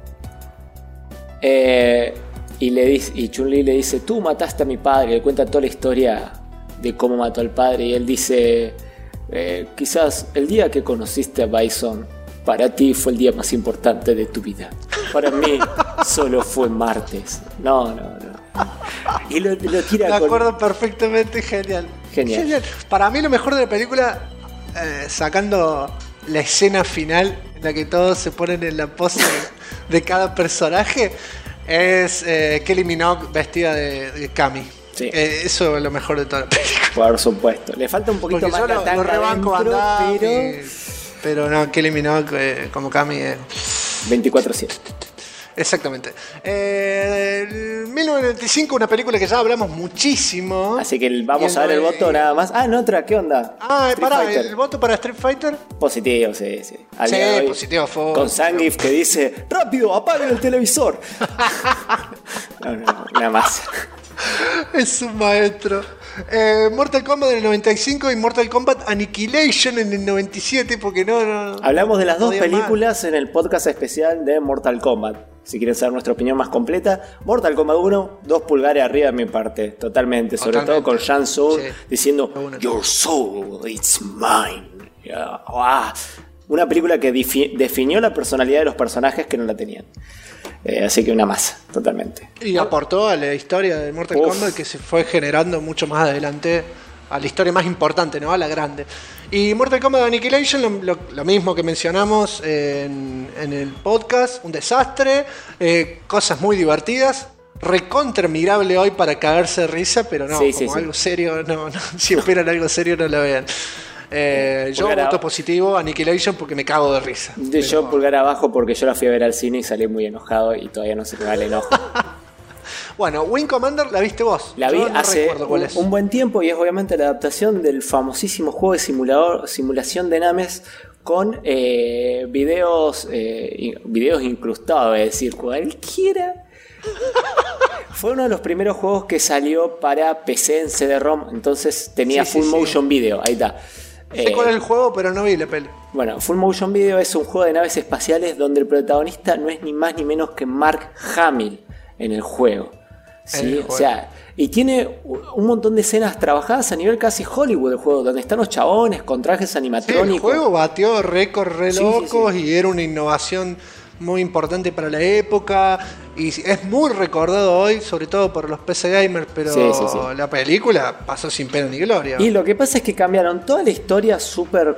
[SPEAKER 2] Y Chun-Li le dice: tú mataste a mi padre. Le cuenta toda la historia de cómo mató al padre, y él dice: quizás el día que conociste a Bison, para ti fue el día más importante de tu vida. Para mí solo fue martes. No. Y lo tira.
[SPEAKER 3] Me acuerdo perfectamente, genial. Para mí lo mejor de la película, sacando la escena final en la que todos se ponen en la pose de cada personaje, es Kylie Minogue vestida de Kami.
[SPEAKER 2] Sí.
[SPEAKER 3] Eso es lo mejor de toda la película.
[SPEAKER 2] Por supuesto. Le falta un poquito más de
[SPEAKER 3] lo rebanco
[SPEAKER 2] adentro,
[SPEAKER 3] pero no, Kylie Minogue como Kami es
[SPEAKER 2] 24/7.
[SPEAKER 3] Exactamente. 1995, una película que ya hablamos muchísimo.
[SPEAKER 2] Así que vamos a ver el voto nada más. Ah, no, otra, ¿qué onda?
[SPEAKER 3] ¿El voto para Street Fighter?
[SPEAKER 2] Positivo, sí.
[SPEAKER 3] Sí, positivo.
[SPEAKER 2] Con Zangief que dice: ¡rápido, apaguen el televisor! No, nada más.
[SPEAKER 3] Es un maestro. Mortal Kombat en el 95 y Mortal Kombat Annihilation en el 97, porque no
[SPEAKER 2] hablamos de las dos películas en el podcast especial de Mortal Kombat. Si quieren saber nuestra opinión más completa, Mortal Kombat 1, 2 pulgares arriba de mi parte, totalmente. Sobre todo con Shang Tsung diciendo Your soul, it's mine. Una película que definió la personalidad de los personajes que no la tenían. Así que una masa, totalmente.
[SPEAKER 3] Y aportó a la historia de Mortal Kombat, que se fue generando mucho más adelante, a la historia más importante, ¿no? A la grande. Y Mortal Kombat Annihilation, lo mismo que mencionamos en el podcast, un desastre, cosas muy divertidas, recontra mirable hoy para cagarse de risa, pero no, algo serio, no, si esperan algo serio no lo vean. Yo voto positivo Annihilation porque me cago de risa.
[SPEAKER 2] Yo pulgar abajo porque yo la fui a ver al cine y salí muy enojado y todavía no se me va el enojo.
[SPEAKER 3] Bueno, Wing Commander la viste vos.
[SPEAKER 2] La vi hace un buen tiempo y es obviamente la adaptación del famosísimo juego de simulación de naves con videos incrustados, es decir, cualquiera. Fue uno de los primeros juegos que salió para PC en CD-ROM, entonces tenía full motion video, ahí está.
[SPEAKER 3] Sé cuál es el juego, pero no vi la peli.
[SPEAKER 2] Bueno, Full Motion Video es un juego de naves espaciales donde el protagonista no es ni más ni menos que Mark Hamill en el juego. ¿Sí? O sea, y tiene un montón de escenas trabajadas a nivel casi Hollywood el juego, donde están los chabones con trajes animatrónicos.
[SPEAKER 3] Sí, el juego batió récords re locos y era una innovación muy importante para la época y es muy recordado hoy, sobre todo por los PC gamers, pero la película pasó sin pena ni gloria.
[SPEAKER 2] Y lo que pasa es que cambiaron toda la historia súper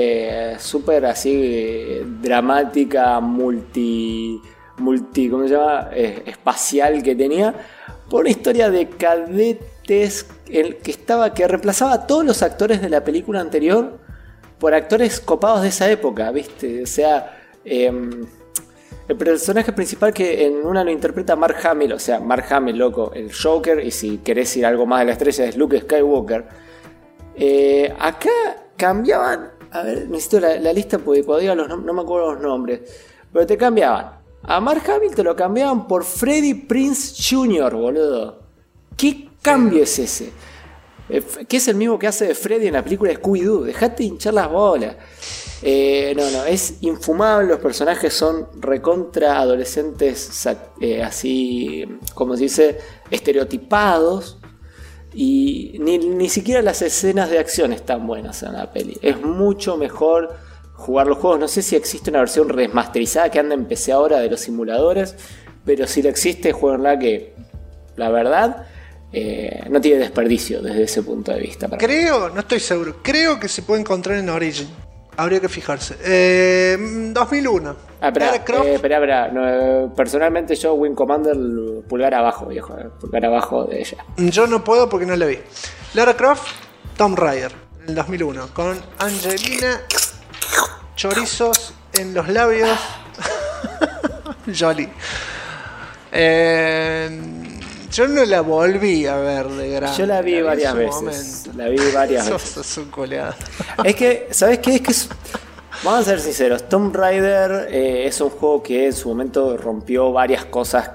[SPEAKER 2] así dramática, multi ¿cómo se llama? Espacial que tenía, por una historia de cadetes que reemplazaba a todos los actores de la película anterior por actores copados de esa época, ¿viste? O sea, el personaje principal que en una lo interpreta Mark Hamill, o sea, Mark Hamill, loco, el Joker, y si querés ir a algo más de la estrella es Luke Skywalker. Acá cambiaban, a ver, necesito la lista porque cuando diga los nombres, no me acuerdo los nombres, pero te cambiaban. A Mark Hamill te lo cambiaban por Freddie Prinze Jr., boludo. ¿Qué cambio es ese? Que es el mismo que hace de Freddy en la película de Scooby-Doo. Dejate de hinchar las bolas. No, es infumable. Los personajes son recontra adolescentes, así, como se dice, estereotipados. Y ni siquiera las escenas de acción están buenas en la peli. Es mucho mejor jugar los juegos. No sé si existe una versión remasterizada que anda en PC ahora de los simuladores, pero si la existe, jueguenla, que la verdad no tiene desperdicio desde ese punto de vista.
[SPEAKER 3] No estoy seguro, creo que se puede encontrar en Origin. Habría que fijarse. 2001.
[SPEAKER 2] Espera. No, personalmente yo Wing Commander pulgar abajo, viejo. Pulgar abajo de ella.
[SPEAKER 3] Yo no puedo porque no la vi. Lara Croft, Tomb Raider, en el 2001. Con Angelina, chorizos en los labios. Jolie. Yo no la volví a ver de grande.
[SPEAKER 2] Yo la vi varias veces. La vi varias veces.
[SPEAKER 3] Sos un coleado.
[SPEAKER 2] Es que, ¿sabes qué? Vamos a ser sinceros. Tomb Raider es un juego que en su momento rompió varias cosas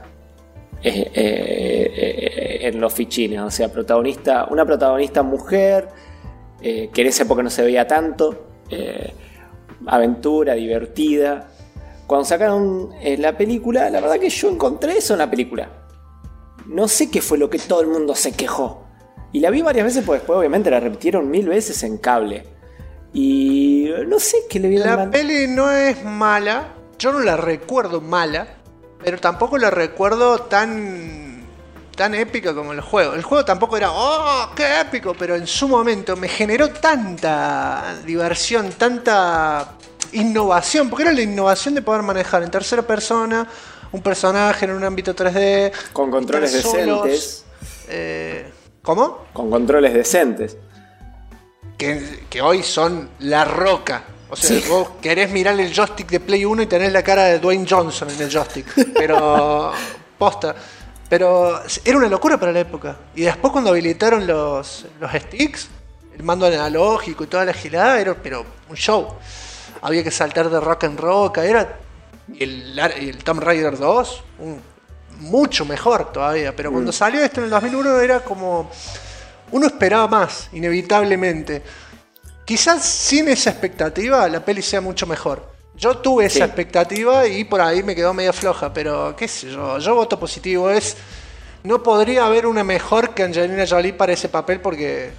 [SPEAKER 2] en los fichines. O sea, una protagonista mujer, que en esa época no se veía tanto. Aventura, divertida. Cuando sacaron la película, la verdad que yo encontré eso en la película. No sé qué fue lo que todo el mundo se quejó. Y la vi varias veces porque después obviamente la repitieron 1000 veces en cable. Y no sé qué le vi.
[SPEAKER 3] La peli no es mala. Yo no la recuerdo mala. Pero tampoco la recuerdo tan épica como el juego. El juego tampoco era ¡oh, qué épico! Pero en su momento me generó tanta diversión, tanta innovación. Porque era la innovación de poder manejar en tercera persona un personaje en un ámbito 3D.
[SPEAKER 2] Con controles decentes.
[SPEAKER 3] ¿Cómo?
[SPEAKER 2] Con controles decentes.
[SPEAKER 3] Que hoy son la roca. O sea, vos querés mirar el joystick de Play 1 y tenés la cara de Dwayne Johnson en el joystick. Pero posta. Pero era una locura para la época. Y después cuando habilitaron los sticks, el mando analógico y toda la gilada, era pero un show. Había que saltar de roca en roca. Y el Tomb Raider 2, mucho mejor todavía. Pero cuando salió esto en el 2001 era como... Uno esperaba más, inevitablemente. Quizás sin esa expectativa la peli sea mucho mejor.
[SPEAKER 1] Yo tuve esa
[SPEAKER 2] Sí.
[SPEAKER 1] expectativa y por ahí me quedó medio floja, pero qué sé yo voto positivo. No podría haber una mejor que Angelina Jolie para ese papel porque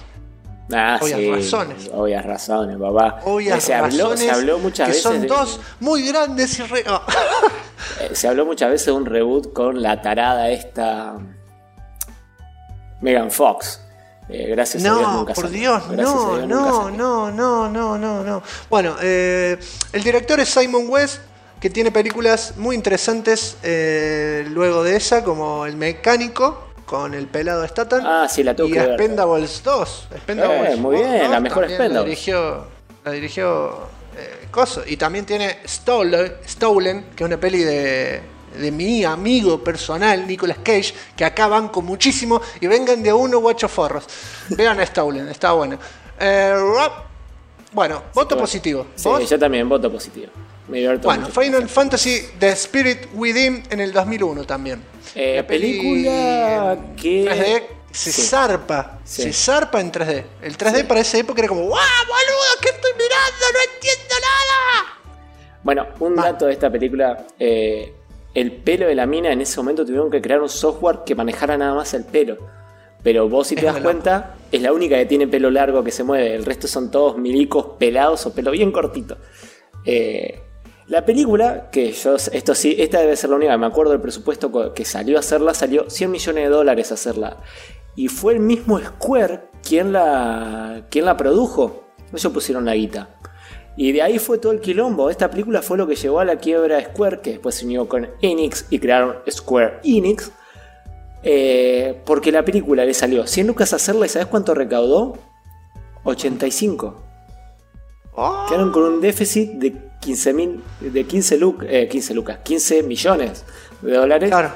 [SPEAKER 2] Obvias razones, papá. Se habló muchas
[SPEAKER 1] que
[SPEAKER 2] veces
[SPEAKER 1] son dos muy grandes y
[SPEAKER 2] se habló muchas veces de un reboot con la tarada esta Megan Fox. Gracias a Dios
[SPEAKER 1] No,
[SPEAKER 2] nunca
[SPEAKER 1] por
[SPEAKER 2] salió.
[SPEAKER 1] Dios,
[SPEAKER 2] Gracias a Dios nunca salió.
[SPEAKER 1] no. Bueno, el director es Simon West, que tiene películas muy interesantes luego de esa, como El Mecánico, con el pelado Statham.
[SPEAKER 2] Ah, sí, la tengo
[SPEAKER 1] y
[SPEAKER 2] que ver.
[SPEAKER 1] Expendables 2. Expendables
[SPEAKER 2] muy bien,
[SPEAKER 1] 2
[SPEAKER 2] la mejor
[SPEAKER 1] también
[SPEAKER 2] Expendables.
[SPEAKER 1] La dirigió Coso. Y también tiene Stolen, que es una peli de mi amigo personal, Nicolas Cage, que acá banco muchísimo. Y vengan de a uno, guacho forros. Vean a Stolen, está bueno. Bueno, voto positivo.
[SPEAKER 2] Sí,
[SPEAKER 1] ¿Vos?
[SPEAKER 2] yo también voto positivo. Me divierto
[SPEAKER 1] Bueno,
[SPEAKER 2] mucho.
[SPEAKER 1] Final Fantasy The Spirit Within en el 2001 también. La peli
[SPEAKER 2] película
[SPEAKER 1] en
[SPEAKER 2] que
[SPEAKER 1] 3D se zarpa.
[SPEAKER 2] Sí.
[SPEAKER 1] Se zarpa en 3D. El 3D para esa época era como, ¡guau, boludo! ¿Qué estoy mirando? ¡No entiendo nada!
[SPEAKER 2] Bueno, un dato de esta película. El pelo de la mina en ese momento tuvieron que crear un software que manejara nada más el pelo. Pero vos si te das cuenta, es la única que tiene pelo largo que se mueve. El resto son todos milicos pelados o pelo bien cortito. La película, que yo, esta debe ser la única, me acuerdo del presupuesto que salió a hacerla, salió $100 millones a hacerla. Y fue el mismo Square quien la produjo. Ellos pusieron la guita. Y de ahí fue todo el quilombo. Esta película fue lo que llevó a la quiebra de Square, que después se unió con Enix y crearon Square Enix. Porque la película le salió 100 lucas a hacerla y ¿sabes cuánto recaudó? 85. Quedaron con un déficit de 15 millones de dólares.
[SPEAKER 1] Claro.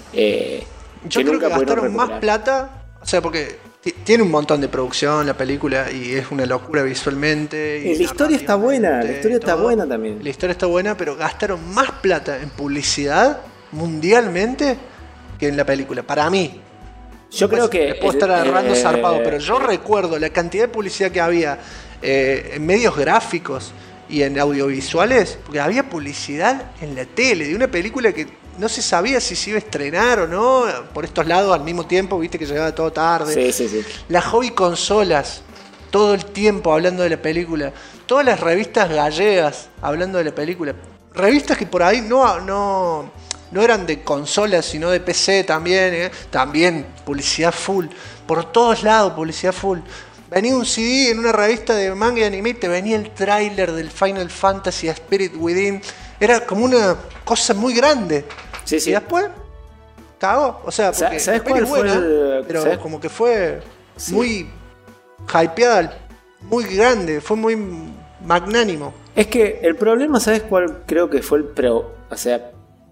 [SPEAKER 1] Yo creo
[SPEAKER 2] nunca
[SPEAKER 1] que
[SPEAKER 2] pudieron
[SPEAKER 1] gastaron más
[SPEAKER 2] recuperar.
[SPEAKER 1] plata. O sea, porque tiene un montón de producción la película y es una locura visualmente.
[SPEAKER 2] Y la historia está buena, la historia está buena también.
[SPEAKER 1] La historia está buena, pero gastaron más plata en publicidad mundialmente que en la película. Para mí.
[SPEAKER 2] Yo creo que...
[SPEAKER 1] Me puedo estar agarrando zarpado, pero yo recuerdo la cantidad de publicidad que había en medios gráficos y en audiovisuales, porque había publicidad en la tele de una película que no se sabía si se iba a estrenar o no, por estos lados al mismo tiempo, viste que llegaba todo tarde.
[SPEAKER 2] Sí.
[SPEAKER 1] Las hobby consolas, todo el tiempo hablando de la película. Todas las revistas gallegas hablando de la película. Revistas que por ahí no eran de consolas, sino de PC también. También publicidad full. Por todos lados publicidad full. Venía un CD en una revista de manga y anime, te venía el tráiler del Final Fantasy Spirit Within. Era como una cosa muy grande.
[SPEAKER 2] Sí.
[SPEAKER 1] Y después cagó. O sea, porque
[SPEAKER 2] ¿Sabes
[SPEAKER 1] la peli
[SPEAKER 2] cuál
[SPEAKER 1] es
[SPEAKER 2] fue
[SPEAKER 1] buena, pero
[SPEAKER 2] ¿sabes?
[SPEAKER 1] como que fue muy hypeada, muy grande, fue muy magnánimo.
[SPEAKER 2] Es que el problema, ¿sabes cuál? Creo que fue o sea,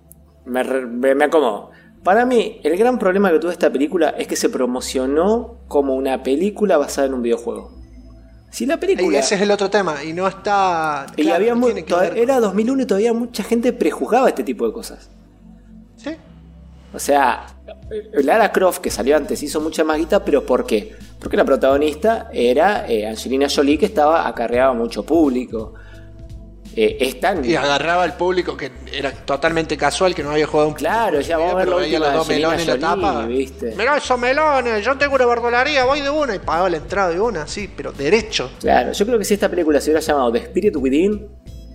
[SPEAKER 2] me acomodo. Para mí, el gran problema que tuvo esta película es que se promocionó como una película basada en un videojuego. Si la película...
[SPEAKER 1] Y ese es el otro tema, y no está...
[SPEAKER 2] Y
[SPEAKER 1] claro,
[SPEAKER 2] había
[SPEAKER 1] no tiene que ver con-
[SPEAKER 2] era 2001 y todavía mucha gente prejuzgaba este tipo de cosas.
[SPEAKER 1] ¿Sí?
[SPEAKER 2] O sea, Lara Croft, que salió antes, hizo mucha más guita, pero ¿por qué? Porque la protagonista era Angelina Jolie, que acarreaba mucho público.
[SPEAKER 1] Y agarraba al público que era totalmente casual, que no había jugado un
[SPEAKER 2] Claro, ya vamos a ver
[SPEAKER 1] pero
[SPEAKER 2] la
[SPEAKER 1] veía
[SPEAKER 2] última
[SPEAKER 1] los dos
[SPEAKER 2] Angelina
[SPEAKER 1] melones en la
[SPEAKER 2] Jolie,
[SPEAKER 1] tapa.
[SPEAKER 2] ¿viste?
[SPEAKER 1] Mirá esos melones, yo tengo una verdulería, voy de una. Y pagaba la entrada de una, sí, pero derecho.
[SPEAKER 2] Claro, yo creo que si esta película se hubiera llamado The Spirit Within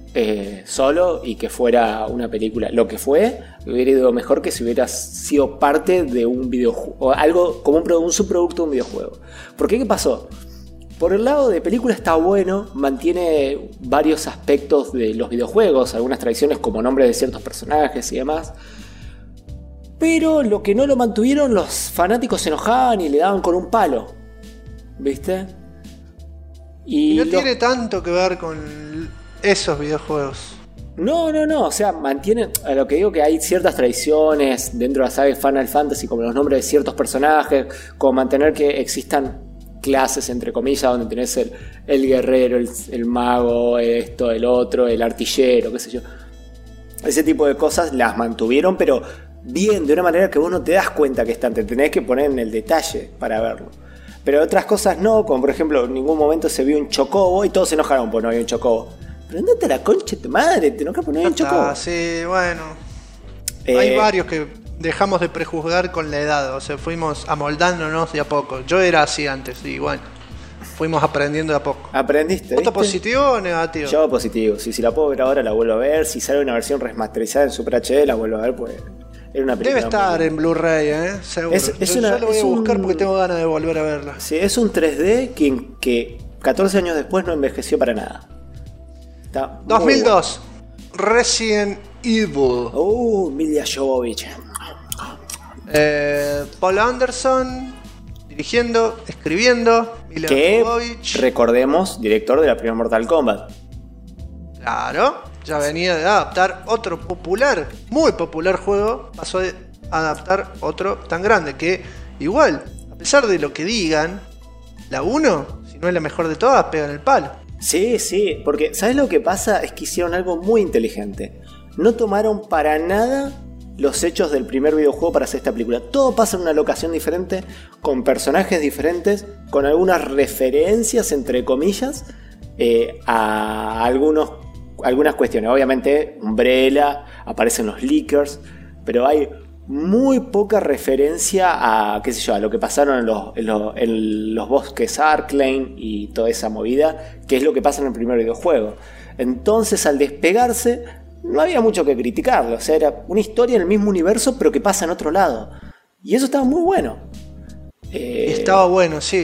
[SPEAKER 2] solo y que fuera una película, lo que fue, hubiera ido mejor que si hubiera sido parte de un videojuego, o algo como un subproducto de un videojuego. Porque ¿qué pasó? Por el lado de película está bueno, mantiene varios aspectos de los videojuegos, algunas tradiciones como nombres de ciertos personajes y demás. Pero lo que no lo mantuvieron, los fanáticos se enojaban y le daban con un palo. ¿Viste?
[SPEAKER 1] Y no tiene tanto que ver con esos videojuegos.
[SPEAKER 2] No, o sea, mantienen, a lo que digo que hay ciertas tradiciones dentro de la saga de Final Fantasy, como los nombres de ciertos personajes, como mantener que existan clases, entre comillas, donde tenés el guerrero, el mago, esto, el otro, el artillero, qué sé yo. Ese tipo de cosas las mantuvieron, pero bien, de una manera que vos no te das cuenta que están, te tenés que poner en el detalle para verlo. Pero otras cosas no, como por ejemplo, en ningún momento se vio un chocobo y todos se enojaron porque no había un chocobo. Pero andate a la concha de tu madre, te no capo no Choco.
[SPEAKER 3] Sí, bueno.
[SPEAKER 2] Eh,
[SPEAKER 3] Hay varios que dejamos de prejuzgar con la edad, o sea, fuimos amoldándonos de a poco. Yo era así antes, y bueno, fuimos aprendiendo de a poco.
[SPEAKER 2] ¿Aprendiste?
[SPEAKER 3] ¿Voto
[SPEAKER 2] ¿viste?
[SPEAKER 3] positivo o negativo?
[SPEAKER 2] Yo positivo. Si la puedo ver ahora, la vuelvo a ver. Si sale una versión remasterizada en Super HD, la vuelvo a ver, pues era una película.
[SPEAKER 3] Debe estar en Blu-ray, seguro. Yo lo voy a buscar porque tengo ganas de volver a verla.
[SPEAKER 2] Sí, es un 3D que 14 años después no envejeció para nada. Está muy
[SPEAKER 3] 2002, Resident Evil.
[SPEAKER 2] bueno. Milla Jovovich.
[SPEAKER 3] Paul Anderson dirigiendo, escribiendo. Mila
[SPEAKER 2] Que,
[SPEAKER 3] Jovovich.
[SPEAKER 2] recordemos, director de la primera Mortal Kombat.
[SPEAKER 3] Claro, ya venía de adaptar otro popular, muy popular juego. Pasó de adaptar otro tan grande que, igual, a pesar de lo que digan, la 1, si no es la mejor de todas, pega en el palo.
[SPEAKER 2] Sí, porque ¿sabes lo que pasa? Es que hicieron algo muy inteligente. No tomaron para nada los hechos del primer videojuego para hacer esta película. Todo pasa en una locación diferente, con personajes diferentes, con algunas referencias, entre comillas, a algunas cuestiones. Obviamente, Umbrella, aparecen los leakers, pero hay muy poca referencia a, qué sé yo, a lo que pasaron en los bosques Arklane y toda esa movida, que es lo que pasa en el primer videojuego. Entonces, al despegarse, no había mucho que criticarlo. O sea, era una historia en el mismo universo, pero que pasa en otro lado. Y eso estaba muy bueno.
[SPEAKER 3] Estaba bueno, sí.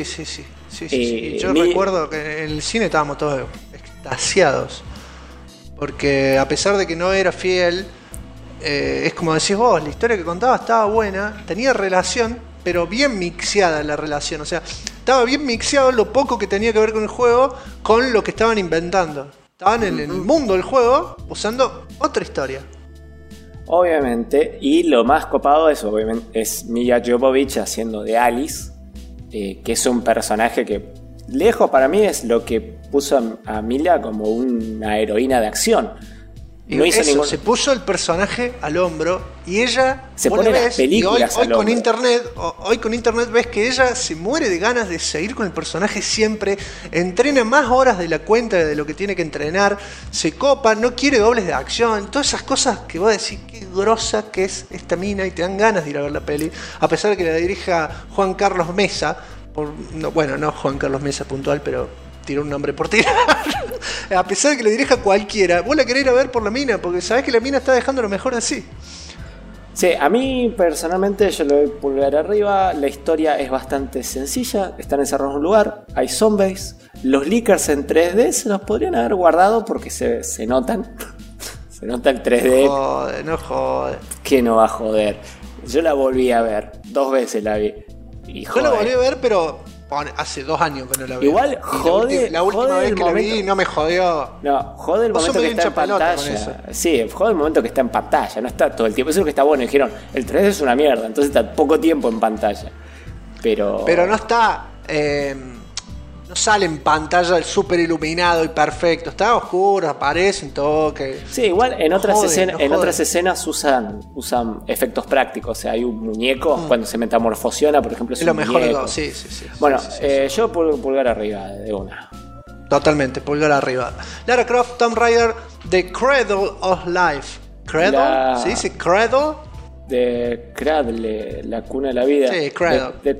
[SPEAKER 3] Yo recuerdo que en el cine estábamos todos extasiados. Porque a pesar de que no era fiel, es como decís vos, la historia que contaba estaba buena, tenía relación, pero bien mixeada la relación. O sea, estaba bien mixeado lo poco que tenía que ver con el juego con lo que estaban inventando. Estaban en el mundo del juego usando otra historia.
[SPEAKER 2] Obviamente, y lo más copado es Milla Jovovich haciendo de Alice, que es un personaje que lejos para mí es lo que puso a Milla como una heroína de acción.
[SPEAKER 3] No hizo eso, se puso el personaje al hombro y ella
[SPEAKER 2] se pone las películas
[SPEAKER 3] hoy con internet ves que ella se muere de ganas de seguir con el personaje siempre, entrena más horas de la cuenta de lo que tiene que entrenar, se copa, no quiere dobles de acción, todas esas cosas que vos decís qué grosa que es esta mina y te dan ganas de ir a ver la peli, a pesar de que la dirija Juan Carlos Mesa, no Juan Carlos Mesa puntual, pero tiró un nombre por tirar. A pesar de que le dirija cualquiera, vos la querés ir a ver por la mina, porque sabés que la mina está dejando lo mejor así.
[SPEAKER 2] Sí, a mí personalmente yo le doy pulgar arriba. La historia es bastante sencilla. Están encerrados en un lugar, hay zombies. Los leakers en 3D se los podrían haber guardado porque se notan. Se nota el 3D.
[SPEAKER 3] No jode.
[SPEAKER 2] ¿Qué no va a joder? Yo la volví a ver, 2 veces la vi. Y
[SPEAKER 3] yo la volví a ver, pero hace 2 años que no la vi.
[SPEAKER 2] Igual jode.
[SPEAKER 3] La última vez que la vi no me jodió.
[SPEAKER 2] No, jode el momento que está en pantalla. Sí, jode el momento que está en pantalla, no está todo el tiempo. Eso es lo que está bueno. Dijeron, el 3D es una mierda, entonces está poco tiempo en pantalla. Pero
[SPEAKER 3] no está. No sale en pantalla el super iluminado y perfecto. Está oscuro, aparece un toque.
[SPEAKER 2] Sí, igual en otras escenas usan efectos prácticos. O sea, hay un muñeco cuando se metamorfosiona, por ejemplo.
[SPEAKER 3] Es lo mejor de todo. Sí.
[SPEAKER 2] Bueno, yo pulgar arriba de una.
[SPEAKER 3] Totalmente, pulgar arriba. Lara Croft, Tomb Raider, The Cradle of Life. ¿Cradle? ¿Se dice Cradle?
[SPEAKER 2] De Cradle, la cuna de la vida.
[SPEAKER 3] Sí, Cradle.
[SPEAKER 2] The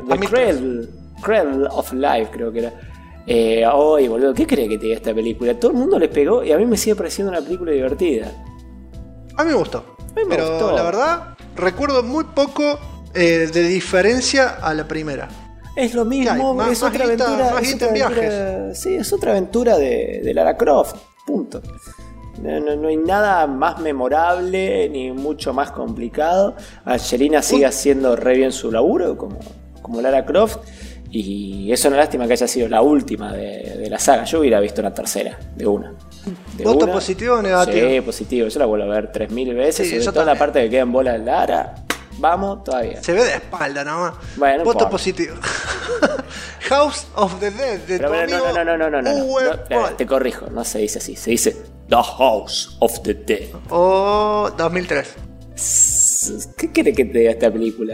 [SPEAKER 2] Cradle of Life, creo que era. Boludo, ¿qué crees que te diga esta película? Todo el mundo le pegó y a mí me sigue pareciendo una película divertida.
[SPEAKER 3] A mí me gustó. Pero la verdad, recuerdo muy poco de diferencia a la primera.
[SPEAKER 2] Es lo mismo, es otra aventura.
[SPEAKER 3] Más en viajes.
[SPEAKER 2] Sí, es otra aventura de Lara Croft. Punto. No hay nada más memorable ni mucho más complicado. Angelina sigue haciendo re bien su laburo como Lara Croft. Y es una lástima que haya sido la última de la saga. Yo hubiera visto una tercera, de una.
[SPEAKER 3] ¿Voto positivo o negativo?
[SPEAKER 2] Sí, positivo. Yo la vuelvo a ver 3000 veces.
[SPEAKER 3] Sí,
[SPEAKER 2] sobre toda la parte que queda en bola de Lara. Vamos, todavía.
[SPEAKER 3] Se ve de espalda nomás.
[SPEAKER 2] Bueno,
[SPEAKER 3] voto positivo. House of the Dead de tu amigo
[SPEAKER 2] no. Te corrijo, no se dice así. Se dice The House of the Dead.
[SPEAKER 3] 2003.
[SPEAKER 2] ¿Qué querés que te diga esta película?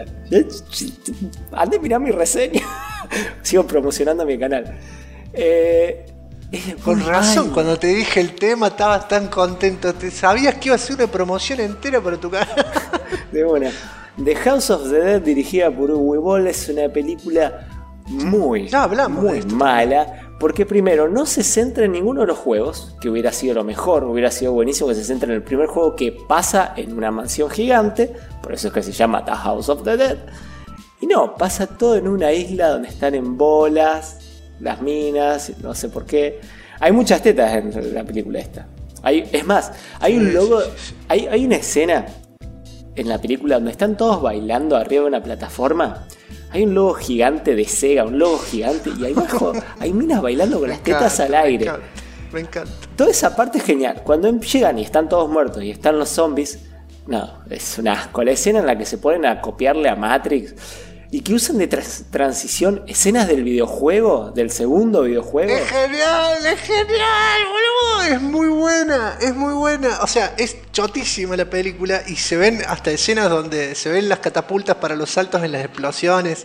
[SPEAKER 2] Andé a mirar mi reseña. Sigo promocionando mi canal.
[SPEAKER 1] Con razón,
[SPEAKER 2] mal.
[SPEAKER 1] cuando te dije el tema estabas tan contento. Sabías que iba a ser una promoción entera para tu canal.
[SPEAKER 2] De una. The House of the Dead, dirigida por Uwe Boll, es una película muy mala. Porque primero, no se centra en ninguno de los juegos, que hubiera sido lo mejor, hubiera sido buenísimo que se centre en el primer juego que pasa en una mansión gigante, por eso es que se llama The House of the Dead. Y no, pasa todo en una isla donde están en bolas, las minas, no sé por qué. Hay muchas tetas en la película esta. Es más, hay un logo, hay una escena en la película donde están todos bailando arriba de una plataforma. Hay un logo gigante de Sega, un logo gigante, y ahí abajo hay minas bailando con las tetas al aire.
[SPEAKER 1] Me encanta.
[SPEAKER 2] Toda esa parte es genial. Cuando llegan y están todos muertos y están los zombies, no, es un asco. La escena en la que se ponen a copiarle a Matrix y que usan de transición escenas del videojuego, del segundo videojuego.
[SPEAKER 1] Es genial, boludo. Es muy buena. O sea, es chotísima la película y se ven hasta escenas donde se ven las catapultas para los saltos en las explosiones,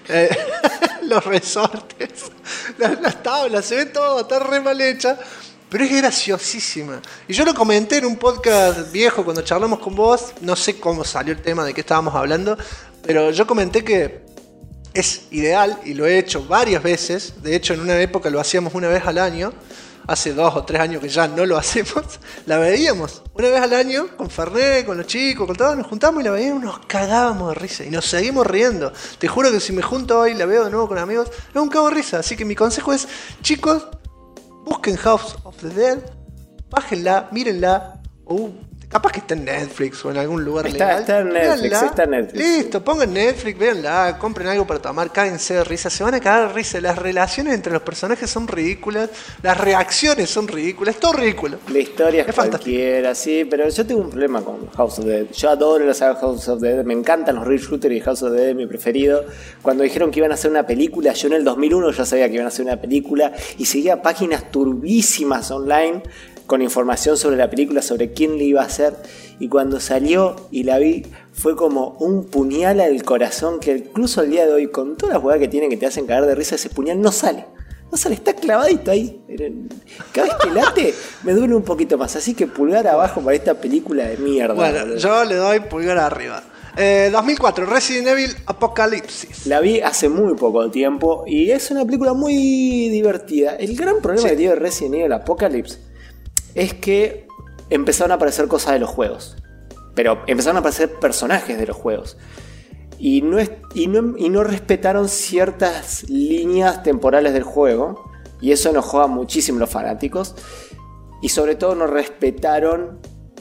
[SPEAKER 1] los resortes, las tablas, se ve todo, está re mal hecha. Pero es graciosísima. Y yo lo comenté en un podcast viejo cuando charlamos con vos. No sé cómo salió el tema de qué estábamos hablando, pero yo comenté que es ideal y lo he hecho varias veces. De hecho, en una época lo hacíamos una vez al año. Hace 2 o 3 años que ya no lo hacemos. La veíamos una vez al año con Fernet, con los chicos, con todos. Nos juntamos y la veíamos, nos cagábamos de risa. Y nos seguimos riendo. Te juro que si me junto hoy y la veo de nuevo con amigos, no me cago de risa. Así que mi consejo es, chicos, busquen House of the Dead, bájenla, mírenla, capaz que está en Netflix o en algún lugar legal.
[SPEAKER 2] Está en Netflix.
[SPEAKER 1] Listo, pongan Netflix, véanla, compren algo para tomar, cáguense de risa, se van a cagar de risa. Las relaciones entre los personajes son ridículas, las reacciones son ridículas, es todo ridículo.
[SPEAKER 2] La historia es cualquiera, sí, pero yo tengo un problema con House of the Dead. Yo adoro la saga House of the Dead, me encantan los Ridge Shooter y House of the Dead es mi preferido. Cuando dijeron que iban a hacer una película, yo en el 2001 ya sabía que iban a hacer una película y seguía páginas turbísimas online con información sobre la película, sobre quién le iba a hacer, y cuando salió y la vi fue como un puñal al corazón que incluso al día de hoy, con todas las jugadas que tienen que te hacen cagar de risa, ese puñal no sale, está clavadito ahí. Cada vez que late me duele un poquito más, así que pulgar abajo para esta película de mierda.
[SPEAKER 1] Bueno, yo le doy pulgar arriba. 2004, Resident Evil Apocalipsis.
[SPEAKER 2] La vi hace muy poco tiempo y es una película muy divertida. El gran problema que tiene Resident Evil Apocalypse es que empezaron a aparecer cosas de los juegos, pero empezaron a aparecer personajes de los juegos y no respetaron ciertas líneas temporales del juego, y eso enojó a muchísimos los fanáticos, y sobre todo no respetaron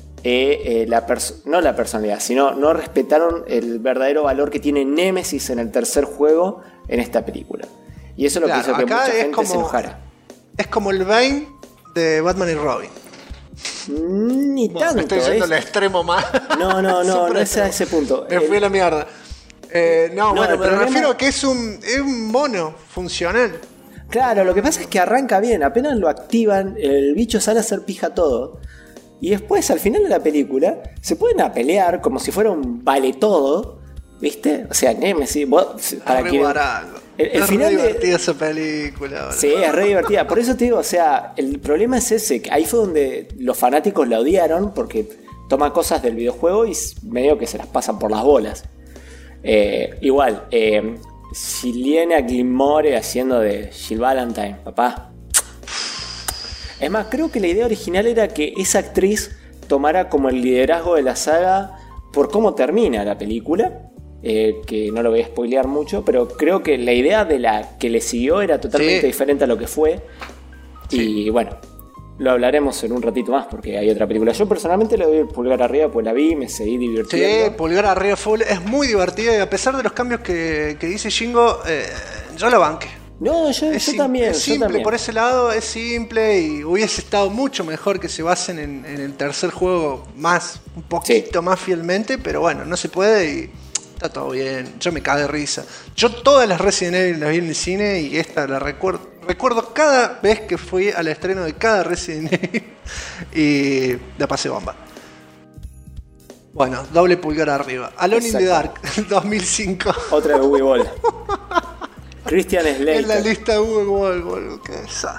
[SPEAKER 2] no la personalidad, sino no respetaron el verdadero valor que tiene Nemesis en el tercer juego en esta película, y eso es lo que hizo que mucha gente se enojara.
[SPEAKER 1] Es como el Bane de Batman y Robin.
[SPEAKER 2] Ni tanto.
[SPEAKER 1] Me estoy yendo al extremo más.
[SPEAKER 2] No es a ese punto.
[SPEAKER 1] Me fui a la mierda. Me refiero a que es un mono funcional.
[SPEAKER 2] Claro, lo que pasa es que arranca bien. Apenas lo activan, el bicho sale a hacer pija todo. Y después, al final de la película, se pueden a pelear como si fuera un vale todo. ¿Viste? O sea, Nemesis. Para que
[SPEAKER 1] es
[SPEAKER 2] final
[SPEAKER 1] re divertida esa película.
[SPEAKER 2] Sí, es re divertida. Por eso te digo, o sea, el problema es ese. Que ahí fue donde los fanáticos la odiaron, porque toma cosas del videojuego y medio que se las pasan por las bolas. Igual, Juliana Gilmore haciendo de Jill Valentine, papá. Es más, creo que la idea original era que esa actriz tomara como el liderazgo de la saga por cómo termina la película. Que no lo voy a spoilear mucho, pero creo que la idea de la que le siguió era totalmente diferente a lo que fue. Sí. Y bueno, lo hablaremos en un ratito más porque hay otra película. Yo personalmente le doy el pulgar arriba, pues la vi, me seguí divirtiendo.
[SPEAKER 1] Sí, pulgar arriba full, es muy divertida y a pesar de los cambios que dice Shingo, yo la banqué.
[SPEAKER 2] No, yo también.
[SPEAKER 1] Es simple, por ese lado es simple y hubiese estado mucho mejor que se basen en el tercer juego un poquito más fielmente, pero bueno, no se puede y está todo bien. Yo me cagué de risa. Yo todas las Resident Evil las vi en el cine y esta la recuerdo cada vez que fui al estreno de cada Resident Evil y la pasé bomba. Bueno, doble pulgar arriba. Alone in the Dark, 2005.
[SPEAKER 2] Otra de Uwe Boll. Christian Slater.
[SPEAKER 1] En la lista de Uwe Boll, boludo, qué desastre.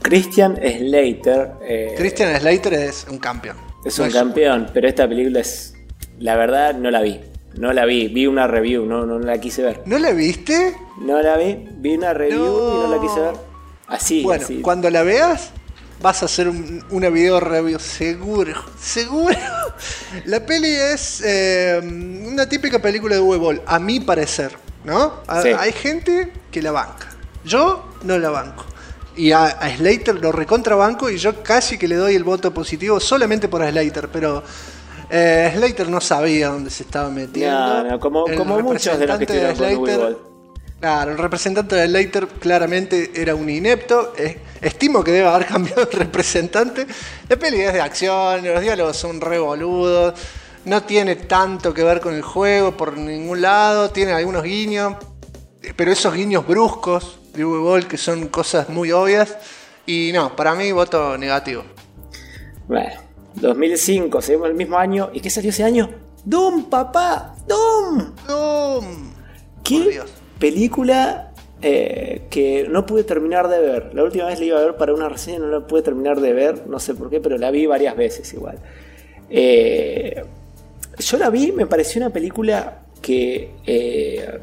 [SPEAKER 2] Christian Slater.
[SPEAKER 1] Christian Slater es un campeón.
[SPEAKER 2] Es un campeón, pero esta película es... La verdad, no la vi. Vi una review, no la quise ver.
[SPEAKER 1] ¿No la viste?
[SPEAKER 2] No la vi una review y no la quise ver. Así,
[SPEAKER 1] bueno,
[SPEAKER 2] así.
[SPEAKER 1] Cuando la veas, vas a hacer una video review, seguro. La peli es una típica película de Uwe a mi parecer, ¿no?
[SPEAKER 2] Sí.
[SPEAKER 1] Hay gente que la banca. Yo no la banco. Y a Slater lo recontrabanco y yo casi que le doy el voto positivo solamente por Slater, pero Slater no sabía dónde se estaba metiendo.
[SPEAKER 2] No, como muchos de los que estuvieron con Uwe.
[SPEAKER 1] Claro, el representante de Slater claramente era un inepto. Estimo que debe haber cambiado de representante. La peli es de acción, los diálogos son re boludos. No tiene tanto que ver con el juego por ningún lado. Tiene algunos guiños, pero esos guiños bruscos de Uwe Boll que son cosas muy obvias. Y no, para mí voto negativo.
[SPEAKER 2] Bueno, 2005, seguimos el mismo año. ¿Y qué salió ese año? ¡Doom, papá! ¡Doom! ¿Qué película que no pude terminar de ver? La última vez la iba a ver para una reseña y no la pude terminar de ver. No sé por qué, pero la vi varias veces igual. Yo la vi, me pareció una película que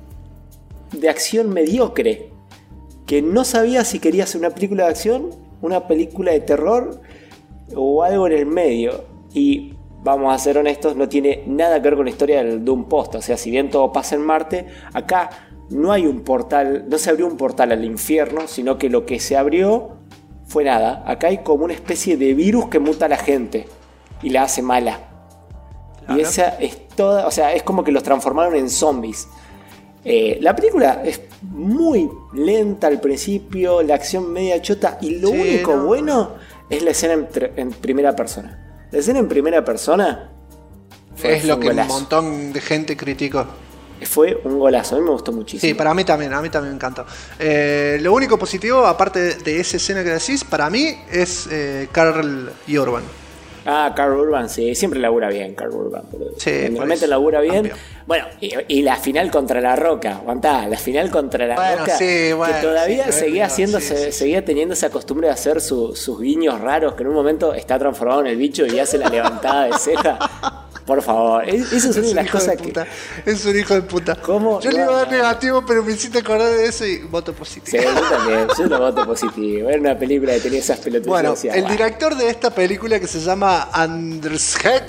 [SPEAKER 2] de acción mediocre, que no sabía si quería hacer una película de acción, una película de terror o algo en el medio. Y vamos a ser honestos, no tiene nada que ver con la historia del Doom Post. O sea, si bien todo pasa en Marte, acá no hay un portal, no se abrió un portal al infierno, sino que lo que se abrió fue nada. Acá hay como una especie de virus que muta a la gente y la hace mala. Claro. Y esa es toda, o sea, es como que los transformaron en zombies. La película es muy lenta al principio, la acción media chota, y lo único bueno es la escena en primera persona. La escena en primera persona
[SPEAKER 1] es lo que un montón de gente criticó.
[SPEAKER 2] Fue un golazo, a mí me gustó muchísimo.
[SPEAKER 1] Sí, para mí también me encantó. Lo único positivo, aparte de esa escena que decís, para mí es Karl Urban.
[SPEAKER 2] Karl Urban, sí, siempre labura bien Karl Urban.
[SPEAKER 1] Sí,
[SPEAKER 2] realmente labura bien. Campeón. Bueno, y la final contra La Roca, aguantá, la final contra La Roca, que todavía seguía teniendo esa costumbre de hacer sus guiños raros, que en un momento está transformado en el bicho y hace la levantada de ceja. Por favor, eso es una de las cosas que...
[SPEAKER 1] Es un hijo de puta.
[SPEAKER 2] ¿Cómo?
[SPEAKER 1] Yo le iba a dar negativo, pero me hiciste acordar de eso y voto positivo.
[SPEAKER 2] Sí, yo también, yo lo voto positivo. Era una película que tenía esas pelotas.
[SPEAKER 1] Bueno, el director de esta película, que se llama Andrzej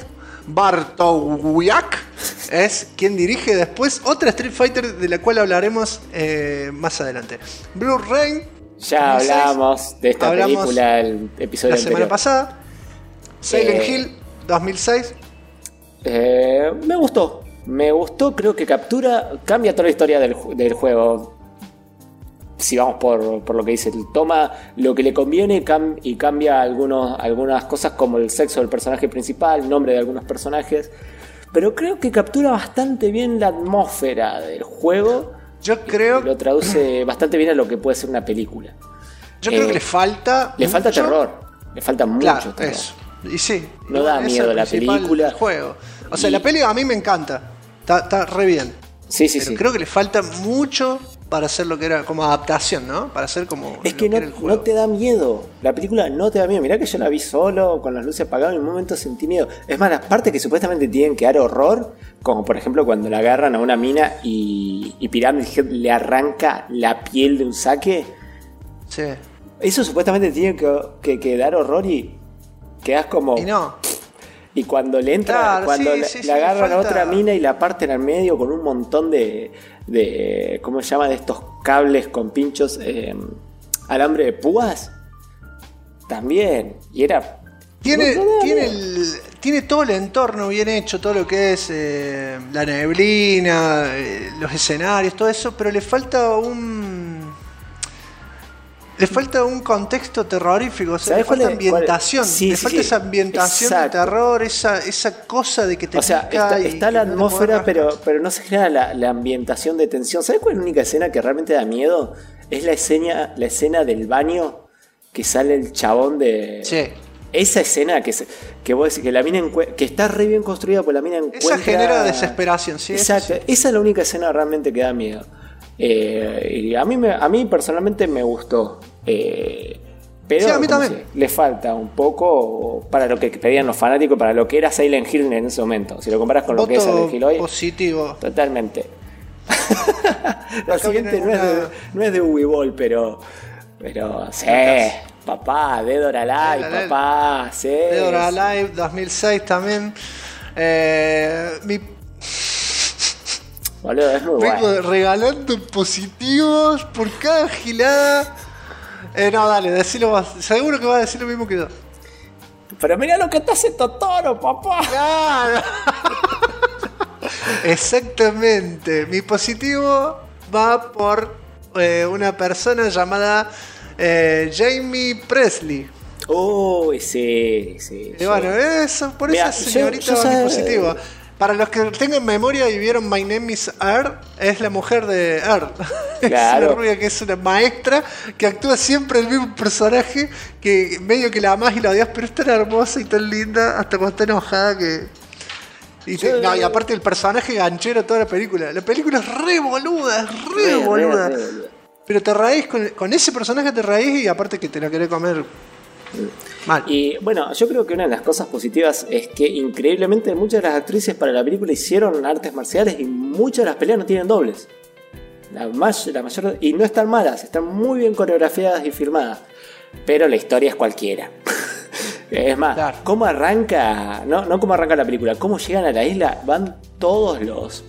[SPEAKER 1] Bartłowiak, es quien dirige después otra Street Fighter de la cual hablaremos más adelante. Blue Rain.
[SPEAKER 2] Ya 2006, hablamos de esta película el episodio
[SPEAKER 1] la semana pasada. Silent Hill 2006.
[SPEAKER 2] Me gustó, creo que cambia toda la historia del juego. Si vamos por lo que dice, toma lo que le conviene y cambia algunas cosas, como el sexo del personaje principal, el nombre de algunos personajes, pero creo que captura bastante bien la atmósfera del juego.
[SPEAKER 1] Yo creo
[SPEAKER 2] que lo traduce bastante bien a lo que puede ser una película.
[SPEAKER 1] Yo creo que le falta
[SPEAKER 2] terror, le falta mucho terror.
[SPEAKER 1] Eso. Y sí,
[SPEAKER 2] no da miedo la película.
[SPEAKER 1] Juego. O sea, la peli a mí me encanta. Está re bien.
[SPEAKER 2] Sí.
[SPEAKER 1] Pero creo que le falta mucho para hacer lo que era como adaptación, ¿no? Para hacer como.
[SPEAKER 2] Es que no te da miedo. La película no te da miedo. Mirá que yo la vi solo, con las luces apagadas, y en un momento sentí miedo. Es más, las partes que supuestamente tienen que dar horror, como por ejemplo cuando la agarran a una mina y Pyramid Head le arranca la piel de un saque.
[SPEAKER 1] Sí.
[SPEAKER 2] Eso supuestamente tiene que dar horror y quedás como.
[SPEAKER 1] Y no.
[SPEAKER 2] Y cuando le entra, la agarran a otra mina y la parten al medio con un montón de ¿cómo se llama? De estos cables con pinchos, alambre de púas. También. Y era.
[SPEAKER 1] Tiene todo el entorno bien hecho, todo lo que es la neblina, los escenarios, todo eso, pero le falta un contexto terrorífico, o sea, le falta ambientación. Le falta esa ambientación de terror, esa cosa de que te pica.
[SPEAKER 2] Está la atmósfera, pero no se genera la ambientación de tensión. ¿Sabes cuál es la única escena que realmente da miedo? Es la escena del baño, que sale el chabón de...
[SPEAKER 1] Sí.
[SPEAKER 2] Esa escena que vos decís que la mina que está re bien construida, porque la mina encuentra...
[SPEAKER 1] Esa genera desesperación, sí.
[SPEAKER 2] Exacto, esa es la única escena realmente que da miedo. Y a mí personalmente me gustó. Pero
[SPEAKER 1] Sí, a mí
[SPEAKER 2] como
[SPEAKER 1] también.
[SPEAKER 2] si le falta un poco para lo que pedían los fanáticos, para lo que era Silent Hill en ese momento. Si lo comparas con lo que es
[SPEAKER 1] Voto
[SPEAKER 2] Silent Hill hoy,
[SPEAKER 1] positivo.
[SPEAKER 2] totalmente. La
[SPEAKER 1] Acá
[SPEAKER 2] siguiente
[SPEAKER 1] viene
[SPEAKER 2] no es de Uwe Boll, pero sí, papá, Dead or Alive,
[SPEAKER 1] Dead or Alive.
[SPEAKER 2] papá, sí.
[SPEAKER 1] Dead or Alive 2006 también.
[SPEAKER 2] Boludo, es muy
[SPEAKER 1] Vengo
[SPEAKER 2] bueno.
[SPEAKER 1] regalando positivos por cada gilada. No, dale, decilo vos. Seguro que vas a decir lo mismo que yo.
[SPEAKER 2] Pero mira lo que está haciendo Toro, papá.
[SPEAKER 1] Claro. Exactamente. Mi positivo va por una persona llamada Jamie Presley.
[SPEAKER 2] Uy, sí, sí.
[SPEAKER 1] Y bueno, eso, por
[SPEAKER 2] Mira,
[SPEAKER 1] esa señorita
[SPEAKER 2] yo
[SPEAKER 1] va mi
[SPEAKER 2] sé-
[SPEAKER 1] positivo. Para los que tengan memoria y vieron My Name is Earl, es la mujer de Earl. Es
[SPEAKER 2] Claro.
[SPEAKER 1] una rubia que es una maestra que actúa siempre el mismo personaje, que medio que la amás y la odias, pero es tan hermosa y tan linda hasta cuando está enojada que... No, y aparte el personaje ganchero toda la película. La película es re boluda, es re boluda. Pero te reís con ese personaje, te reís y aparte que te la querés comer mal.
[SPEAKER 2] Y bueno, yo creo que una de las cosas positivas es que increíblemente muchas de las actrices para la película hicieron artes marciales y muchas de las peleas no tienen dobles. La mayor, y no están malas, están muy bien coreografiadas y filmadas. Pero la historia es cualquiera. Es más,
[SPEAKER 1] Claro.
[SPEAKER 2] ¿cómo arranca? No cómo arranca la película, cómo llegan a la isla, van todos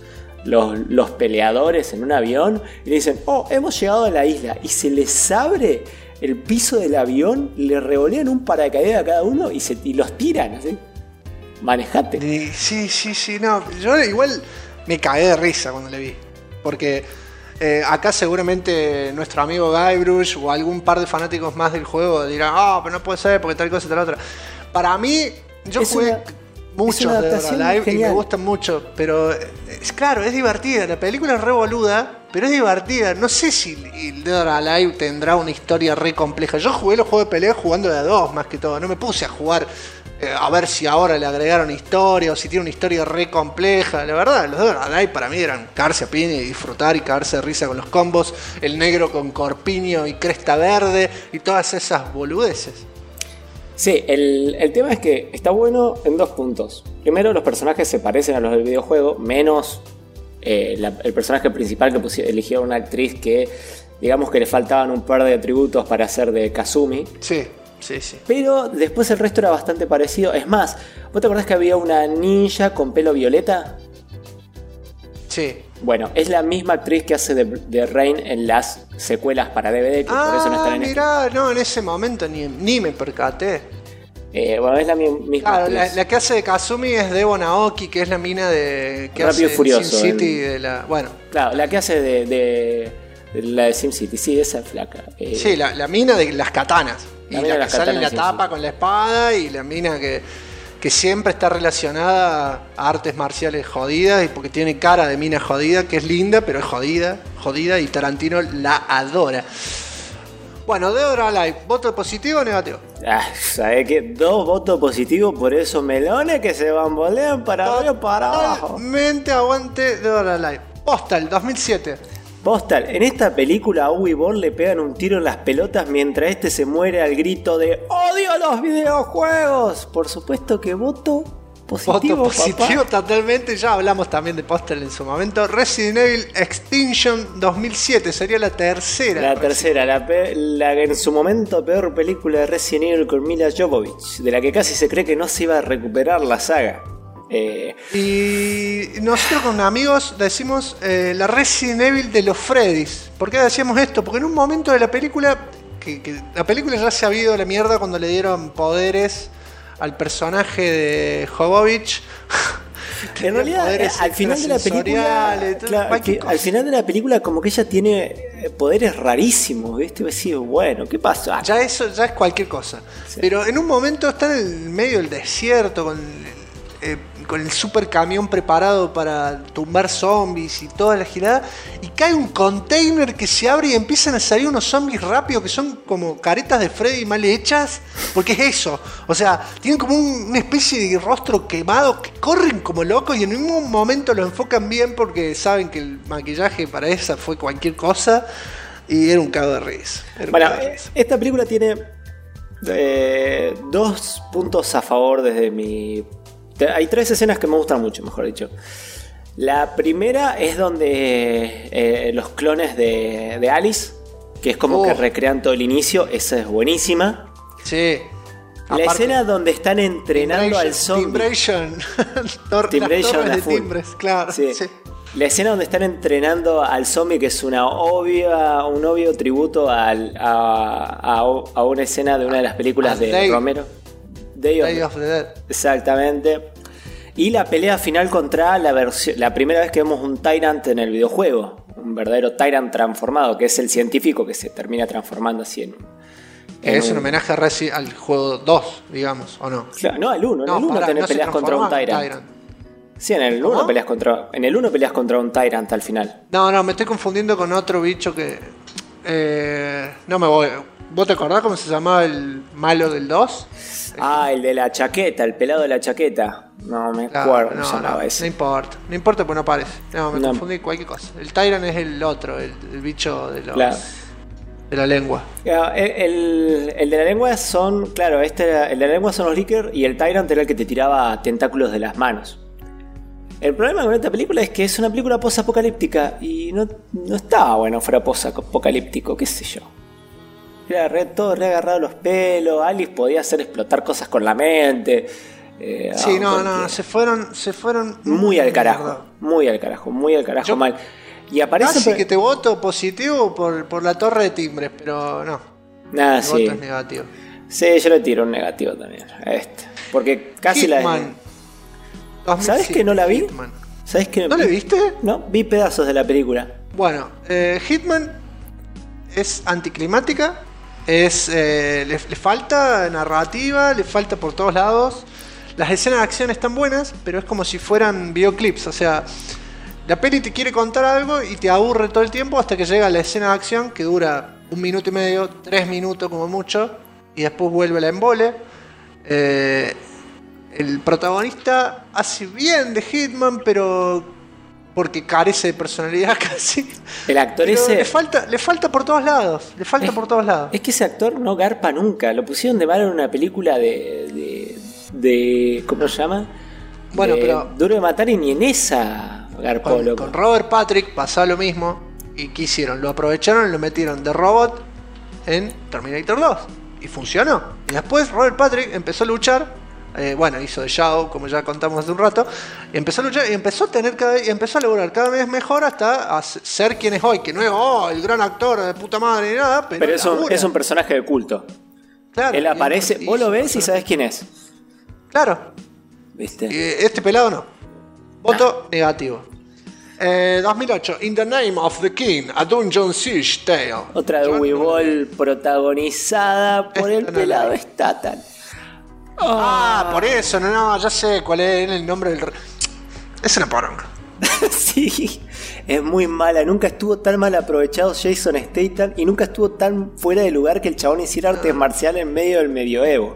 [SPEAKER 2] los peleadores en un avión y le dicen, oh, hemos llegado a la isla, y se les abre el piso del avión, le revolean un paracaídas a cada uno y los tiran así. Manejate.
[SPEAKER 1] Sí, no. Yo igual me cagué de risa cuando le vi. Porque acá seguramente nuestro amigo Guybrush o algún par de fanáticos más del juego dirán, pero no puede ser porque tal cosa y tal otra. Para mí, yo
[SPEAKER 2] Es
[SPEAKER 1] jugué
[SPEAKER 2] una
[SPEAKER 1] muchos de
[SPEAKER 2] adaptación
[SPEAKER 1] Dead or Alive y me
[SPEAKER 2] genial.
[SPEAKER 1] gustan mucho, pero claro, es divertida. La película es re boluda, pero es divertida. No sé si el Dead or Alive tendrá una historia re compleja. Yo jugué los juegos de pelea jugando de a dos más que todo. No me puse a jugar a ver si ahora le agregaron historia o si tiene una historia re compleja. La verdad, los Dead or Alive para mí eran cagarse a piña y disfrutar y cagarse de risa con los combos. El negro con corpiño y cresta verde y todas esas boludeces.
[SPEAKER 2] Sí, el tema es que está bueno en dos puntos. Primero, los personajes se parecen a los del videojuego, menos el personaje principal que eligieron una actriz que, digamos que le faltaban un par de atributos para hacer de Kazumi.
[SPEAKER 1] Sí.
[SPEAKER 2] Pero después el resto era bastante parecido. Es más, ¿vos te acordás que había una ninja con pelo violeta?
[SPEAKER 1] Sí.
[SPEAKER 2] Bueno, es la misma actriz que hace de Rain en las secuelas para DVD, que por eso no están en
[SPEAKER 1] mirá, no, en ese momento ni me percaté.
[SPEAKER 2] bueno, es la misma
[SPEAKER 1] Claro,
[SPEAKER 2] actriz.
[SPEAKER 1] la que hace de Kazumi es Debo Naoki, que es la mina de que
[SPEAKER 2] Rápido
[SPEAKER 1] hace
[SPEAKER 2] y Furioso,
[SPEAKER 1] Sin City de la. Bueno.
[SPEAKER 2] Claro, la que hace de la de SimCity, sí, esa flaca.
[SPEAKER 1] Sí, la mina de las katanas. Y
[SPEAKER 2] La mina
[SPEAKER 1] la
[SPEAKER 2] de
[SPEAKER 1] que
[SPEAKER 2] las
[SPEAKER 1] sale en la
[SPEAKER 2] katanas, sí,
[SPEAKER 1] tapa con la espada y la mina que siempre está relacionada a artes marciales jodidas y porque tiene cara de mina jodida, que es linda, pero es jodida y Tarantino la adora. Bueno, Dead or Alive, ¿voto positivo o negativo?
[SPEAKER 2] ¿Sabés qué? 2 votos positivos por esos melones que se bambolean para arriba o para abajo.
[SPEAKER 1] Totalmente aguante Dead or Alive. Postal, 2007.
[SPEAKER 2] Postal, en esta película a Uwe Boll le pegan un tiro en las pelotas mientras este se muere al grito de ¡Odio los videojuegos! Por supuesto que voto positivo,
[SPEAKER 1] Voto positivo
[SPEAKER 2] papá.
[SPEAKER 1] totalmente, ya hablamos también de Postal en su momento. Resident Evil Extinction 2007, sería la tercera.
[SPEAKER 2] La tercera, la en su momento peor película de Resident Evil con Mila Jovovich, de la que casi se cree que no se iba a recuperar la saga.
[SPEAKER 1] Y nosotros con amigos decimos la Resident Evil de los Freddys. ¿Por qué decíamos esto? Porque en un momento de la película, que la película ya se ha ido a la mierda cuando le dieron poderes al personaje de Jovovich.
[SPEAKER 2] En realidad, al final de la película, al final de la película, como que ella tiene poderes rarísimos, ¿viste? Vos decís, bueno, ¿qué pasó?
[SPEAKER 1] Ya eso ya es cualquier cosa.
[SPEAKER 2] Sí.
[SPEAKER 1] Pero en un momento está en el medio del desierto con el super camión preparado para tumbar zombies y toda la girada, y cae un container que se abre y empiezan a salir unos zombies rápidos que son como caretas de Freddy mal hechas, porque es eso, o sea, tienen como una especie de rostro quemado que corren como locos y en ningún momento lo enfocan bien porque saben que el maquillaje para esa fue cualquier cosa y era un cago de risa.
[SPEAKER 2] Bueno, esta película tiene Dos puntos a favor desde mi... Hay 3 escenas que me gustan mucho, mejor dicho. La primera es donde los clones de Alice, que es como que recrean todo el inicio, esa es buenísima.
[SPEAKER 3] Sí.
[SPEAKER 2] La
[SPEAKER 3] Aparte,
[SPEAKER 2] escena donde están entrenando al zombie.
[SPEAKER 3] Timbration.
[SPEAKER 2] Timbration
[SPEAKER 3] Las
[SPEAKER 2] a
[SPEAKER 3] de
[SPEAKER 2] full.
[SPEAKER 3] timbres, claro.
[SPEAKER 2] Sí.
[SPEAKER 3] Sí.
[SPEAKER 2] La escena donde están entrenando al zombie, que es un obvio tributo a una escena de una de las películas de Romero. Day
[SPEAKER 3] of the Dead.
[SPEAKER 2] Exactamente. Y la pelea final contra la primera vez que vemos un Tyrant en el videojuego. Un verdadero Tyrant transformado, que es el científico que se termina transformando así en
[SPEAKER 3] Es un homenaje al juego 2, digamos, ¿o no?
[SPEAKER 2] Claro, no, al 1. En el 1 tenés peleas contra un Tyrant. Sí, en el 1 peleas contra un Tyrant al final.
[SPEAKER 3] No, me estoy confundiendo con otro bicho que... no me voy... ¿Vos te acordás cómo se llamaba el malo del 2?
[SPEAKER 2] El de la chaqueta, el pelado de la chaqueta. No me acuerdo cómo se llamaba ese.
[SPEAKER 3] No importa porque no aparece. No, me confundí cualquier cosa. El Tyrant es el otro, el bicho de los...
[SPEAKER 2] Claro.
[SPEAKER 3] De la lengua.
[SPEAKER 2] El de la lengua son... Claro, el de la lengua son los Licker y el Tyrant era el que te tiraba tentáculos de las manos. El problema con esta película es que es una película post-apocalíptica y no estaba bueno fuera post-apocalíptico, qué sé yo. Era todo re agarrado a los pelos, Alice podía hacer explotar cosas con la mente.
[SPEAKER 3] Sí, se fueron
[SPEAKER 2] muy al carajo,
[SPEAKER 3] Yo
[SPEAKER 2] mal. Y aparece
[SPEAKER 3] casi que te voto positivo por la torre de timbres, pero no.
[SPEAKER 2] Nada, sí.
[SPEAKER 3] Voto es negativo.
[SPEAKER 2] Sí, yo le tiro un negativo también a este. Porque casi
[SPEAKER 3] Hitman.
[SPEAKER 2] ¿Sabes que no la vi?
[SPEAKER 3] Hitman.
[SPEAKER 2] ¿Sabes que
[SPEAKER 3] ¿No la viste?
[SPEAKER 2] No, vi pedazos de la película.
[SPEAKER 3] Bueno, Hitman es anticlimática, le falta narrativa, le falta por todos lados. Las escenas de acción están buenas, pero es como si fueran videoclips, o sea, la peli te quiere contar algo y te aburre todo el tiempo hasta que llega la escena de acción que dura 1 minuto y medio, 3 minutos como mucho, y después vuelve la embole. El protagonista hace bien de Hitman, pero porque carece de personalidad casi.
[SPEAKER 2] El actor
[SPEAKER 3] pero
[SPEAKER 2] ese...
[SPEAKER 3] Le falta por todos lados. Por todos lados.
[SPEAKER 2] Es que ese actor no garpa nunca. Lo pusieron de malo en una película de ¿cómo se llama?
[SPEAKER 3] Bueno, pero
[SPEAKER 2] Duro de Matar y ni en esa garpó, loco.
[SPEAKER 3] Con Robert Patrick pasaba lo mismo. ¿Y qué hicieron? Lo aprovecharon y lo metieron de robot en Terminator 2. Y funcionó. Y después Robert Patrick empezó a luchar. Hizo de Shadow, como ya contamos hace un rato, y empezó a luchar y empezó a lograr cada vez mejor hasta ser quien es hoy, que no es el gran actor de puta madre ni nada, pero
[SPEAKER 2] es un personaje de culto.
[SPEAKER 3] Claro,
[SPEAKER 2] él aparece, vos lo ves y sabes quién es.
[SPEAKER 3] Claro.
[SPEAKER 2] ¿Viste?
[SPEAKER 3] Y este pelado no. Voto negativo. 2008, In the Name of the King, a Dungeon Siege Tale.
[SPEAKER 2] Otra de Weeball protagonizada por el pelado Statham.
[SPEAKER 3] Por eso, ya sé cuál es el nombre del... Es una poronga.
[SPEAKER 2] Sí, es muy mala. Nunca estuvo tan mal aprovechado Jason Statham y nunca estuvo tan fuera de lugar que el chabón hiciera artes marciales en medio del medioevo.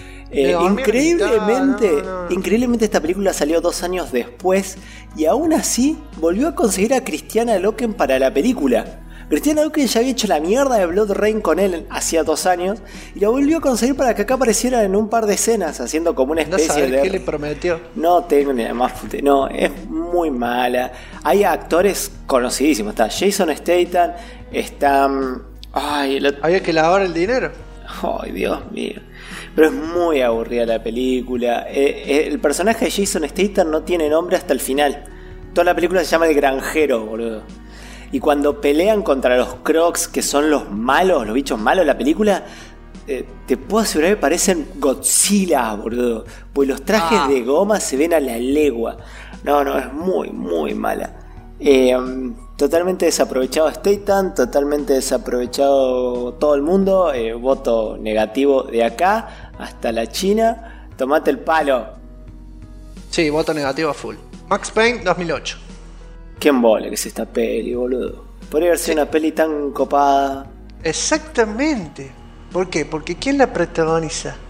[SPEAKER 2] Increíblemente esta película salió 2 años después y aún así volvió a conseguir a Christiana Loken para la película. Christiana Loken ya había hecho la mierda de Blood Rain con él hacía 2 años y lo volvió a conseguir para que acá apareciera en un par de escenas haciendo como una especie de...
[SPEAKER 3] ¿Qué le prometió?
[SPEAKER 2] No tengo ni más no, es muy mala. Hay actores conocidísimos, está Jason Statham, está...
[SPEAKER 3] Había que lavar el dinero.
[SPEAKER 2] Ay, Dios mío. Pero es muy aburrida la película. El personaje de Jason Statham no tiene nombre hasta el final. Toda la película se llama El Granjero, boludo. Y cuando pelean contra los Crocs, que son los malos, los bichos malos de la película, te puedo asegurar que parecen Godzilla, boludo. Pues los trajes de goma se ven a la legua. No, es muy, muy mala. Totalmente desaprovechado Statham, totalmente desaprovechado todo el mundo. Voto negativo de acá hasta la China. Tomate el palo.
[SPEAKER 3] Sí, voto negativo a full. Max Payne 2008.
[SPEAKER 2] Qué embole que es esta peli, boludo. Podría haber sido una peli tan copada.
[SPEAKER 3] Exactamente. ¿Por qué? Porque ¿quién la protagoniza?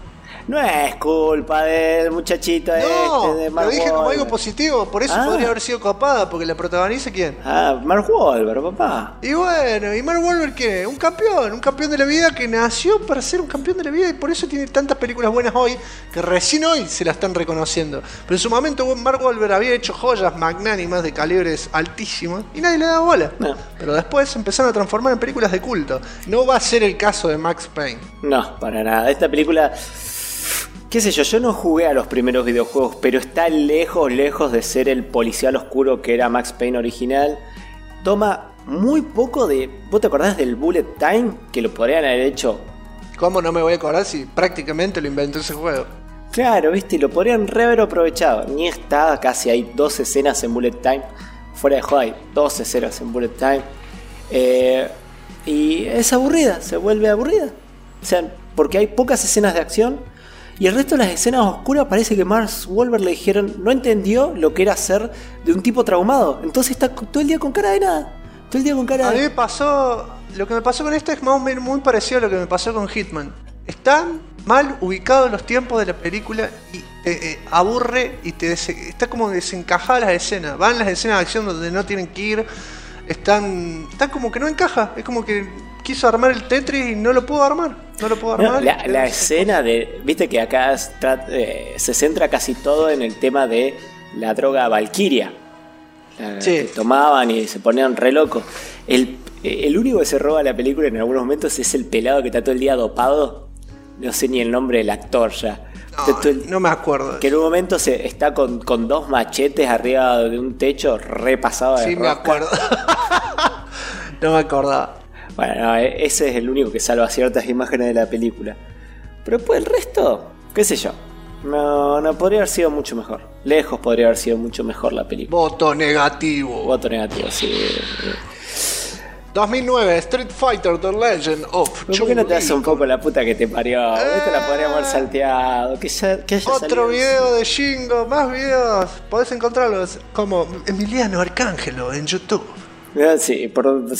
[SPEAKER 2] No es culpa del muchachito
[SPEAKER 1] No,
[SPEAKER 2] de Mark
[SPEAKER 1] lo dije como algo
[SPEAKER 2] Wahlberg.
[SPEAKER 1] positivo, por eso podría haber sido copada, porque la protagoniza ¿quién?
[SPEAKER 2] Mark Wahlberg, papá.
[SPEAKER 1] Y bueno, ¿y Mark Wahlberg qué? Un campeón de la vida que nació para ser un campeón de la vida y por eso tiene tantas películas buenas hoy, que recién hoy se la están reconociendo. Pero en su momento Mark Wahlberg había hecho joyas magnánimas de calibres altísimos y nadie le daba bola.
[SPEAKER 2] No.
[SPEAKER 1] Pero después se empezaron a transformar en películas de culto. No va a ser el caso de Max Payne.
[SPEAKER 2] No, para nada. Esta película, qué sé yo no jugué a los primeros videojuegos, pero está lejos de ser el policial oscuro que era Max Payne original. Toma muy poco de... ¿Vos te acordás del Bullet Time? Que lo podrían haber hecho...
[SPEAKER 1] ¿Cómo no me voy a acordar si prácticamente lo inventó ese juego?
[SPEAKER 2] Claro, viste, lo podrían haber aprovechado. Ni está, casi hay 2 escenas en Bullet Time. Fuera de joda hay 2 escenas en Bullet Time. Y es aburrida, se vuelve aburrida. O sea, porque hay pocas escenas de acción. Y el resto de las escenas oscuras parece que Mark Wahlberg le dijeron, no entendió lo que era ser de un tipo traumado. Entonces está todo el día con cara de nada. Todo el día con cara
[SPEAKER 1] A mí
[SPEAKER 2] de...
[SPEAKER 1] me pasó, lo que me pasó con esta es más o menos muy parecido a lo que me pasó con Hitman. Están mal ubicados los tiempos de la película y te aburre y está como desencajada las escenas. Van las escenas de acción donde no tienen que ir, están como que no encaja. Es como que quiso armar el Tetris y no lo pudo armar. No lo pudo armar.
[SPEAKER 2] No, la escena de... Viste que acá se centra casi todo en el tema de la droga Valkyria.
[SPEAKER 1] Sí.
[SPEAKER 2] Que tomaban y se ponían re locos. El único que se roba la película en algunos momentos es el pelado que está todo el día dopado. No sé ni el nombre del actor ya.
[SPEAKER 1] No me acuerdo.
[SPEAKER 2] Que en un momento está con 2 machetes arriba de un techo repasado de
[SPEAKER 1] Sí, me
[SPEAKER 2] rosca.
[SPEAKER 1] acuerdo. No me acordaba.
[SPEAKER 2] Bueno, no, ese es el único que salva ciertas imágenes de la película. Pero pues el resto, qué sé yo. No, podría haber sido mucho mejor. Lejos podría haber sido mucho mejor la película.
[SPEAKER 1] Voto negativo.
[SPEAKER 2] Voto negativo, sí.
[SPEAKER 1] 2009, Street Fighter The Legend of
[SPEAKER 2] ¿Por qué no te hace un
[SPEAKER 1] Chun-Li?
[SPEAKER 2] poco la puta que te parió? Esto la podríamos haber salteado. Que haya
[SPEAKER 1] Otro
[SPEAKER 2] salido.
[SPEAKER 1] video de Shingo, más videos. Podés encontrarlos como Emiliano Arcángelo en YouTube.
[SPEAKER 2] Sí,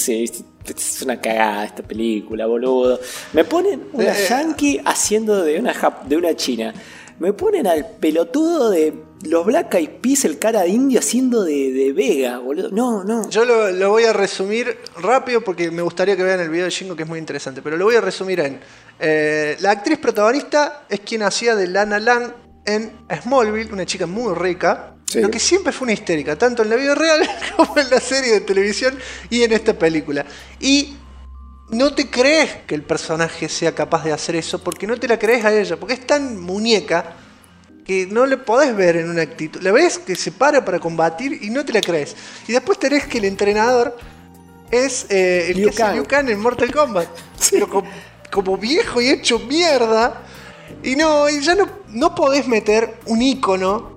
[SPEAKER 2] es una cagada esta película, boludo. Me ponen una yankee haciendo de una china. Me ponen al pelotudo de los Black Eyed Peas, el cara de indio, haciendo de Vega, boludo. No.
[SPEAKER 1] Yo lo voy a resumir rápido porque me gustaría que vean el video de Shingo, que es muy interesante. Pero lo voy a resumir en... la actriz protagonista es quien hacía de Lana Lang en Smallville, una chica muy rica.
[SPEAKER 2] Sí.
[SPEAKER 1] Lo que siempre fue una histérica, tanto en la vida real como en la serie de televisión y en esta película. Y no te crees que el personaje sea capaz de hacer eso porque no te la crees a ella, porque es tan muñeca que no le podés ver en una actitud. La ves que se para combatir y no te la crees. Y después tenés que el entrenador es el
[SPEAKER 2] Liu
[SPEAKER 1] que hace
[SPEAKER 2] Kang.
[SPEAKER 1] Liu Kang en Mortal Kombat. Pero como viejo y hecho mierda. Y ya no podés meter un ícono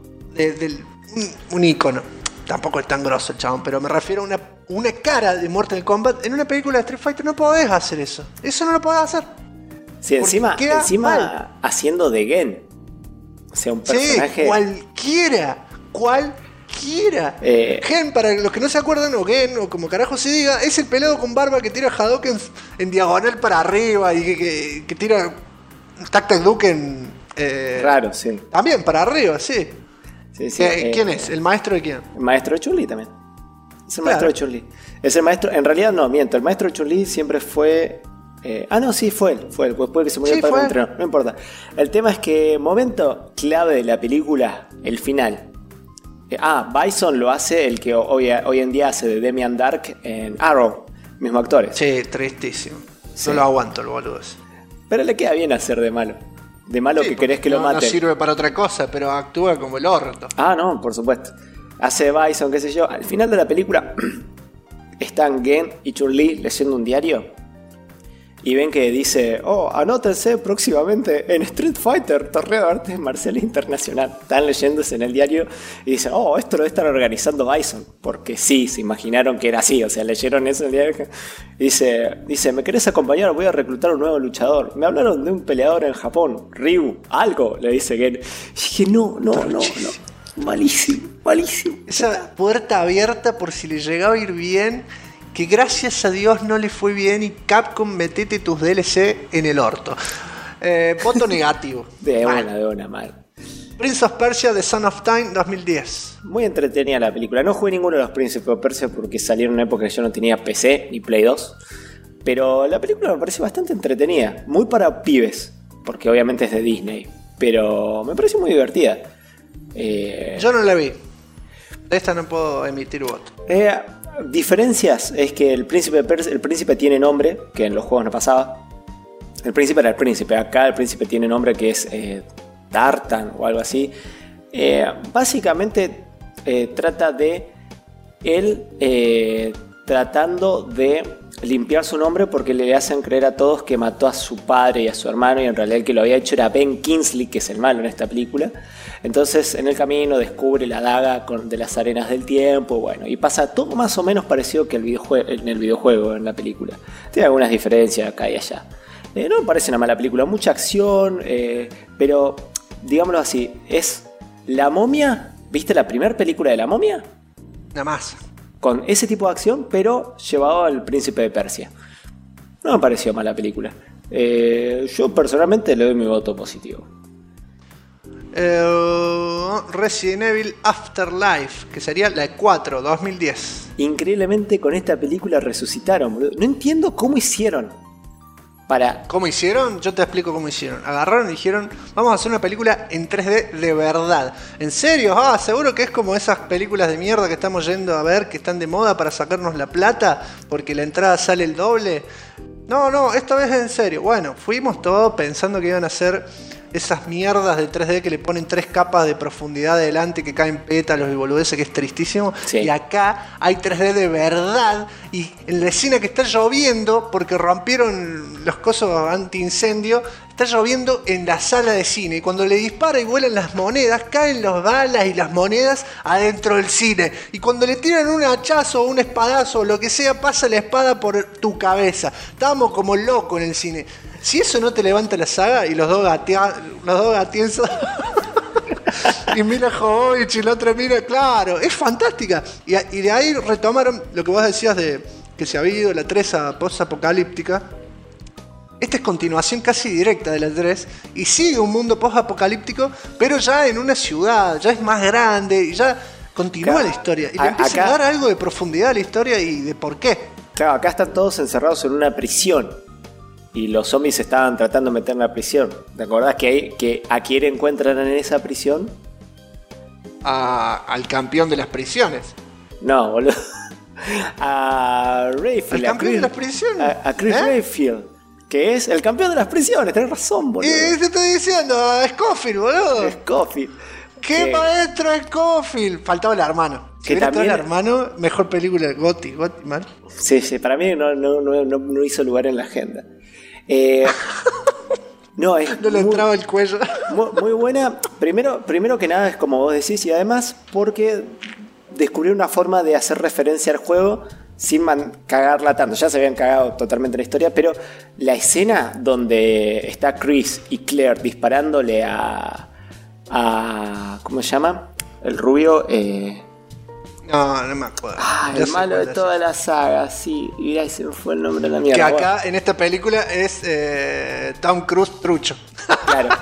[SPEAKER 1] un ícono. Tampoco es tan grosso el chabón, pero me refiero a una cara de Mortal Kombat en una película de Street Fighter. No podés hacer eso. Eso no lo podés hacer.
[SPEAKER 2] Sí, encima
[SPEAKER 1] queda mal.
[SPEAKER 2] haciendo de Gen. O sea, un personaje...
[SPEAKER 1] Sí, cualquiera. Gen, para los que no se acuerdan, o Gen, o como carajo se diga, es el pelado con barba que tira Hadouken en diagonal para arriba y que tira Tac Tac Duken
[SPEAKER 2] Raro, sí.
[SPEAKER 1] también para arriba, sí.
[SPEAKER 2] Sí,
[SPEAKER 1] ¿Quién es? ¿El maestro de quién?
[SPEAKER 2] El maestro de Chun-Li también. Es el
[SPEAKER 1] Claro.
[SPEAKER 2] maestro de Chun-Li. Es el maestro... En realidad no, miento. El maestro de Chun-Li siempre fue... no, sí, fue él. Pues puede que se murió
[SPEAKER 1] Sí,
[SPEAKER 2] el padre
[SPEAKER 1] fue
[SPEAKER 2] del
[SPEAKER 1] él.
[SPEAKER 2] entrenador. No importa. El tema es que momento clave de la película, el final. Bison lo hace el que hoy en día hace de Demian Dark en Arrow. Mismo actores.
[SPEAKER 1] Sí, tristísimo.
[SPEAKER 2] Sí.
[SPEAKER 1] No lo aguanto el boludo ese.
[SPEAKER 2] Pero le queda bien hacer de malo. De malo
[SPEAKER 1] Sí,
[SPEAKER 2] que querés que lo
[SPEAKER 1] no
[SPEAKER 2] maten.
[SPEAKER 1] sirve para otra cosa, pero actúa como el orto.
[SPEAKER 2] No, por supuesto. Hace Bison, qué sé yo. Al final de la película están Gen y Chun-Li leyendo un diario y ven que dice, anótense próximamente en Street Fighter, torneo de artes marciales internacional. Están leyéndose en el diario y dicen, esto lo están organizando Bison. Porque sí, se imaginaron que era así, o sea, leyeron eso en el diario. Y dice, ¿me querés acompañar? Voy a reclutar un nuevo luchador. Me hablaron de un peleador en Japón, Ryu, algo, le dice Gen. Y dije, no. Malísimo.
[SPEAKER 1] Esa puerta abierta por si le llegaba a ir bien, que gracias a Dios no le fue bien y Capcom metete tus DLC en el orto.
[SPEAKER 3] Voto negativo.
[SPEAKER 2] De
[SPEAKER 3] Mal.
[SPEAKER 2] una, mal.
[SPEAKER 3] Prince of Persia, The Son of Time, 2010.
[SPEAKER 2] Muy entretenida la película. No jugué ninguno de los Príncipes de Persia porque salieron en una época que yo no tenía PC ni Play 2. Pero la película me pareció bastante entretenida. Muy para pibes, porque obviamente es de Disney. Pero me pareció muy divertida.
[SPEAKER 3] Yo no la vi. De esta no puedo emitir voto.
[SPEAKER 2] Diferencias es que el príncipe tiene nombre, que en los juegos no pasaba. El príncipe era el príncipe. Acá el príncipe tiene nombre que es Tartan o algo así. Básicamente trata de él tratando de limpiar su nombre porque le hacen creer a todos que mató a su padre y a su hermano, y en realidad el que lo había hecho era Ben Kingsley, que es el malo en esta película. Entonces en el camino descubre la daga de las arenas del tiempo, bueno, y pasa todo más o menos parecido que en el videojuego, en la película. Tiene algunas diferencias acá y allá. No me parece una mala película, mucha acción, pero digámoslo así, es La Momia. ¿Viste la primera película de La Momia?
[SPEAKER 3] Nada más.
[SPEAKER 2] Con ese tipo de acción, pero llevado al Príncipe de Persia. No me pareció mala película. Yo personalmente le doy mi voto positivo.
[SPEAKER 3] Resident Evil Afterlife, que sería la 4, 2010.
[SPEAKER 2] Increíblemente con esta película resucitaron, boludo. No entiendo cómo hicieron para...
[SPEAKER 3] ¿Cómo hicieron? Yo te explico cómo hicieron. Agarraron y dijeron, vamos a hacer una película en 3D de verdad. ¿En serio? Seguro que es como esas películas de mierda que estamos yendo a ver, que están de moda para sacarnos la plata, porque la entrada sale el doble. No, esta vez es en serio. Bueno, fuimos todos pensando que iban a hacer esas mierdas de 3D que le ponen 3 capas de profundidad adelante, que caen pétalos y boludeces, que es tristísimo.
[SPEAKER 2] Sí.
[SPEAKER 3] Y acá hay 3D de verdad, y en la escena que está lloviendo, porque rompieron los cosos anti-incendio, está lloviendo en la sala de cine, y cuando le dispara y vuelan las monedas, caen las balas y las monedas adentro del cine, y cuando le tiran un hachazo o un espadazo o lo que sea, pasa la espada por tu cabeza. Estábamos como locos en el cine. Si eso no te levanta la saga, y los dos gatienzos y Mila Jovovich y la otra mira, claro, es fantástica. Y de ahí retomaron lo que vos decías de que se había ido la 3 a post-apocalíptica. Esta es continuación casi directa de la 3 y sigue un mundo post-apocalíptico, pero ya en una ciudad, ya es más grande y ya continúa la historia. Y le empieza a dar algo de profundidad a la historia y de por qué.
[SPEAKER 2] Claro, acá están todos encerrados en una prisión. Y los zombies se estaban tratando de meter en la prisión. ¿Te acordás que a quién encuentran en esa prisión?
[SPEAKER 3] Al campeón de las prisiones.
[SPEAKER 2] No, boludo. A Rayfield.
[SPEAKER 3] ¿Al campeón de las prisiones?
[SPEAKER 2] A Chris Rayfield, que es el campeón de las prisiones. Tenés razón, boludo.
[SPEAKER 3] Y te estoy diciendo, a Scofield, boludo.
[SPEAKER 2] Scofield.
[SPEAKER 3] ¡Qué maestro Scofield! Faltaba el hermano. Si hubiera estado el hermano, mejor película de Gotti, mal.
[SPEAKER 2] Sí, para mí no hizo lugar en la agenda. No
[SPEAKER 3] le entraba el cuello.
[SPEAKER 2] Muy buena. Primero que nada es como vos decís, y además porque descubrió una forma de hacer referencia al juego sin cagarla tanto. Ya se habían cagado totalmente la historia, pero la escena donde está Chris y Claire disparándole a ¿cómo se llama? El rubio.
[SPEAKER 3] No me acuerdo.
[SPEAKER 2] El malo de toda la saga, sí. Mirá, se me fue el nombre de la mierda.
[SPEAKER 3] Que acá en esta película es Tom Cruise trucho.
[SPEAKER 2] Claro.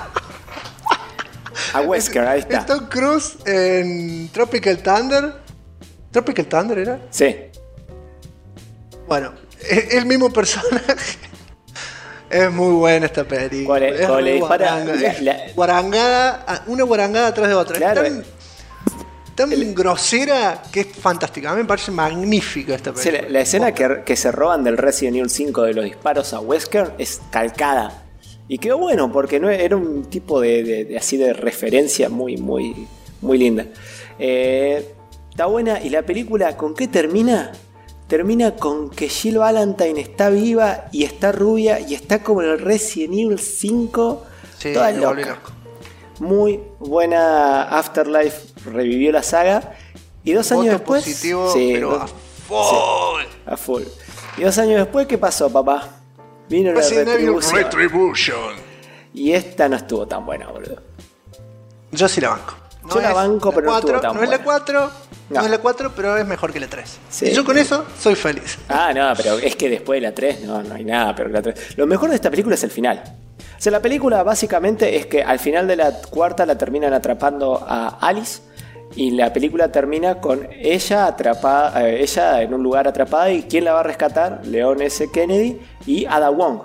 [SPEAKER 2] A Wesker, ahí está.
[SPEAKER 3] Es Tom Cruise en Tropical Thunder. ¿Tropical Thunder era?
[SPEAKER 2] Sí.
[SPEAKER 3] Bueno, es el mismo personaje. Es muy buena esta película.
[SPEAKER 2] ¿Cuál le dispara?
[SPEAKER 3] Guarangada, una guarangada atrás de otra.
[SPEAKER 2] Claro.
[SPEAKER 3] Tan grosera que es fantástica. A mí me parece magnífica esta película.
[SPEAKER 2] Sí, la escena que se roban del Resident Evil 5 de los disparos a Wesker es calcada. Y quedó bueno porque no era un tipo de así de referencia muy linda. Está buena. ¿Y la película con qué termina? Termina con que Jill Valentine está viva y está rubia y está como en el Resident Evil 5.
[SPEAKER 3] Sí,
[SPEAKER 2] toda loca. Muy buena. Afterlife revivió la saga. Y 2 años después.
[SPEAKER 3] Positivo, sí, pero a full.
[SPEAKER 2] Sí, a full. Y 2 años después, ¿qué pasó, papá? Vino la Retribution. Y esta no estuvo tan buena, boludo.
[SPEAKER 3] Yo sí la banco.
[SPEAKER 2] Yo la banco, pero no estuvo tan buena.
[SPEAKER 3] No es la 4. No es la 4, pero es mejor que la 3.
[SPEAKER 2] Sí.
[SPEAKER 3] Y yo con eso soy feliz.
[SPEAKER 2] No, pero es que después de la 3 no hay nada, pero la 3. Lo mejor de esta película es el final. O sea, la película básicamente es que al final de la cuarta la terminan atrapando a Alice. Y la película termina con ella atrapada, ella en un lugar atrapada. ¿Y quién la va a rescatar? Leon S. Kennedy y Ada Wong.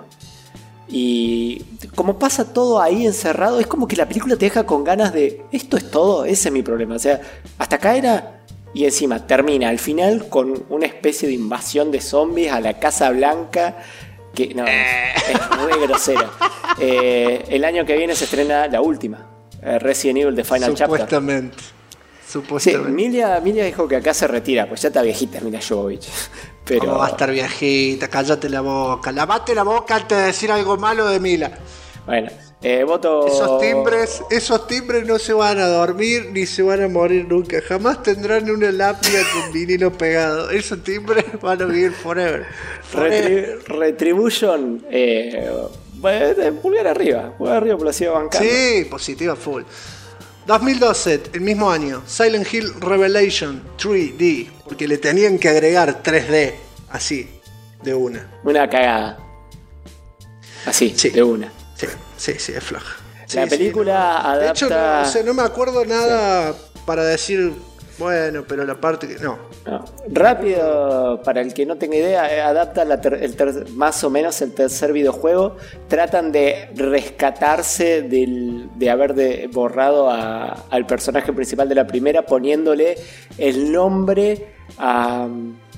[SPEAKER 2] Y como pasa todo ahí encerrado, es como que la película te deja con ganas de... Esto es todo, ese es mi problema. O sea, hasta acá era... Y encima termina al final con una especie de invasión de zombies a la Casa Blanca. Que no, es muy grosera. El año que viene se estrena la última, Resident Evil The Final Chapter. Sí, Milia dijo que acá se retira, pues ya está viejita Milla Jovovich. Pero...
[SPEAKER 1] ¿Cómo va a estar viejita? Cállate la boca. Lavate la boca antes de decir algo malo de Mila.
[SPEAKER 2] Bueno, voto...
[SPEAKER 1] Esos timbres no se van a dormir ni se van a morir nunca. Jamás tendrán una lápida con vinilo pegado. Esos timbres van a vivir forever.
[SPEAKER 2] Retribution, pulgar arriba, pero lo sigo bancando.
[SPEAKER 1] Sí, positiva full. 2012, el mismo año, Silent Hill Revelation 3D, porque le tenían que agregar 3D, así, de una.
[SPEAKER 2] Una cagada. Así, sí. De una.
[SPEAKER 1] Sí, es floja.
[SPEAKER 2] La película adapta...
[SPEAKER 1] De hecho, no me acuerdo nada para decir, bueno, pero la parte que... No.
[SPEAKER 2] Rápido, para el que no tenga idea, adapta más o menos el tercer videojuego. Tratan de rescatarse de haber borrado al personaje principal de la primera, poniéndole el nombre a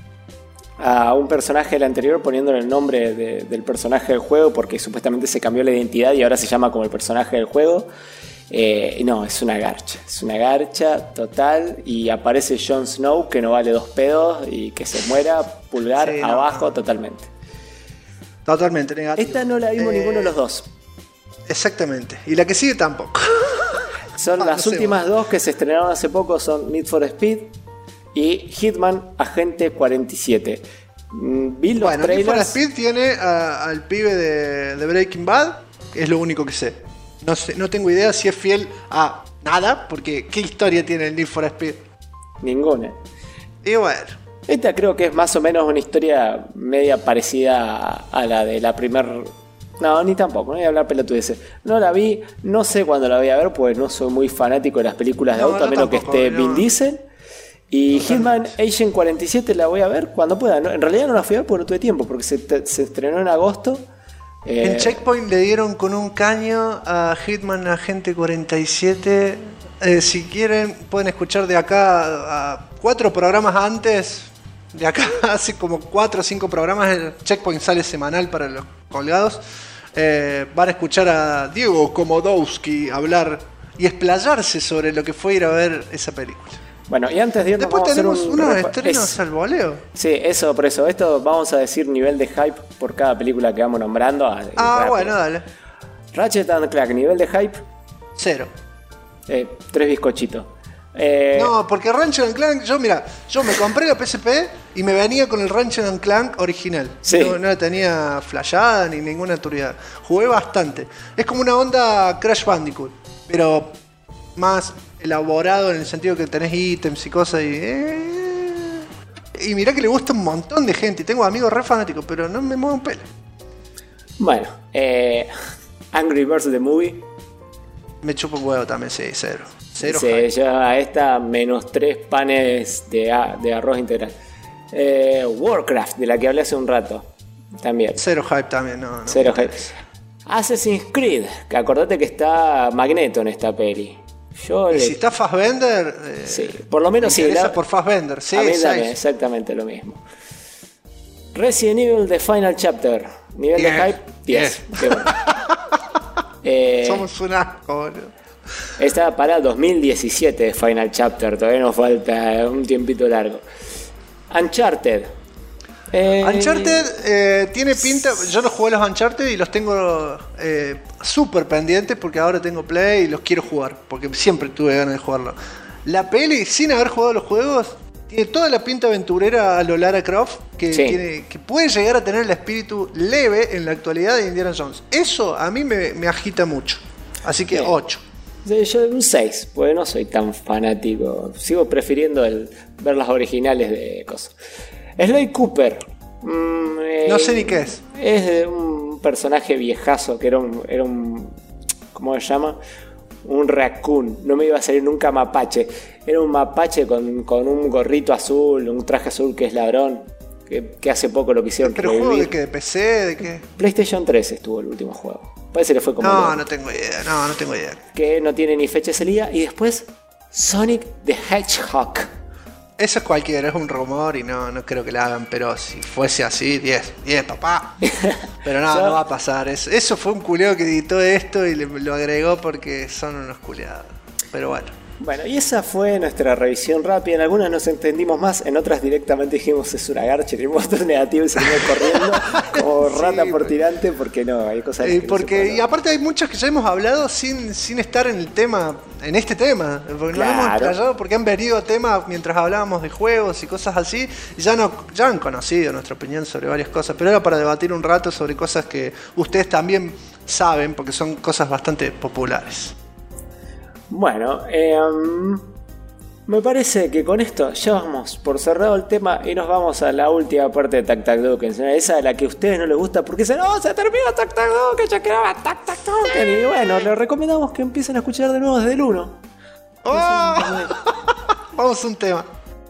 [SPEAKER 2] un personaje del anterior, poniéndole el nombre del personaje del juego, porque supuestamente se cambió la identidad y ahora se llama como el personaje del juego. No, es una garcha total. Y aparece Jon Snow, que no vale 2 pedos y que se muera, pulgar abajo. Totalmente negativo. Esta no la vimos ninguno de los dos.
[SPEAKER 1] Exactamente, y la que sigue tampoco.
[SPEAKER 2] Son las últimas dos que se estrenaron hace poco, son Need for Speed y Hitman Agente 47. Vi los trailers.
[SPEAKER 1] Need for Speed tiene al pibe de Breaking Bad, es lo único que sé. No tengo idea si es fiel a nada, porque ¿qué historia tiene el Need for Speed?
[SPEAKER 2] Ninguna.
[SPEAKER 1] Y bueno.
[SPEAKER 2] Esta creo que es más o menos una historia media parecida a la de la primera. No, ni tampoco, no voy a hablar pelotudeces. No la vi, no sé cuándo la voy a ver, pues no soy muy fanático de las películas de auto, a menos que esté Vin Diesel. Y Hitman Agent 47 la voy a ver cuando pueda. En realidad no la fui a ver porque no tuve tiempo, porque se estrenó en agosto.
[SPEAKER 1] En Checkpoint le dieron con un caño a Hitman Agente 47. Si quieren, pueden escuchar de acá a 4 programas antes. De acá hace como 4 o 5 programas. El Checkpoint sale semanal para los colgados. Van a escuchar a Diego Komodowski hablar y explayarse sobre lo que fue ir a ver esa película.
[SPEAKER 2] Bueno, y antes de irnos,
[SPEAKER 1] después tenemos unos estrenos al voleo.
[SPEAKER 2] Sí, por eso. Esto vamos a decir nivel de hype por cada película que vamos nombrando.
[SPEAKER 1] Bueno, dale.
[SPEAKER 2] Ratchet & Clank, nivel de hype
[SPEAKER 1] 0.
[SPEAKER 2] 3 bizcochitos.
[SPEAKER 1] No, porque Ratchet & Clank, yo me compré la PSP y me venía con el Ratchet & Clank original.
[SPEAKER 2] Sí.
[SPEAKER 1] No la tenía flashada ni ninguna autoridad. Jugué bastante. Es como una onda Crash Bandicoot, pero más elaborado en el sentido que tenés ítems y cosas y mirá que le gusta un montón de gente. Tengo amigos re fanáticos, pero no me muevo un pelo.
[SPEAKER 2] Bueno, Angry Birds The Movie.
[SPEAKER 1] Me chupo un huevo también, sí, 0.
[SPEAKER 2] Sí, yo a esta menos 3 panes de arroz integral. Warcraft, de la que hablé hace un rato, también.
[SPEAKER 1] 0 hype también, no.
[SPEAKER 2] 0 hype. Assassin's Creed, que acordate que está Magneto en esta peli.
[SPEAKER 1] Si está Fassbender,
[SPEAKER 2] sí, por lo menos sí.
[SPEAKER 1] Por Fassbender, sí.
[SPEAKER 2] A mí también, exactamente lo mismo. Resident Evil The Final Chapter, nivel de hype 10. Qué bueno.
[SPEAKER 1] Somos un asco, boludo.
[SPEAKER 2] Está para 2017 Final Chapter, todavía nos falta un tiempito largo. Uncharted.
[SPEAKER 1] Uncharted tiene pinta. Yo no jugué los Uncharted y los tengo súper pendientes porque ahora tengo Play y los quiero jugar. Porque siempre tuve ganas de jugarlo. La peli, sin haber jugado los juegos, tiene toda la pinta aventurera a lo Lara Croft. Que puede llegar a tener el espíritu leve en la actualidad de Indiana Jones. Eso a mí me agita mucho. Así que 8.
[SPEAKER 2] Yo un 6, porque no soy tan fanático. Sigo prefiriendo ver las originales de cosas. Sly Cooper.
[SPEAKER 1] No sé ni qué es.
[SPEAKER 2] Es un personaje viejazo que era un ¿cómo se llama? Un raccoon, no me iba a salir nunca mapache. Era un mapache con un gorrito azul, un traje azul que es ladrón. Que hace poco lo quisieron
[SPEAKER 3] ¿Pero
[SPEAKER 2] revivir.
[SPEAKER 3] juego de qué? ¿De PC? ¿De qué?
[SPEAKER 2] PlayStation 3 estuvo el último juego. Parece que le fue como...
[SPEAKER 3] No tengo idea. No tengo idea.
[SPEAKER 2] Que no tiene ni fecha de salida. Y después Sonic the Hedgehog.
[SPEAKER 3] Eso es cualquiera, es un rumor y no creo que lo hagan, pero si fuese así, 10, papá. Pero no va a pasar. Eso fue un culeo que editó esto y lo agregó porque son unos culeados. Pero bueno.
[SPEAKER 2] Bueno, y esa fue nuestra revisión rápida. En algunas nos entendimos más, en otras directamente dijimos es una garcha, el monstruo negativo y salimos corriendo como rata por tirante, porque no, hay cosas que
[SPEAKER 3] y aparte hay muchos que ya hemos hablado sin estar en el tema, en este tema, porque no lo hemos explayado porque han venido temas mientras hablábamos de juegos y cosas así, y ya han conocido nuestra opinión sobre varias cosas, pero era para debatir un rato sobre cosas que ustedes también saben, porque son cosas bastante populares.
[SPEAKER 2] Bueno, me parece que con esto ya vamos por cerrado el tema y nos vamos a la última parte de Tac Tac Duken, esa de la que a ustedes no les gusta porque dicen, ¡oh, se terminó Tac Tac Duken, ya quedaba Tac Tac Duken! Y bueno, les recomendamos que empiecen a escuchar de nuevo desde el 1.
[SPEAKER 3] ¡Oh! Vamos a un tema.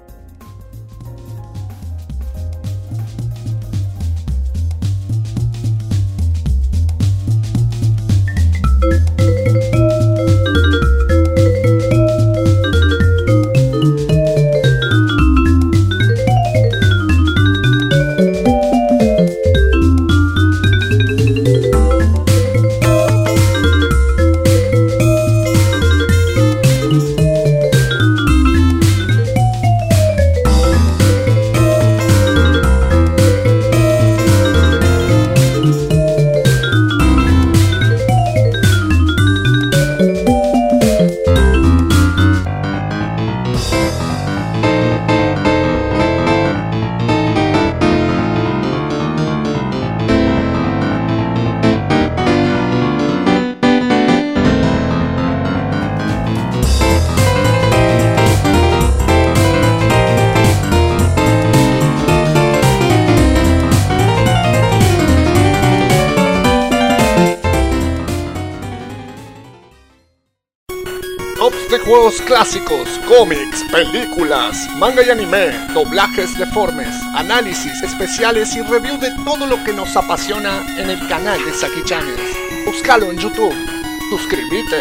[SPEAKER 1] Juegos clásicos, cómics, películas, manga y anime, doblajes deformes, análisis especiales y review de todo lo que nos apasiona en el canal de Saki Channels. Búscalo en YouTube. Suscríbete.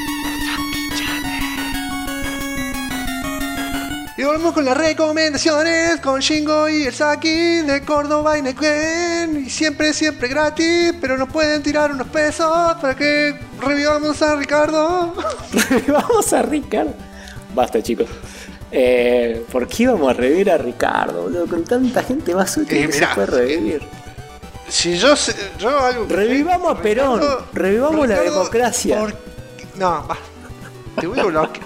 [SPEAKER 3] Y volvemos con las recomendaciones con Shingo y el Saki de Córdoba y Neuquén. Y siempre gratis, pero nos pueden tirar unos pesos para que revivamos a Ricardo.
[SPEAKER 2] ¿Revivamos a Ricardo? Basta, chicos. ¿Por qué íbamos a revivir a Ricardo, boludo? Con tanta gente más útil que se puede revivir.
[SPEAKER 3] Si yo algo...
[SPEAKER 2] Revivamos a Perón, revivamos la democracia.
[SPEAKER 3] No, va. Te voy a bloquear.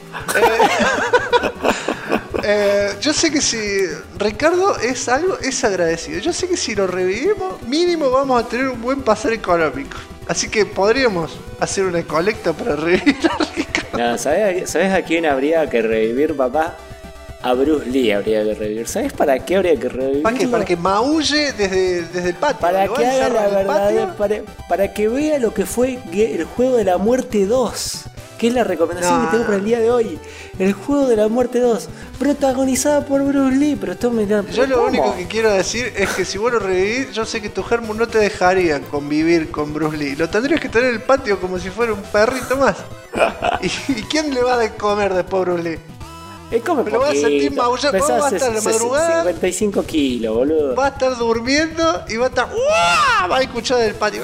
[SPEAKER 3] Yo sé que si Ricardo es agradecido. Yo sé que si lo revivimos, mínimo vamos a tener un buen pasar económico. Así que podríamos hacer una colecta para revivir a Ricardo.
[SPEAKER 2] No, ¿sabes a quién habría que revivir, papá? A Bruce Lee habría que revivir. ¿Sabes para qué habría que revivirlo?
[SPEAKER 3] ¿Para qué? Para que maulle desde el patio.
[SPEAKER 2] Para que haga la verdad, para que vea lo que fue el juego de la muerte 2. Que es la recomendación que tengo para el día de hoy. El juego de la muerte 2, protagonizada por Bruce Lee. Pero esto me da...
[SPEAKER 3] Yo lo único que quiero decir es que si vos lo revivís, yo sé que tu germo no te dejaría convivir con Bruce Lee. Lo tendrías que tener en el patio como si fuera un perrito más. ¿Y quién le va a comer después a Bruce Lee?
[SPEAKER 2] Come
[SPEAKER 3] pero vas a sentir maullar, va a estar en la madrugada,
[SPEAKER 2] 55 kilos, boludo.
[SPEAKER 3] Va a estar durmiendo y va a estar... ¡Uah! Va a escuchar del patio.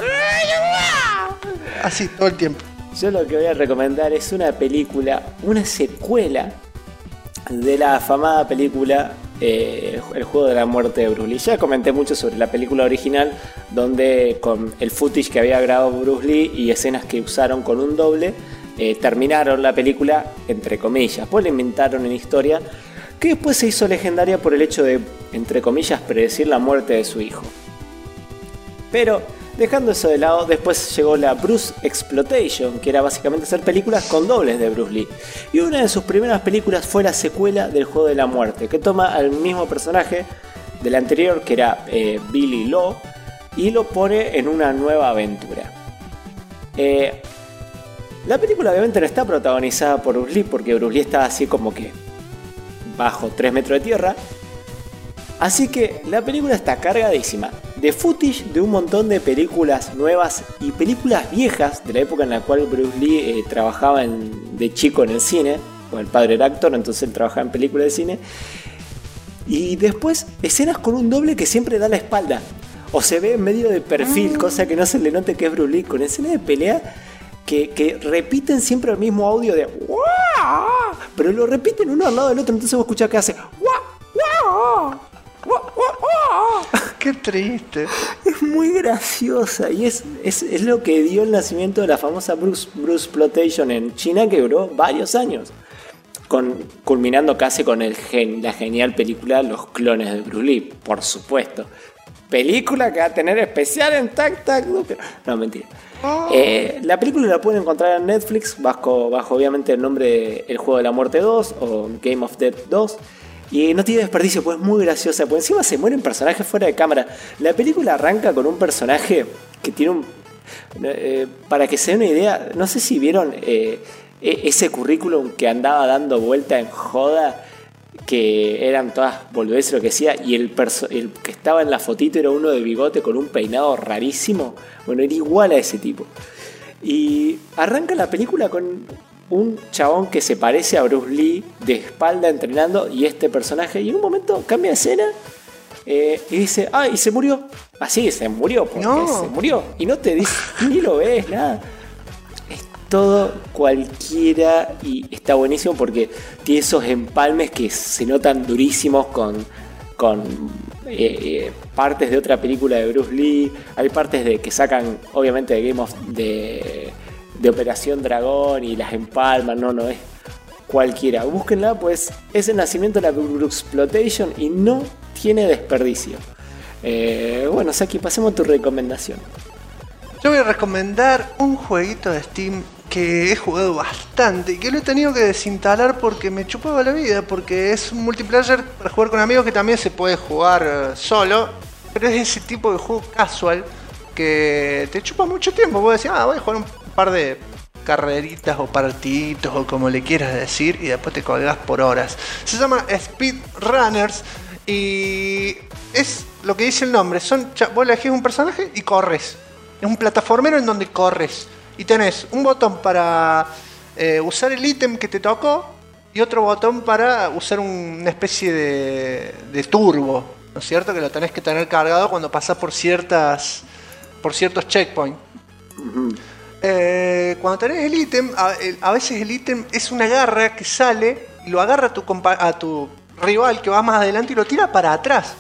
[SPEAKER 3] Así, todo el tiempo.
[SPEAKER 2] Yo lo que voy a recomendar es una película, una secuela de la afamada película El juego de la muerte de Bruce Lee. Ya comenté mucho sobre la película original, donde con el footage que había grabado Bruce Lee y escenas que usaron con un doble, terminaron la película, entre comillas, pues le inventaron una historia que después se hizo legendaria por el hecho de, entre comillas, predecir la muerte de su hijo. Pero dejando eso de lado, después llegó la Bruce Exploitation, que era básicamente hacer películas con dobles de Bruce Lee. Y una de sus primeras películas fue la secuela del juego de la muerte, que toma al mismo personaje del anterior, que era Billy Law, y lo pone en una nueva aventura. La película obviamente no está protagonizada por Bruce Lee, porque Bruce Lee está así como que bajo 3 metros de tierra. Así que la película está cargadísima de footage de un montón de películas nuevas y películas viejas de la época en la cual Bruce Lee trabajaba de chico en el cine. Bueno, el padre era actor, entonces él trabajaba en películas de cine. Y después escenas con un doble que siempre da la espalda o se ve en medio de perfil, cosa que no se le note que es Bruce Lee, con escenas de pelea que repiten siempre el mismo audio de ¡Wah! Pero lo repiten uno al lado del otro, entonces vos escuchás que hace ¡Wah!
[SPEAKER 3] Qué triste.
[SPEAKER 2] Es muy graciosa y es lo que dio el nacimiento de la famosa Bruce Exploitation en China, que duró varios años, culminando casi con la genial película Los clones de Bruce Lee, por supuesto. Película que va a tener especial en Tac Tac. No, mentira. La película la pueden encontrar en Netflix bajo obviamente el nombre de El Juego de la Muerte 2 o Game of Death 2. Y no tiene desperdicio, pues es muy graciosa. Pues encima se mueren personajes fuera de cámara. La película arranca con un personaje que tiene un... para que se den una idea, no sé si vieron ese currículum que andaba dando vuelta en joda, que eran todas boludeces lo que decía, y el que estaba en la fotito era uno de bigote con un peinado rarísimo. Bueno, era igual a ese tipo. Y arranca la película con un chabón que se parece a Bruce Lee de espalda entrenando, y este personaje, y en un momento cambia de escena y dice, y se murió. Así, se murió, porque se murió. Y no te dice, ni lo ves, nada. Es todo cualquiera y está buenísimo porque tiene esos empalmes que se notan durísimos con partes de otra película de Bruce Lee. Hay partes que sacan obviamente de Game of de Operación Dragón y las empalman. No es cualquiera. Búsquenla, pues es el nacimiento de la Bruce Exploitation y no tiene desperdicio. Bueno, Saki, pasemos a tu recomendación.
[SPEAKER 3] Yo voy a recomendar un jueguito de Steam que he jugado bastante y que lo he tenido que desinstalar porque me chupaba la vida, porque es un multiplayer para jugar con amigos que también se puede jugar solo, pero es ese tipo de juego casual que te chupa mucho tiempo. Vos decís, voy a jugar un par de carreritas o partiditos o como le quieras decir, y después te colgás por horas. Se llama Speedrunners y es lo que dice el nombre. Vos elegís un personaje y corres. Es un plataformero en donde corres y tenés un botón para usar el ítem que te tocó y otro botón para usar una especie de turbo, ¿no es cierto? Que lo tenés que tener cargado cuando pasás por ciertos checkpoints. Uh-huh. Cuando tenés el ítem, a veces el ítem es una garra que sale y lo agarra a tu rival que va más adelante y lo tira para atrás.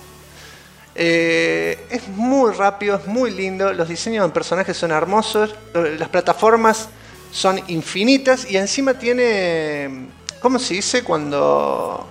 [SPEAKER 3] Es muy rápido, es muy lindo. Los diseños de personajes son hermosos. Las plataformas son infinitas y encima tiene, ¿cómo se dice? Cuando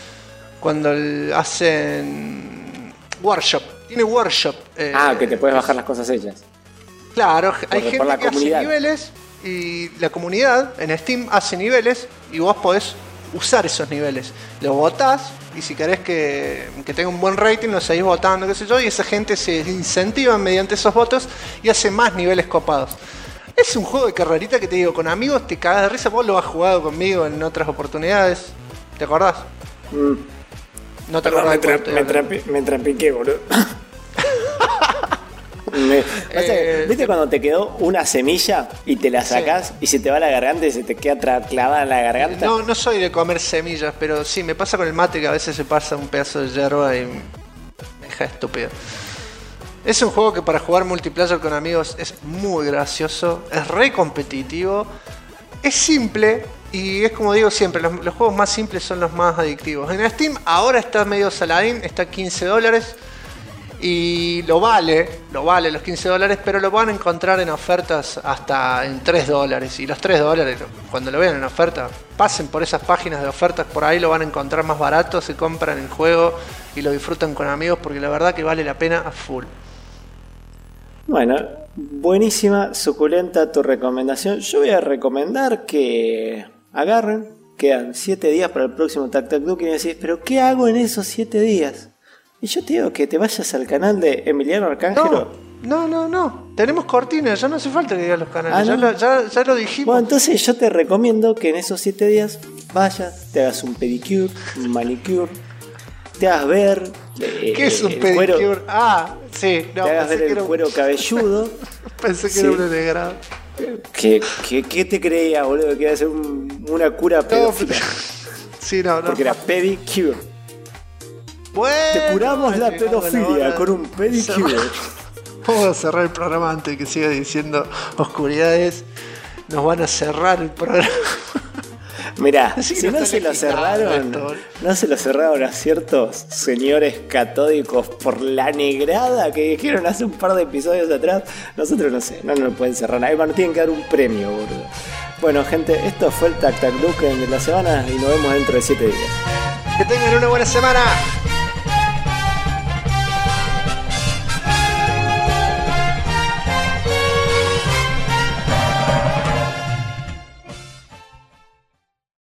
[SPEAKER 3] hacen workshop. Tiene workshop.
[SPEAKER 2] Que te puedes bajar las cosas hechas.
[SPEAKER 3] Claro, hay gente que hace niveles y la comunidad en Steam hace niveles y vos podés usar esos niveles. Los votás y si querés que tenga un buen rating lo seguís votando, qué sé yo, y esa gente se incentiva mediante esos votos y hace más niveles copados. Es un juego de carrerita que te digo, con amigos te cagás de risa. Vos lo has jugado conmigo en otras oportunidades, ¿te acordás? No te acordás.
[SPEAKER 2] Me trampiqué, boludo. ¿Viste cuando te quedó una semilla y te la sacás y se te va a la garganta y se te queda clavada en la garganta?
[SPEAKER 3] No soy de comer semillas, pero sí, me pasa con el mate que a veces se pasa un pedazo de hierba y me deja estúpido. Es un juego que para jugar multiplayer con amigos es muy gracioso, es re competitivo, es simple y es como digo siempre, los juegos más simples son los más adictivos. En Steam ahora está medio saladín, está a $15. Y lo vale los $15, pero lo van a encontrar en ofertas hasta en $3. Y los $3, cuando lo vean en oferta, pasen por esas páginas de ofertas, por ahí lo van a encontrar más barato, se compran el juego y lo disfrutan con amigos, porque la verdad que vale la pena a full.
[SPEAKER 2] Bueno, buenísima, suculenta tu recomendación. Yo voy a recomendar que agarren, quedan 7 días para el próximo Tac Tac Duke y me decís, ¿pero qué hago en esos 7 días? Y yo te digo que te vayas al canal de Emiliano Arcángelo
[SPEAKER 3] No. Tenemos cortinas, ya no hace falta que digas los canales.
[SPEAKER 2] Ah, ¿no?
[SPEAKER 3] Ya lo dijimos.
[SPEAKER 2] Bueno, entonces yo te recomiendo que en esos 7 días vayas, te hagas un pedicure, un manicure, te hagas ver.
[SPEAKER 3] ¿Qué es un
[SPEAKER 2] el
[SPEAKER 3] pedicure?
[SPEAKER 2] cuero,
[SPEAKER 3] Sí, no,
[SPEAKER 2] te hagas
[SPEAKER 3] pensé
[SPEAKER 2] ver
[SPEAKER 3] que
[SPEAKER 2] el cuero cabelludo.
[SPEAKER 3] Pensé que
[SPEAKER 2] Sí.
[SPEAKER 3] era un degrado.
[SPEAKER 2] ¿Qué te creía, boludo? Que iba a ser una cura pedófila.
[SPEAKER 3] Sí, no.
[SPEAKER 2] Porque era pedicure.
[SPEAKER 3] Bueno,
[SPEAKER 2] Te curamos la
[SPEAKER 3] llegado la
[SPEAKER 2] pedofilia
[SPEAKER 3] hora
[SPEAKER 2] con un
[SPEAKER 3] de
[SPEAKER 2] pedicure.
[SPEAKER 3] cerrar. Vamos a cerrar el programa antes de que siga diciendo oscuridades. Nos van a cerrar el programa.
[SPEAKER 2] Mirá,
[SPEAKER 3] Así que
[SPEAKER 2] si
[SPEAKER 3] no
[SPEAKER 2] no
[SPEAKER 3] está
[SPEAKER 2] se lo
[SPEAKER 3] legislado
[SPEAKER 2] cerraron,
[SPEAKER 3] esto.
[SPEAKER 2] no se lo cerraron a ciertos señores catódicos por la negrada que dijeron hace un par de episodios atrás, nosotros no sé, no nos pueden cerrar. Además nos tienen que dar un premio, boludo. Bueno, gente, esto fue el Tac Tac Duken de la semana y nos vemos dentro de 7 días.
[SPEAKER 3] Que tengan una buena semana.